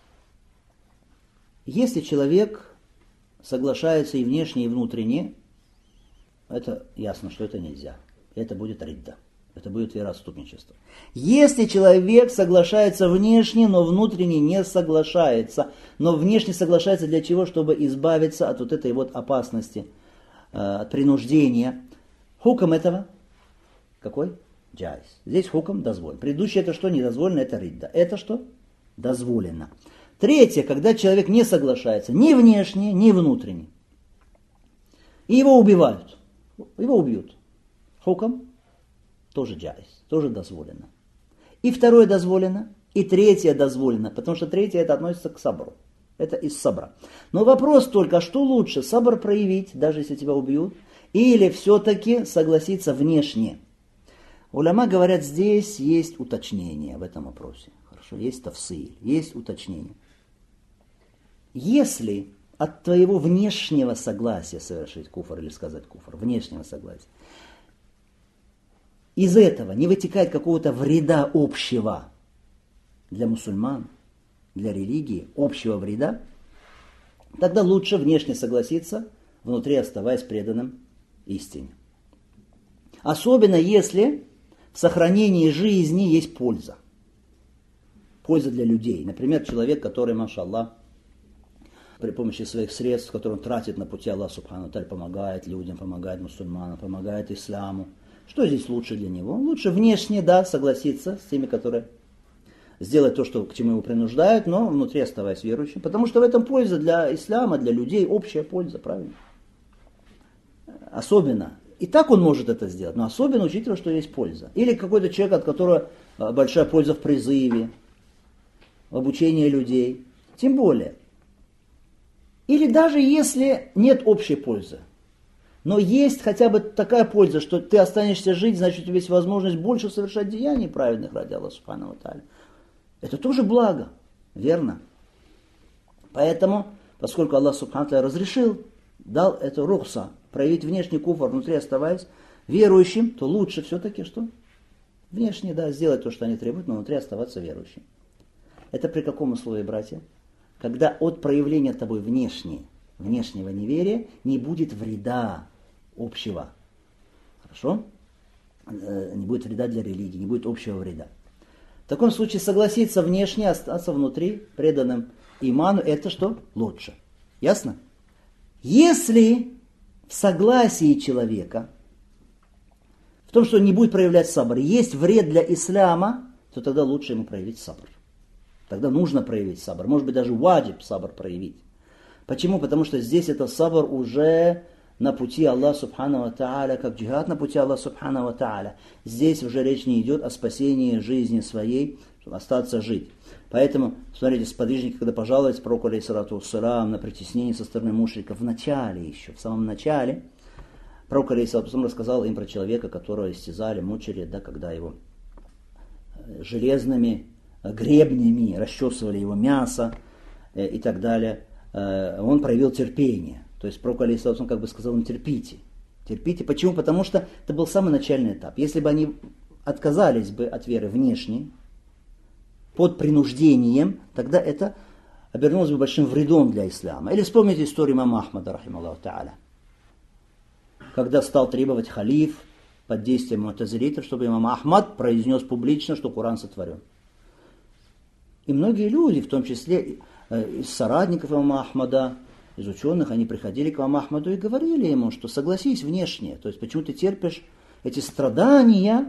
Если человек соглашается и внешне, и внутренне, это ясно, что это нельзя. Это будет ридда. Это будет вероотступничество. Если человек соглашается внешне, но внутренне не соглашается, но внешне соглашается для чего? Чтобы избавиться от вот этой вот опасности, от принуждения. Хуком этого какой? Джайз. Здесь хуком дозволен. Предыдущее это что? Недозволено, это ридда. Это что? Дозволено. Третье, когда человек не соглашается ни внешне, ни внутренне. И его убивают. Его убьют. Хуком тоже джайз, тоже дозволено. И второе дозволено, и третье дозволено, потому что третье это относится к сабру. Это из сабра. Но вопрос только, что лучше, сабр проявить, даже если тебя убьют, или все-таки согласиться внешне. Уляма говорят, здесь есть уточнение в этом вопросе. Хорошо, есть тафсиль, есть уточнение. Если от твоего внешнего согласия совершить куфр или сказать куфр, внешнего согласия, из этого не вытекает какого-то вреда общего для мусульман, для религии, общего вреда, тогда лучше внешне согласиться, внутри оставаясь преданным истине. Особенно если в сохранении жизни есть польза. Польза для людей. Например, человек, который, машаллах, при помощи своих средств, которые он тратит на пути Аллаха Субхану ва Тааля, помогает людям, помогает мусульманам, помогает исламу. Что здесь лучше для него? Лучше внешне, да, согласиться с теми, которые сделают то, что, к чему его принуждают, но внутри оставаясь верующим. Потому что в этом польза для ислама, для людей, общая польза, правильно? Особенно. И так он может это сделать, но особенно учитывая, что есть польза. Или какой-то человек, от которого большая польза в призыве, в обучении людей. Тем более. Или даже если нет общей пользы. Но есть хотя бы такая польза, что ты останешься жить, значит, у тебя есть возможность больше совершать деяний праведных ради Аллаха Субхану ва Тааля. Это тоже благо, верно? Поэтому, поскольку Аллах Субхану ва Тааля разрешил, дал эту рухса, проявить внешний куфр, внутри оставаясь верующим, то лучше все-таки что? Внешне, да, сделать то, что они требуют, но внутри оставаться верующим. Это при каком условии, братья? Когда от проявления тобой внешнего неверия не будет вреда общего. Хорошо? Не будет вреда для религии, не будет общего вреда. В таком случае согласиться внешне, остаться внутри, преданным иману, это что? Лучше. Ясно? Если в согласии человека, в том, что он не будет проявлять сабр, есть вред для ислама, то тогда лучше ему проявить сабр. Тогда нужно проявить сабр. Может быть, даже ваджиб сабр проявить. Почему? Потому что здесь это сабр уже на пути Аллаха Субхану ва Тааля, как джихад на пути Аллаха Субхану ва Тааля. Здесь уже речь не идет о спасении жизни своей, чтобы остаться жить. Поэтому, смотрите, сподвижники, когда пожаловались пророку алейхиссалату вассалам на притеснение со стороны мушриков, в начале еще, в самом начале, пророк алейхиссалату вассалам рассказал им про человека, которого истязали, мучили, да, когда его железными гребнями расчесывали его мясо. и так далее, он проявил терпение. То есть пророк алейхиссалату он как бы сказал им: терпите. Терпите. Почему? Потому что это был самый начальный этап. Если бы они отказались бы от веры внешней, под принуждением, тогда это обернулось бы большим вредом для ислама. Или вспомните историю имама Ахмада, рахималлаху та'аля, когда стал требовать халиф под действием му'тазилитов, чтобы имам Ахмад произнес публично, что Коран сотворен. И многие люди, в том числе из соратников имама Ахмада, из ученых, они приходили к имаму Ахмаду и говорили ему, что согласись внешне, то есть почему ты терпишь эти страдания.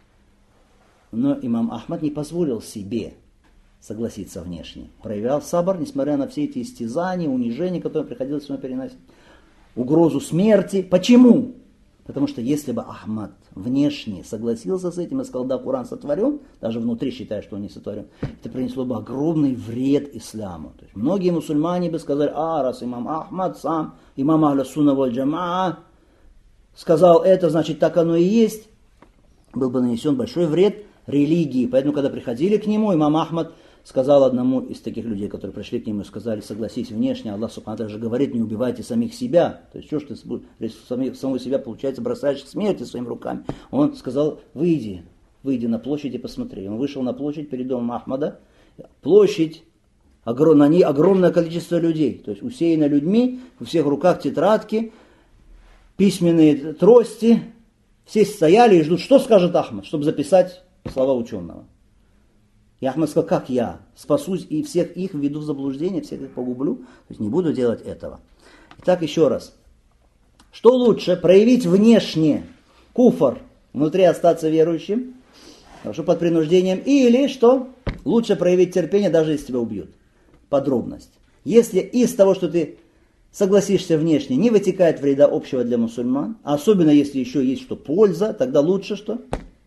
Но имам Ахмад не позволил себе согласиться внешне. Проявлял сабр, несмотря на все эти истязания, унижения, которые приходилось ему переносить, угрозу смерти. Почему? Потому что если бы Ахмад внешне согласился с этим и сказал: да, Коран сотворен, даже внутри считая, что он не сотворен, это принесло бы огромный вред исламу. То есть многие мусульмане бы сказали: раз имам Ахмад сам, имам Ахля Сунна валь Джамаа, сказал это, значит так оно и есть. Был бы нанесен большой вред религии. Поэтому, когда приходили к нему, имам Ахмад сказал одному из таких людей, которые пришли к нему и сказали: согласись внешне, Аллах субхану ва тааля же говорит: не убивайте самих себя. То есть, что ж ты самого себя, получается, бросаешь к смерти своими руками. Он сказал: выйди на площадь и посмотри. Он вышел на площадь перед домом Ахмада. Площадь, на ней огромное количество людей. То есть, усеяно людьми, у всех в руках тетрадки, письменные трости. Все стояли и ждут, что скажет Ахмад, чтобы записать слова ученого. И Ахмад сказал: как я спасусь и всех их введу в заблуждение, всех их погублю, то есть не буду делать этого. Итак, еще раз. Что лучше, проявить внешне куфр, внутри остаться верующим, хорошо, под принуждением, или что? Лучше проявить терпение, даже если тебя убьют. Подробность. Если из того, что ты согласишься внешне, не вытекает вреда общего для мусульман, а особенно если еще есть что польза, тогда лучше что?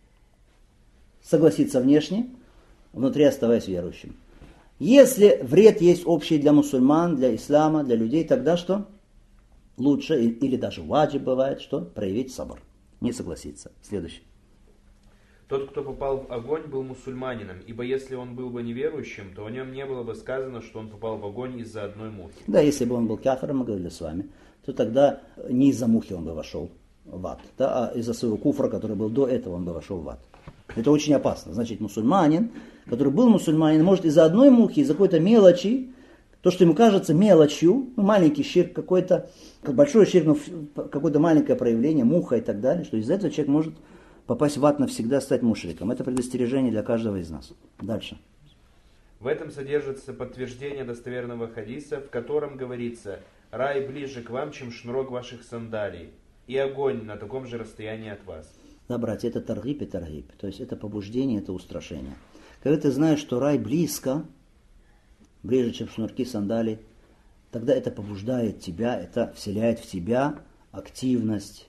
Согласиться внешне, внутри оставаясь верующим. Если вред есть общий для мусульман, для ислама, для людей, тогда что? Лучше, или даже ваджиб бывает, что? Проявить сабр. Не согласиться. Следующий. Тот, кто попал в огонь, был мусульманином, ибо если он был бы неверующим, то о нем не было бы сказано, что он попал в огонь из-за одной мухи. Да, если бы он был кафиром, мы говорили с вами, то тогда не из-за мухи он бы вошел в ад, да, а из-за своего куфра, который был до этого, он бы вошел в ад. Это очень опасно. Значит, мусульманин, который был мусульманин, может из-за одной мухи, из-за какой-то мелочи, то, что ему кажется мелочью, маленький ширк какой-то, большой ширк, но какое-то маленькое проявление, муха и так далее, что из-за этого человек может попасть в ад навсегда, стать мушриком. Это предостережение для каждого из нас. Дальше. В этом содержится подтверждение достоверного хадиса, в котором говорится: рай ближе к вам, чем шнурок ваших сандалий, и огонь на таком же расстоянии от вас. Да, братья, это таргиб и таргиб. То есть это побуждение, это устрашение. Когда ты знаешь, что рай близко, ближе, чем шнурки сандалий, тогда это побуждает тебя, это вселяет в тебя активность,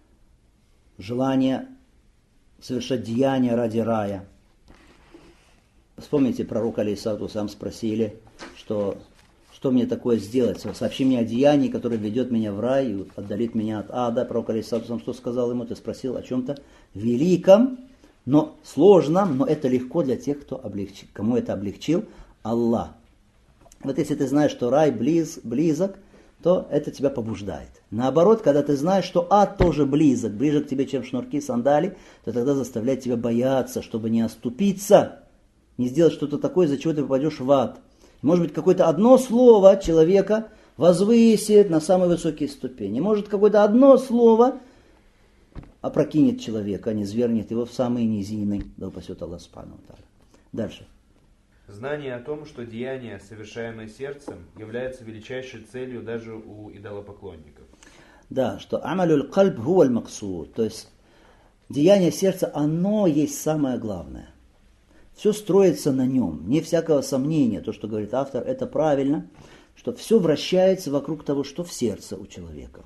желание совершать деяния ради рая. Вспомните, пророк алейхиссалату сам спросили, что мне такое сделать? Сообщи мне о деянии, которое ведет меня в рай и отдалит меня от ада. Пророк алейхиссалату сам что сказал ему? Ты спросил о чем-то великом, но сложном, но это легко для тех, кому это облегчил Аллах. Вот если ты знаешь, что рай близок, то это тебя побуждает. Наоборот, когда ты знаешь, что ад тоже близок, ближе к тебе, чем шнурки сандалий, то тогда заставляет тебя бояться, чтобы не оступиться, не сделать что-то такое, из-за чего ты попадешь в ад. Может быть, какое-то одно слово человека возвысит на самые высокие ступени. Может, какое-то одно слово опрокинет человека, низвергнет его в самые низины. Да упасет Аллах субхану ва тааля. Дальше. Знание о том, что деяние, совершаемое сердцем, является величайшей целью даже у идолопоклонников. Да, что амалюль кальб хуаль максуд, то есть деяние сердца, оно есть самое главное. Все строится на нем, не всякого сомнения. То, что говорит автор, это правильно, что все вращается вокруг того, что в сердце у человека.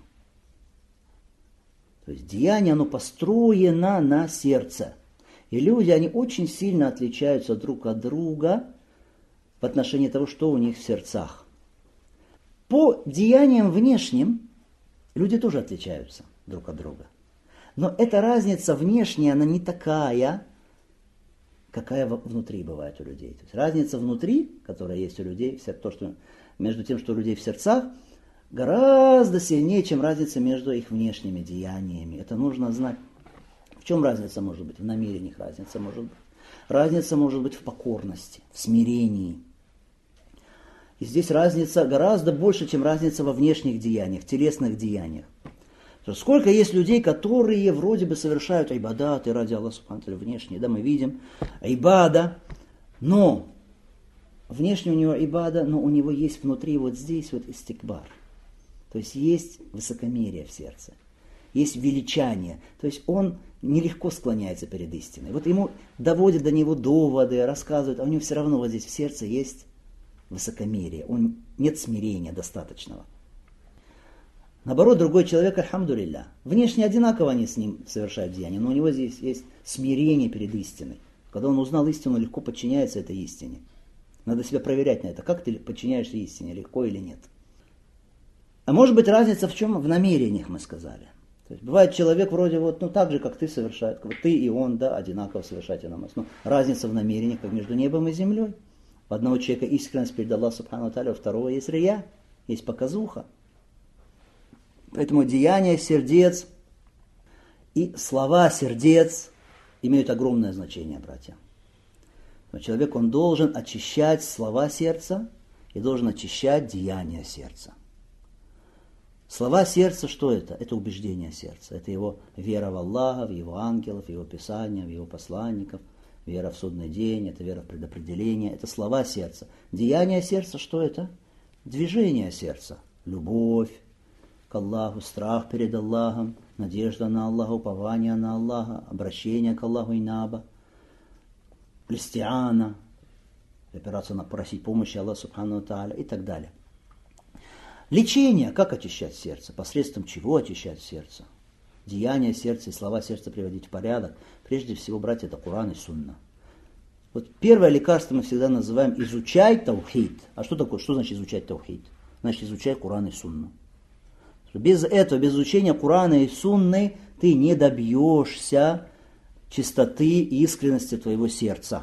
То есть деяние, оно построено на сердце. И люди, они очень сильно отличаются друг от друга в отношении того, что у них в сердцах. По деяниям внешним люди тоже отличаются друг от друга. Но эта разница внешняя, она не такая, какая внутри бывает у людей. То есть разница внутри, которая есть у людей, то, что, между тем, что у людей в сердцах, гораздо сильнее, чем разница между их внешними деяниями. Это нужно знать. В чем разница может быть? В намерениях разница может быть. Разница может быть в покорности, в смирении. И здесь разница гораздо больше, чем разница во внешних деяниях, телесных деяниях. Сколько есть людей, которые вроде бы совершают айбадаты ради Аллаха субхану ва тааля внешние, да, мы видим айбада, но внешне у него айбада, но у него есть внутри вот здесь вот истикбар. То есть есть высокомерие в сердце, есть величание, то есть он нелегко склоняется перед истиной. Вот ему доводят до него доводы, рассказывают, а у него все равно вот здесь в сердце есть высокомерие, нет смирения достаточного. Наоборот, другой человек, альхамдулилля, внешне одинаково они с ним совершают деяния, но у него здесь есть смирение перед истиной. Когда он узнал истину, легко подчиняется этой истине. Надо себя проверять на это, как ты подчиняешься истине, легко или нет. А может быть разница в чем? В намерениях, мы сказали. То есть бывает человек вроде вот, так же, как ты совершает, вот ты и он, да, одинаково совершаете намаз. Но разница в намерениях, как между небом и землей. У одного человека искренность перед Аллахом субхану ва тааля, у второго есть рия, есть показуха. Поэтому деяния сердец и слова сердец имеют огромное значение, братья. Но человек, он должен очищать слова сердца и должен очищать деяния сердца. Слова сердца, что это? Это убеждение сердца. Это его вера в Аллаха, в его ангелов, в его писания, в его посланников, вера в судный день, это вера в предопределение. Это слова сердца. Деяния сердца, что это? Движение сердца. Любовь к Аллаху, страх перед Аллахом, надежда на Аллаха, упование на Аллаха, обращение к Аллаху и наба, истиана, опираться на просить помощи Аллаха субхану ва тааля и так далее. Лечение. Как очищать сердце? Посредством чего очищать сердце? Деяния сердца и слова сердца приводить в порядок. Прежде всего, братья, это Куран и Сунна. Вот первое лекарство мы всегда называем «изучай таухид». А что такое? Что значит изучать таухид? Значит, изучай Куран и Сунну. Без этого, без изучения Курана и Сунны ты не добьешься чистоты и искренности твоего сердца.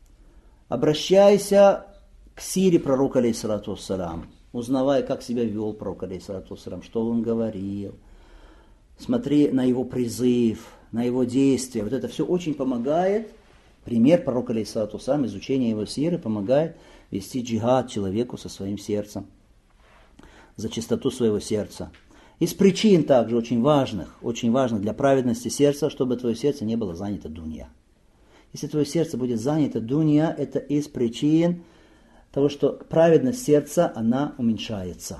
Обращайся к сире пророка, алейхиссалату вассалям. Узнавай, как себя вел пророк, алейхиссалату вассалям, что он говорил. Смотри на его призыв, на его действия. Вот это все очень помогает. Пример пророка, алейхиссалату вассалям, изучение его сиры помогает вести джихад человеку со своим сердцем. За чистоту своего сердца. Из причин также очень важных для праведности сердца, чтобы твое сердце не было занято дунья. Если твое сердце будет занято дунья, это из причин того, что праведность сердца, она уменьшается.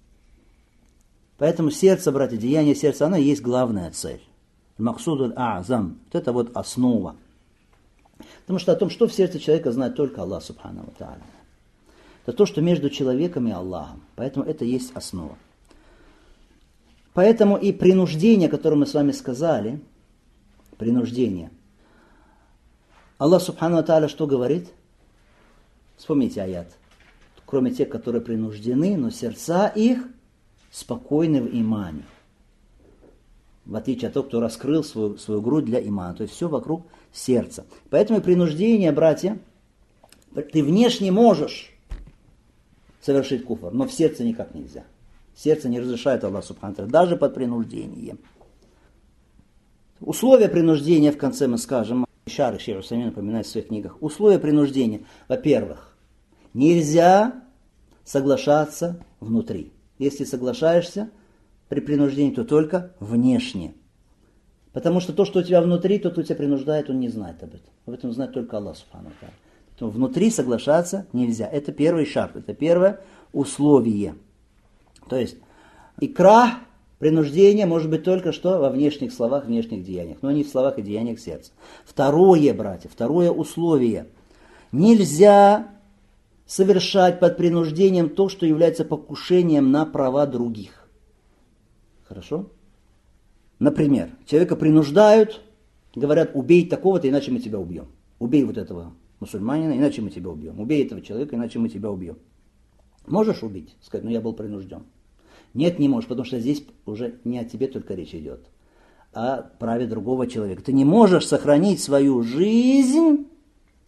Поэтому сердце, братья, деяние сердца, оно и есть главная цель. Максудуль а'зам. Вот это вот основа. Потому что о том, что в сердце человека, знает только Аллах субхану ва тааля. Это то, что между человеком и Аллахом. Поэтому это есть основа. Поэтому и принуждение, которое мы с вами сказали, принуждение. Аллах субхану ва тааля что говорит? Вспомните аят. Кроме тех, которые принуждены, но сердца их спокойны в имане. В отличие от того, кто раскрыл свою грудь для имана. То есть все вокруг сердца. Поэтому и принуждение, братья, ты внешне можешь совершить куфр, но в сердце никак нельзя. Сердце не разрешает Аллах субхану ва тааля, даже под принуждением. Условия принуждения, в конце мы скажем, Шейх Усаймин напоминает в своих книгах. Условия принуждения. Во-первых, нельзя соглашаться внутри. Если соглашаешься при принуждении, то только внешне. Потому что то, что у тебя внутри, тот, кто тебя принуждает, он не знает об этом. Об этом знает только Аллах субхану ва тааля. Поэтому внутри соглашаться нельзя. Это первый шаг, это первое условие. То есть икрах, принуждение может быть только что во внешних словах, внешних деяниях, но не в словах и деяниях сердца. Второе, братья, второе условие. Нельзя совершать под принуждением то, что является покушением на права других. Хорошо? Например, человека принуждают, говорят, убей такого-то, иначе мы тебя убьем. Убей вот этого мусульманина, иначе мы тебя убьем. Убей этого человека, иначе мы тебя убьем. Можешь убить? Сказать, я был принужден. Нет, не можешь, потому что здесь уже не о тебе только речь идет, а о праве другого человека. Ты не можешь сохранить свою жизнь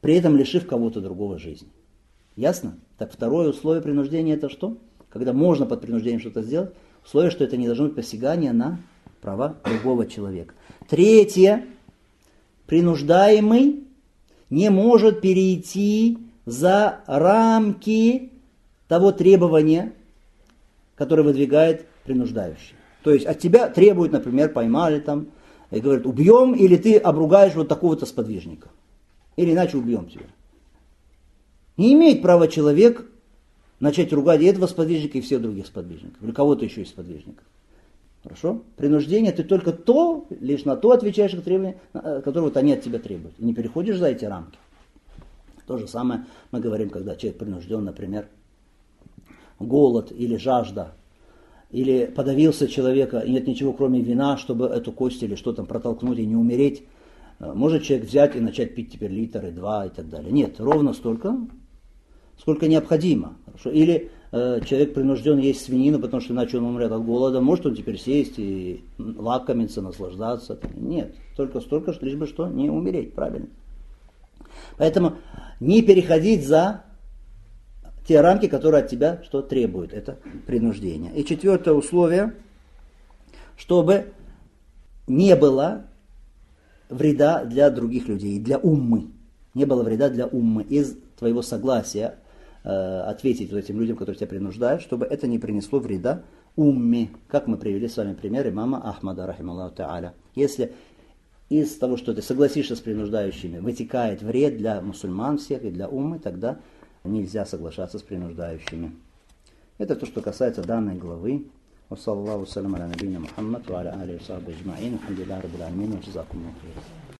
при этом лишив кого-то другого жизни. Ясно? Так второе условие принуждения это что? Когда можно под принуждением что-то сделать, условие, что это не должно быть посягание на права другого человека. Третье. Принуждаемый не может перейти за рамки того требования, которое выдвигает принуждающий. То есть от тебя требуют, например, поймали там, и говорят, убьем, или ты обругаешь вот такого-то сподвижника. Или иначе убьем тебя. Не имеет права человек начать ругать и этого сподвижника, и всех других сподвижников. Или кого-то еще из сподвижников. Хорошо? Принуждение, ты только то, лишь на то отвечаешь, требования, которые вот они от тебя требуют. И не переходишь за эти рамки. То же самое мы говорим, когда человек принужден, например, голод или жажда, или подавился человека, и нет ничего кроме вина, чтобы эту кость или что там протолкнуть и не умереть. Может человек взять и начать пить теперь литр и 2 и так далее. Нет, ровно столько, сколько необходимо. Хорошо? Или человек принужден есть свинину, потому что иначе он умрет от голода. Может он теперь сесть и лакомиться, наслаждаться. Нет, только столько, лишь бы что, не умереть, правильно. Поэтому не переходить за те рамки, которые от тебя что требуют. Это принуждение. И четвертое условие, чтобы не было вреда для других людей, для уммы. Не было вреда для уммы из твоего согласия ответить вот этим людям, которые тебя принуждают, чтобы это не принесло вреда умме. Как мы привели с вами пример имама Ахмада, рахималлаху та'аля. Если из того, что ты согласишься с принуждающими, вытекает вред для мусульман всех и для уммы, тогда нельзя соглашаться с принуждающими. Это то, что касается данной главы. وصلى الله وسلم على نبينا محمد وعلى آله وصحبه أجمعين الحمد لله رب العالمين وجزاكم الله خيرا.